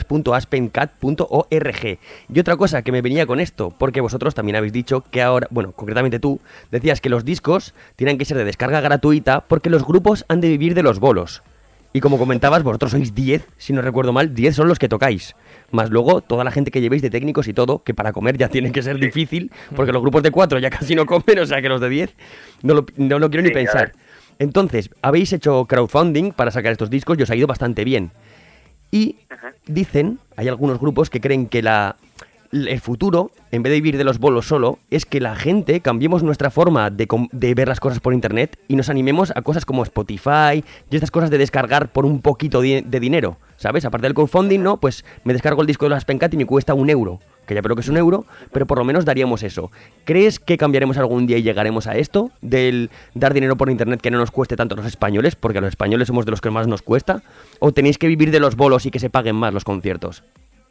www.aspencat.org. Y otra cosa que me venía con esto, porque vosotros también habéis dicho que ahora, bueno, concretamente tú, decías que los discos tienen que ser de descarga gratuita porque los grupos han de vivir de los bolos. Y como comentabas, vosotros sois 10, si no recuerdo mal, 10 son los que tocáis. Más luego toda la gente que llevéis de técnicos y todo, que para comer ya tiene que ser difícil, porque los grupos de 4 ya casi no comen, o sea que los de 10 no lo quiero ni pensar. Entonces, habéis hecho crowdfunding para sacar estos discos y os ha ido bastante bien. Y dicen, hay algunos grupos que creen que el futuro, en vez de vivir de los bolos solo, es que la gente cambiemos nuestra forma de ver las cosas por internet y nos animemos a cosas como Spotify y estas cosas de descargar por un poquito de dinero, ¿sabes? Aparte del crowdfunding, ¿no? Pues me descargo el disco de las Aspencat y me cuesta €1, que ya creo que es €1, pero por lo menos daríamos eso. ¿Crees que cambiaremos algún día y llegaremos a esto? Del dar dinero por internet que no nos cueste tanto a los españoles, porque a los españoles somos de los que más nos cuesta, ¿o tenéis que vivir de los bolos y que se paguen más los conciertos?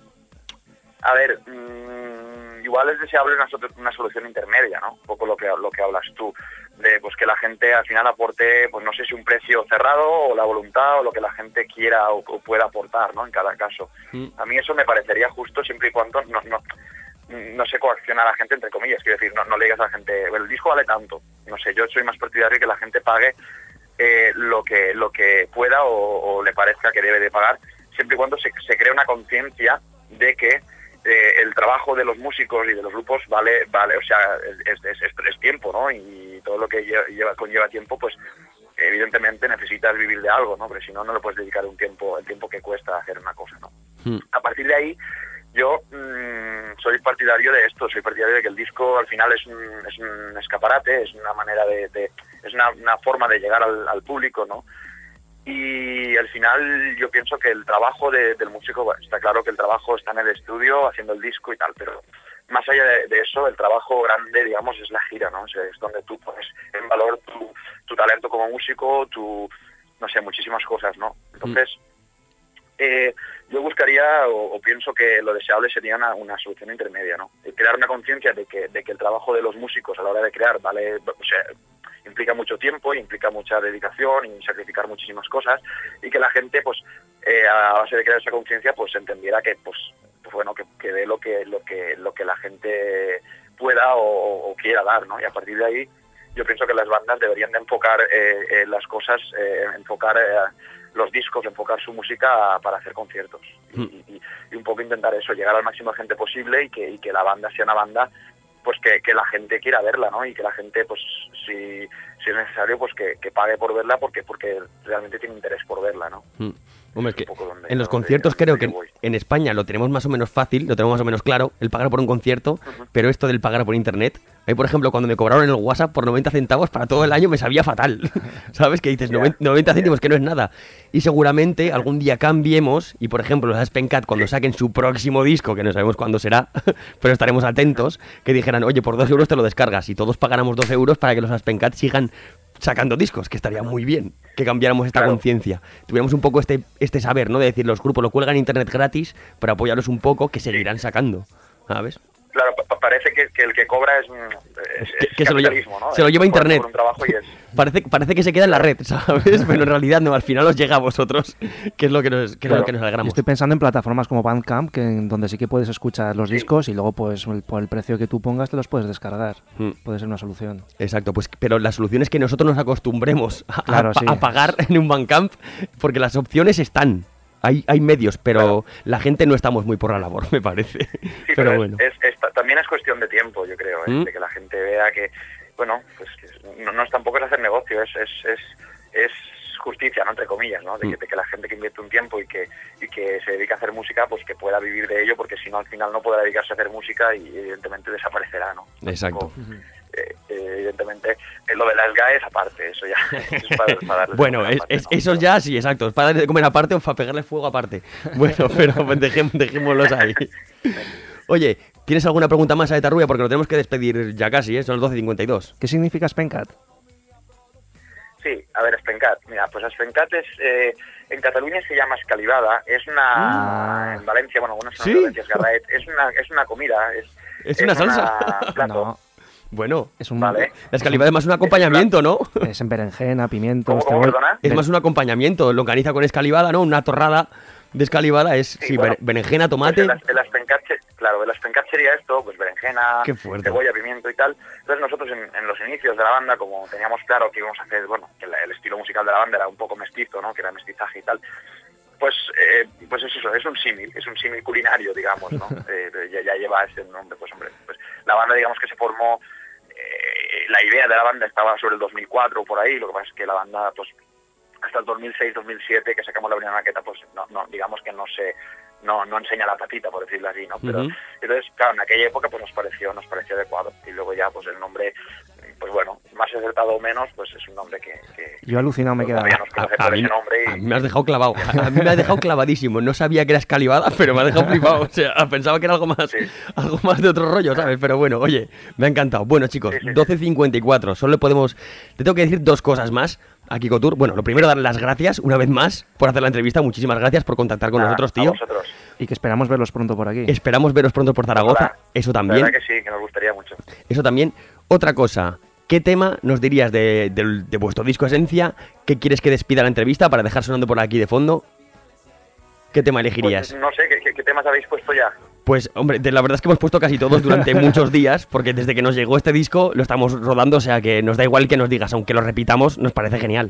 A ver, igual es deseable una solución intermedia, ¿no? Un poco lo que hablas tú, de pues que la gente al final aporte, pues no sé si un precio cerrado o la voluntad o lo que la gente quiera o pueda aportar, ¿no? En cada caso. A mí eso me parecería justo siempre y cuando no se coacciona a la gente, entre comillas, quiero decir, no le digas a la gente, el disco vale tanto, no sé, yo soy más partidario de que la gente pague lo que pueda o le parezca que debe de pagar, siempre y cuando se cree una conciencia de que el trabajo de los músicos y de los grupos vale, o sea, es tiempo, ¿no? Y todo lo que conlleva tiempo, pues evidentemente necesitas vivir de algo, ¿no? Pero si no, no le puedes dedicar el tiempo que cuesta hacer una cosa, ¿no? A partir de ahí, yo soy partidario de esto, soy partidario de que el disco al final es un escaparate, es una manera es una forma de llegar al público, ¿no? Y al final yo pienso que el trabajo del músico, bueno, está claro que el trabajo está en el estudio haciendo el disco y tal, pero más allá de eso, el trabajo grande, digamos, es la gira, ¿no? Es donde tú pones en valor tu talento como músico, no sé, muchísimas cosas, ¿no? Entonces, yo buscaría o pienso que lo deseable sería una solución intermedia, ¿no? Crear una conciencia de que el trabajo de los músicos a la hora de crear, ¿vale? O sea, implica mucho tiempo, implica mucha dedicación y sacrificar muchísimas cosas, y que la gente, pues, a base de crear esa conciencia, pues entendiera que, pues bueno, que dé lo que la gente pueda o quiera dar, ¿no? Y a partir de ahí, yo pienso que las bandas deberían de enfocar las cosas, enfocar los discos, enfocar su música para hacer conciertos y un poco intentar eso, llegar al máximo de gente posible y que la banda sea una banda pues que la gente quiera verla, ¿no? Y que la gente, pues si es necesario, pues que pague por verla porque realmente tiene interés por verla, ¿no? Hombre, es que en los conciertos creo que en España lo tenemos más o menos fácil, lo tenemos más o menos claro, el pagar por un concierto, pero esto del pagar por internet, a mí, por ejemplo, cuando me cobraron en el WhatsApp por 90 centavos para todo el año me sabía fatal, ¿sabes? Que dices, 90 céntimos, que no es nada. Y seguramente algún día cambiemos y, por ejemplo, los Aspencat, cuando saquen su próximo disco, que no sabemos cuándo será, pero estaremos atentos, que dijeran, oye, por 2 euros te lo descargas y todos pagáramos 2 euros para que los Aspencat sigan sacando discos, que estaría muy bien que cambiáramos esta conciencia, tuviéramos un poco este saber, ¿no? De decir, los grupos lo cuelgan en internet gratis para apoyarlos un poco, que seguirán sacando, ¿sabes? Claro, parece que el que cobra es que capitalismo, ¿no? Se lo lleva a internet. Por un trabajo y es... Parece que se queda en la red, ¿sabes? Pero en realidad no, al final os llega a vosotros, que es lo que nos alegramos. Estoy pensando en plataformas como Bandcamp, donde sí que puedes escuchar los discos y luego pues por el precio que tú pongas te los puedes descargar. Puede ser una solución. Exacto, pues pero la solución es que nosotros nos acostumbremos a pagar en un Bandcamp, porque las opciones están. Hay medios, pero la gente no estamos muy por la labor, me parece. Sí, pero bueno. También es cuestión de tiempo, yo creo, de que la gente vea que, bueno, pues que no tampoco es hacer negocio, es justicia, ¿no? Entre comillas, ¿no? De que la gente que invierte un tiempo y que se dedica a hacer música, pues que pueda vivir de ello, porque si no, al final no podrá dedicarse a hacer música y evidentemente desaparecerá, ¿no? Exacto. Evidentemente, lo de las GAEs aparte, eso ya es para darles bueno, aparte, ¿no? Eso ya sí, exacto, es para darle de comer aparte o para pegarle fuego aparte. Bueno, pero dejémoslos ahí. Oye, ¿tienes alguna pregunta más, Aeta Rubia? Porque lo tenemos que despedir ya casi, son las 12:52. ¿Qué significa Aspencat? Sí, a ver, Espencat. Mira, pues Espencat es, en Cataluña se llama escalivada, es una, en Valencia, bueno, algunas son en Valencia, es garraet, es una comida, es una salsa. Plato. No. Bueno, es un... Vale. La escalivada es más un acompañamiento, ¿no? Es en berenjena, pimientos, ¿Cómo, perdona? Es más un acompañamiento, longaniza con escalivada, ¿no? Una torrada de escalivada es, sí, bueno, berenjena, tomate... Pues el Espencat, claro, el Espencat sería esto, pues berenjena, cebolla, pimiento y tal. Entonces nosotros en los inicios de la banda, como teníamos claro que íbamos a hacer, bueno, que el estilo musical de la banda era un poco mestizo, ¿no? Que era mestizaje y tal. Pues es eso, es un símil culinario, digamos, ¿no? Ya lleva ese nombre, pues hombre, pues la banda, digamos que se formó, la idea de la banda estaba sobre el 2004 o por ahí, lo que pasa es que la banda, pues hasta el 2006-2007 que sacamos la primera maqueta, pues no digamos que no enseña la patita, por decirlo así, ¿no? Pero entonces, claro, en aquella época pues nos pareció adecuado, y luego ya pues el nombre, pues bueno, más acertado o menos, pues es un nombre que yo alucinado me he quedado. A mí me has dejado clavado. A mí me has dejado clavadísimo. No sabía que era escalivada, pero me has dejado flipado. O sea, pensaba que era algo más de otro rollo, ¿sabes? Pero bueno, oye, me ha encantado. Bueno, chicos, 12:54. Solo te tengo que decir dos cosas más a Kiko Tour. Bueno, lo primero, dar las gracias una vez más por hacer la entrevista. Muchísimas gracias por contactar con nosotros, tío. Y que esperamos verlos pronto por aquí. Esperamos veros pronto por Zaragoza. Ojalá. Eso también. La verdad que sí, que nos gustaría mucho. Eso también. Otra cosa, ¿qué tema nos dirías de vuestro disco Esencia? ¿Qué quieres que despida la entrevista para dejar sonando por aquí de fondo? ¿Qué tema elegirías? Pues, no sé, ¿qué temas habéis puesto ya? Pues, hombre, la verdad es que hemos puesto casi todos durante muchos días, porque desde que nos llegó este disco lo estamos rodando, o sea que nos da igual que nos digas, aunque lo repitamos, nos parece genial.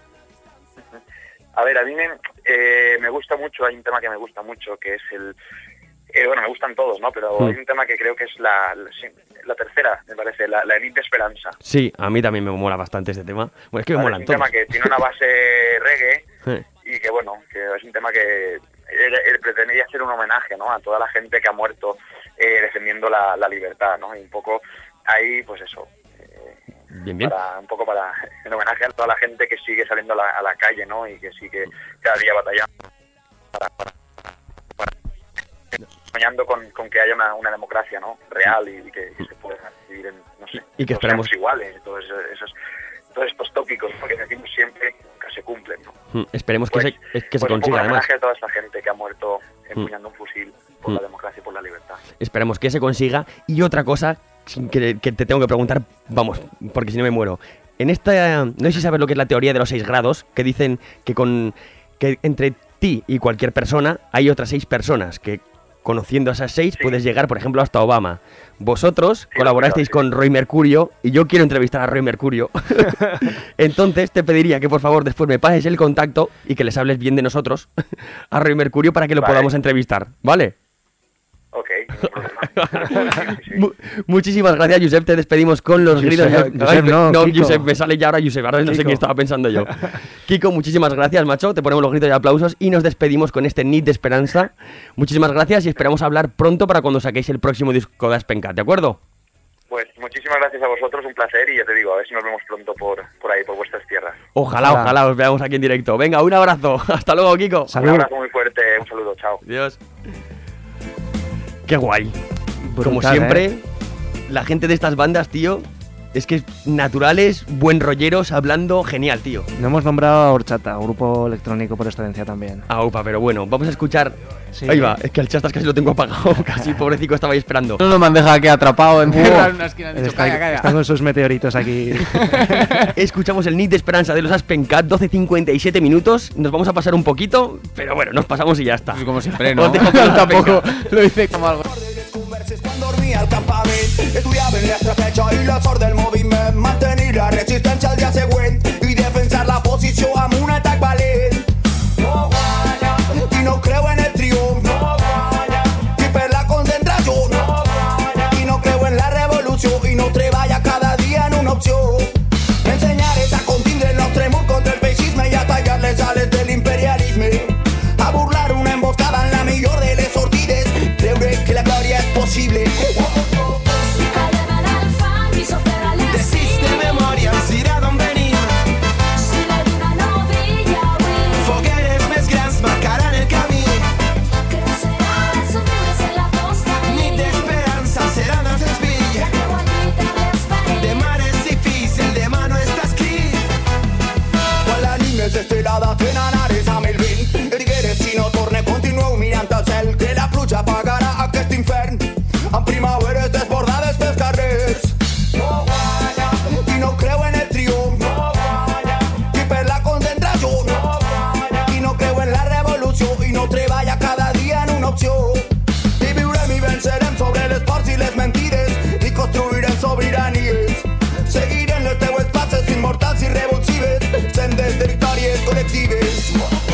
A ver, a mí me gusta mucho, hay un tema que me gusta mucho, que es el... bueno, me gustan todos, ¿no? Pero hay un tema que creo que es la tercera, me parece, la Nit de Esperanza. Sí, a mí también me mola bastante este tema. Bueno, es que me molan todos. Es un tema que tiene una base reggae y que, bueno, que es un tema que pretendía hacer un homenaje, ¿no? A toda la gente que ha muerto defendiendo la libertad, ¿no? Y un poco ahí, pues eso... Bien. Un poco para en homenaje a toda la gente que sigue saliendo a la calle, ¿no? Y que sigue cada día batallando soñando con que haya una democracia, ¿no? Real y que se pueda vivir en, no sé, y que esperamos iguales, todos estos tópicos, ¿no? Que decimos siempre que se cumplen, ¿no? Esperemos que se consiga, un poco además. homenaje a toda esta gente que ha muerto empuñando un fusil por la democracia y por la libertad. Esperemos que se consiga. Y otra cosa que te tengo que preguntar, vamos, porque si no me muero. En esta, no sé si sabes lo que es la teoría de los 6 grados, que dicen que entre ti y cualquier persona hay otras 6 personas, que conociendo a esas 6 puedes llegar, por ejemplo, hasta Obama. Vosotros colaborasteis con Roy Mercurio y yo quiero entrevistar a Roy Mercurio. Entonces te pediría que por favor después me pases el contacto y que les hables bien de nosotros a Roy Mercurio para que lo podamos entrevistar, ¿vale? Ok, no problema. Muchísimas gracias, Josep. Te despedimos con los gritos. Josep, me sale ya ahora Josep. Ahora no sé qué estaba pensando yo. Kiko, muchísimas gracias, macho. Te ponemos los gritos y aplausos y nos despedimos con este Nit de Esperanza. Muchísimas gracias y esperamos hablar pronto para cuando saquéis el próximo disco de Espencat, ¿de acuerdo? Pues muchísimas gracias a vosotros, un placer y ya te digo, a ver si nos vemos pronto por ahí, por vuestras tierras. Ojalá os veamos aquí en directo. Venga, un abrazo. Hasta luego, Kiko. Un abrazo muy fuerte, un saludo, chao. Adiós. Qué guay. Brutal, como siempre, la gente de estas bandas, tío, es que naturales, buen rolleros, hablando, genial, tío. No hemos nombrado a Horchata, grupo electrónico por excelencia también. Aupa, pero bueno, vamos a escuchar... Sí. Ahí va, es que el Chastas casi lo tengo apagado, casi pobrecito estaba ahí esperando. No me han dejado aquí atrapado en una esquina, han dicho, calla. Están con sus meteoritos aquí. Escuchamos el Nit de Esperanza de los Espencat, 12:57 minutos. Nos vamos a pasar un poquito, pero bueno, nos pasamos y ya está. Pues como siempre, ¿no? Tampoco lo hice como algo. Quan dormia al campament, estudiava en l'estratègia i la sort del moviment, mantenir la resistència al dia següent i defensar la posició amb un atac valent. No guanya, qui no creu en el triomf, no guanya, qui per la concentració, no guanya, qui no creu en la revolució i no treballa cada dia en una opció. Ensenyar és a contindre el nostre mur contra el feixisme i a tallar les ales de l'imperialisme, a burlar una emboscada en la millor de les sortides, creure que la glòria és possible. Desiste memoria, dirà d'on venim. Si la lluna no ve, anare a Melvin. E diguere si no torne continuo mirant al cel, que la pluja apagarà aquest infern. En primavera desbordades pels carrers. No guanya, qui no creu en el triomf. No guanya, qui per la concentració. No guanya, qui no creu en la revolució i no treballa cada dia en una opció. I viurem i vencerem sobre les ports i les mentides i construirem sobiranies. Seguirem les teues passes immortals i revulsives, sendes de victòries col·lectives.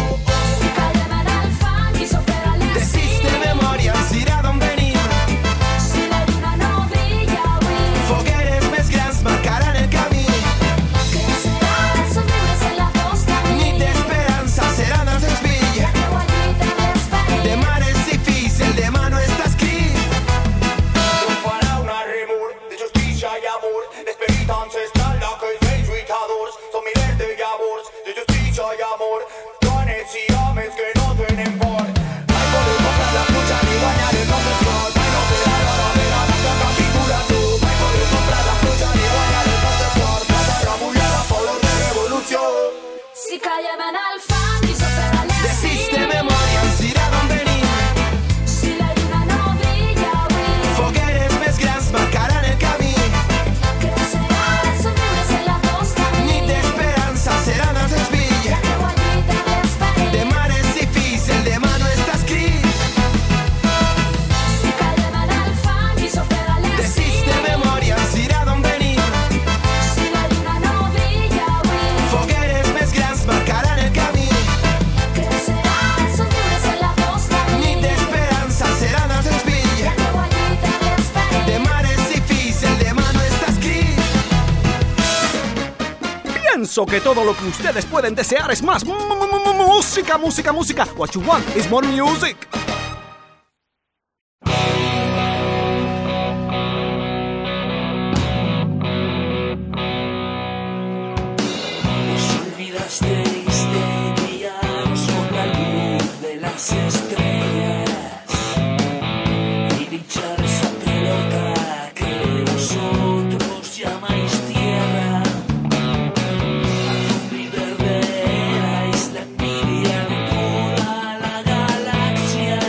Desiste memòria, dirà d'on venim. Si la lluna no brilla avui, fogueres més grans marcaran el camí. Creixeran els somriures en la costa. Nit d'esperança seran els espill. La teua lluita l'esperit. De mares i fills, el demà no està escrit. Triomfarà una remor de justícia i amor, l'esperit ancestral d'aquells vells lluitadors. Són milers de llavors de justícia i amor, dones i homes que no tenen por. Mai podeu comprar la pluja ni guanyar el nostre escot. Mai no serà l'hora de la nostra capitulació. Mai podeu comprar la pluja ni guanyar el nostre escot. La terra mullada, color de revolució. Si callem en el fang i s'ofrega l'espill. Desiste memòria, ens dirà d'on venim. Si la lluna no brilla avui, fogueres més grans marcaran el camí. Creixeran els somriures en la costa. Nit d'esperança seran els espill. La teua lluita l'esperit. De mares i fills, el demà no està escrit. Si callem en el fang i s'ofrega l'espill. Desiste memòria, ens dirà d'on venim. Si la lluna no brilla avui, fogueres més grans marcaran el camí. Creixeran els somriures en la costa. Nit d'esperança seran els espill. La teua lluita l'esperit. De mares i fills, el demà no està escrit. Pienso que todo lo que ustedes pueden desear es más música, música, música. What you want is more music. Os olvidasteis de guiaros por la luz de las estrellas y dichar esa pelota que vosotros llamáis tierra. Azul y verde erais la envidia de toda la galaxia.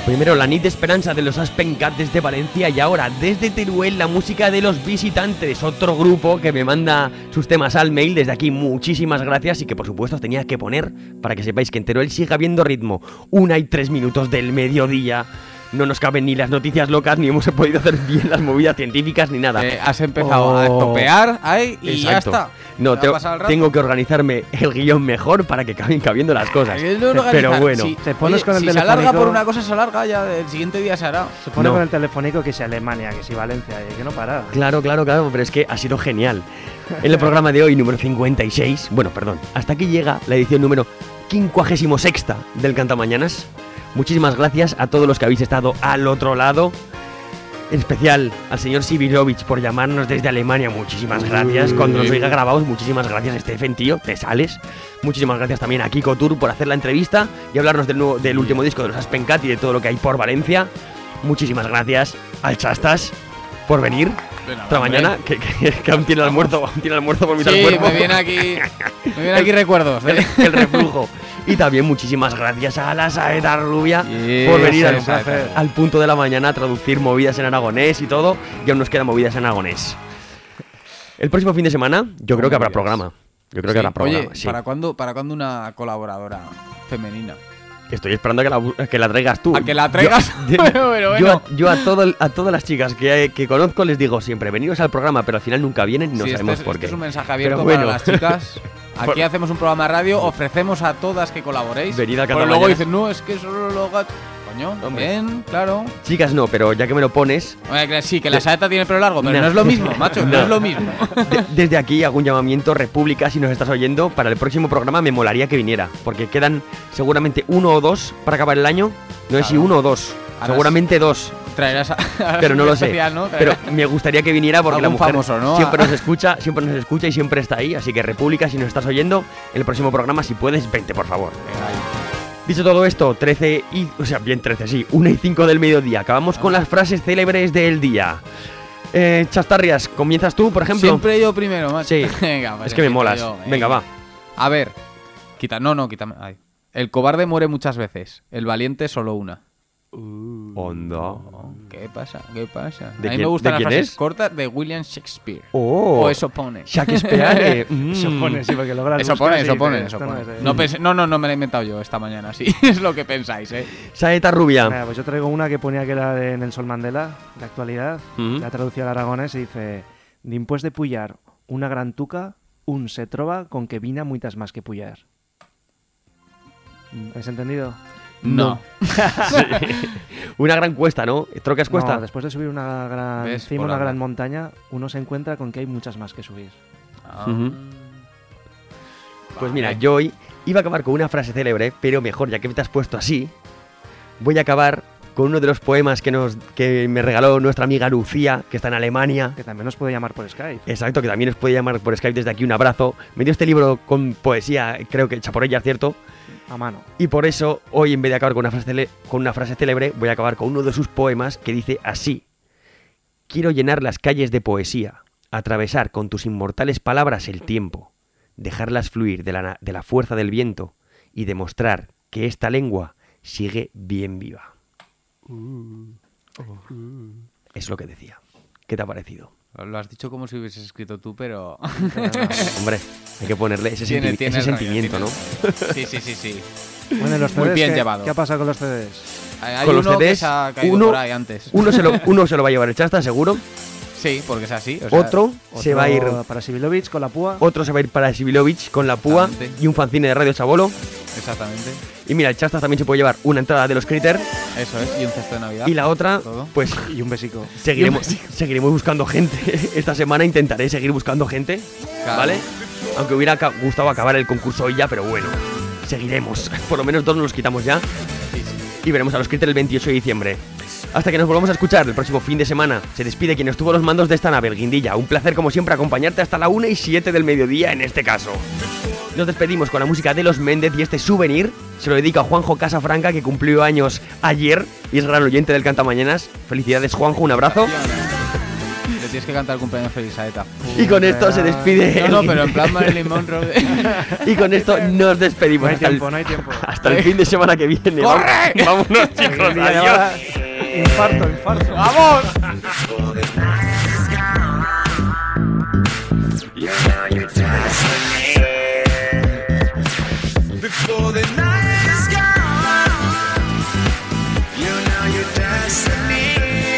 Primero la nit de esperanza de los Aspen Cat desde Valencia y ahora desde Teruel la música de los Visitantes, otro grupo que me manda sus temas al mail. Desde aquí muchísimas gracias y que por supuesto os tenía que poner para que sepáis que en Teruel sigue habiendo ritmo. 1:03 del mediodía. No nos caben ni las noticias locas, ni hemos podido hacer bien las movidas científicas, ni nada. Has empezado a topear ahí y ya está. No, tengo que organizarme el guión mejor para que acaben cabiendo las cosas. Pero bueno. Si te pones con el telefónico, se alarga por una cosa, se alarga, ya el siguiente día se hará. Se pone con el telefónico que si Alemania, que si Valencia, que no para. Claro, pero es que ha sido genial. En el programa de hoy, número 56, hasta aquí llega la edición número 56 del Cantamañanas. Muchísimas gracias a todos los que habéis estado al otro lado. En especial al señor Sibirovich por llamarnos desde Alemania. Muchísimas gracias. Cuando nos oiga grabados, muchísimas gracias, Stephen, tío. Te sales. Muchísimas gracias también a Kiko Tour por hacer la entrevista y hablarnos del último disco de los Aspen Cat y de todo lo que hay por Valencia. Muchísimas gracias al Chastas por venir. Otra mañana, que aún tiene el almuerzo por mitad del cuerpo. Me viene aquí recuerdos. El reflujo. Y también muchísimas gracias a la Saeta Rubia por venir al punto de la mañana a traducir movidas en aragonés y todo. Y aún nos quedan movidas en aragonés. El próximo fin de semana yo creo que habrá programa. Oye, sí. ¿Para cuándo una colaboradora femenina? Estoy esperando que la traigas tú. ¿A que la traigas? Yo a todas las chicas que conozco les digo siempre, veniros al programa, pero al final nunca vienen y no sabemos por qué. Es un mensaje abierto para las chicas. Aquí hacemos un programa de radio, ofrecemos a todas que colaboréis. Venid a Pero luego dicen, no, es que solo los gatos. Coño, bien, claro. Chicas no, pero ya que me lo pones. Sí, que la Saeta tiene el pelo largo, pero no es lo mismo, macho, no es lo mismo. Desde aquí hago un llamamiento, República, si nos estás oyendo, para el próximo programa me molaría que viniera, porque quedan seguramente 1 o 2 para acabar el año. No sé si 1 o 2, seguramente 2. Traerás pero no lo sé. ¿no? Pero me gustaría que viniera porque la mujer famoso, ¿no? siempre nos escucha y siempre está ahí. Así que República, si nos estás oyendo, el próximo programa, si puedes, vente, por favor. Dicho todo esto, 1:05 del mediodía. Acabamos con las frases célebres del día. Chastarrias, ¿comienzas tú, por ejemplo? Siempre yo primero, macho. Sí. Venga, es que me molas. Venga, va. A ver. Quítame. Ay. El cobarde muere muchas veces. El valiente solo una. Onda. ¿Qué pasa? A mí me gustan las frases es? cortas de William Shakespeare. O eso pone. Shakespeare. Eso pone, sí, porque luego Eso pone. No me lo he inventado yo esta mañana, sí. Es lo que pensáis, Saeta Rubia. Mira, pues yo traigo una que ponía que era de Nelson Mandela, de actualidad. La traducía al aragonés y dice: Dimpués de pullar una gran tuca, un se troba con que vina muitas más que pullar. ¿Habéis entendido? No. Sí. Una gran cuesta, ¿no? ¿Trocas cuesta? No, después de subir una gran montaña, uno se encuentra con que hay muchas más que subir. Pues mira, yo hoy iba a acabar con una frase célebre, pero mejor, ya que te has puesto así, voy a acabar con uno de los poemas que me regaló nuestra amiga Lucía, que está en Alemania. Que también nos puede llamar por Skype. Exacto, que también nos puede llamar por Skype. Desde aquí un abrazo. Me dio este libro con poesía, creo que hecha por ella, ¿cierto? A mano. Y por eso, hoy en vez de acabar con una frase célebre, voy a acabar con uno de sus poemas que dice así: Quiero llenar las calles de poesía, atravesar con tus inmortales palabras el tiempo, dejarlas fluir de la fuerza del viento y demostrar que esta lengua sigue bien viva. Es lo que decía. ¿Qué te ha parecido? Lo has dicho como si hubieses escrito tú, pero... Hombre, hay que ponerle ese sentimiento, ¿no? Sí. Bueno, los CDs, muy bien llevado. ¿Qué ha pasado con los CDs? Hay con los CDs, que se ha caído por ahí antes. Uno se lo va a llevar el Chasta, seguro. Sí, porque es así. O sea, otro se va a ir para Sibilovich con la púa. Otro se va a ir para Sibilovich con la púa y un fanzine de Radio Chabolo. Exactamente. Y mira, el Chastas también se puede llevar una entrada de los Critter. Eso es, y un cesto de Navidad. Y la otra, pues... Y un besico. Seguiremos buscando gente. Esta semana intentaré seguir buscando gente, claro. ¿Vale? Aunque hubiera gustado acabar el concurso hoy ya, pero bueno, seguiremos. Por lo menos 2 nos los quitamos ya. Sí. Y veremos a los Critter el 28 de diciembre. Hasta que nos volvamos a escuchar el próximo fin de semana. Se despide quien estuvo a los mandos de esta nave, el Guindilla. Un placer como siempre acompañarte hasta la 1:07 del mediodía en este caso. Nos despedimos con la música de Los Méndez y este souvenir se lo dedico a Juanjo Casafranca, que cumplió años ayer y es gran oyente del Cantamañanas. Felicidades, Juanjo, un abrazo. Le tienes que cantar el cumpleaños feliz a ETA. Y con esto se despide. No, pero en plan Marilyn Monroe. Y con esto nos despedimos. No hay tiempo. Hasta el fin de semana que viene. ¡Corre! Vámonos, chicos. Adiós. Infarto. ¡Vamos! Before the night is gone, you know your destiny.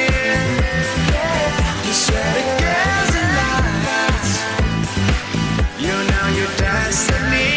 You shed the gas and lights, you know your destiny.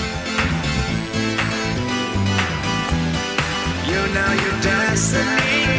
You know your destiny.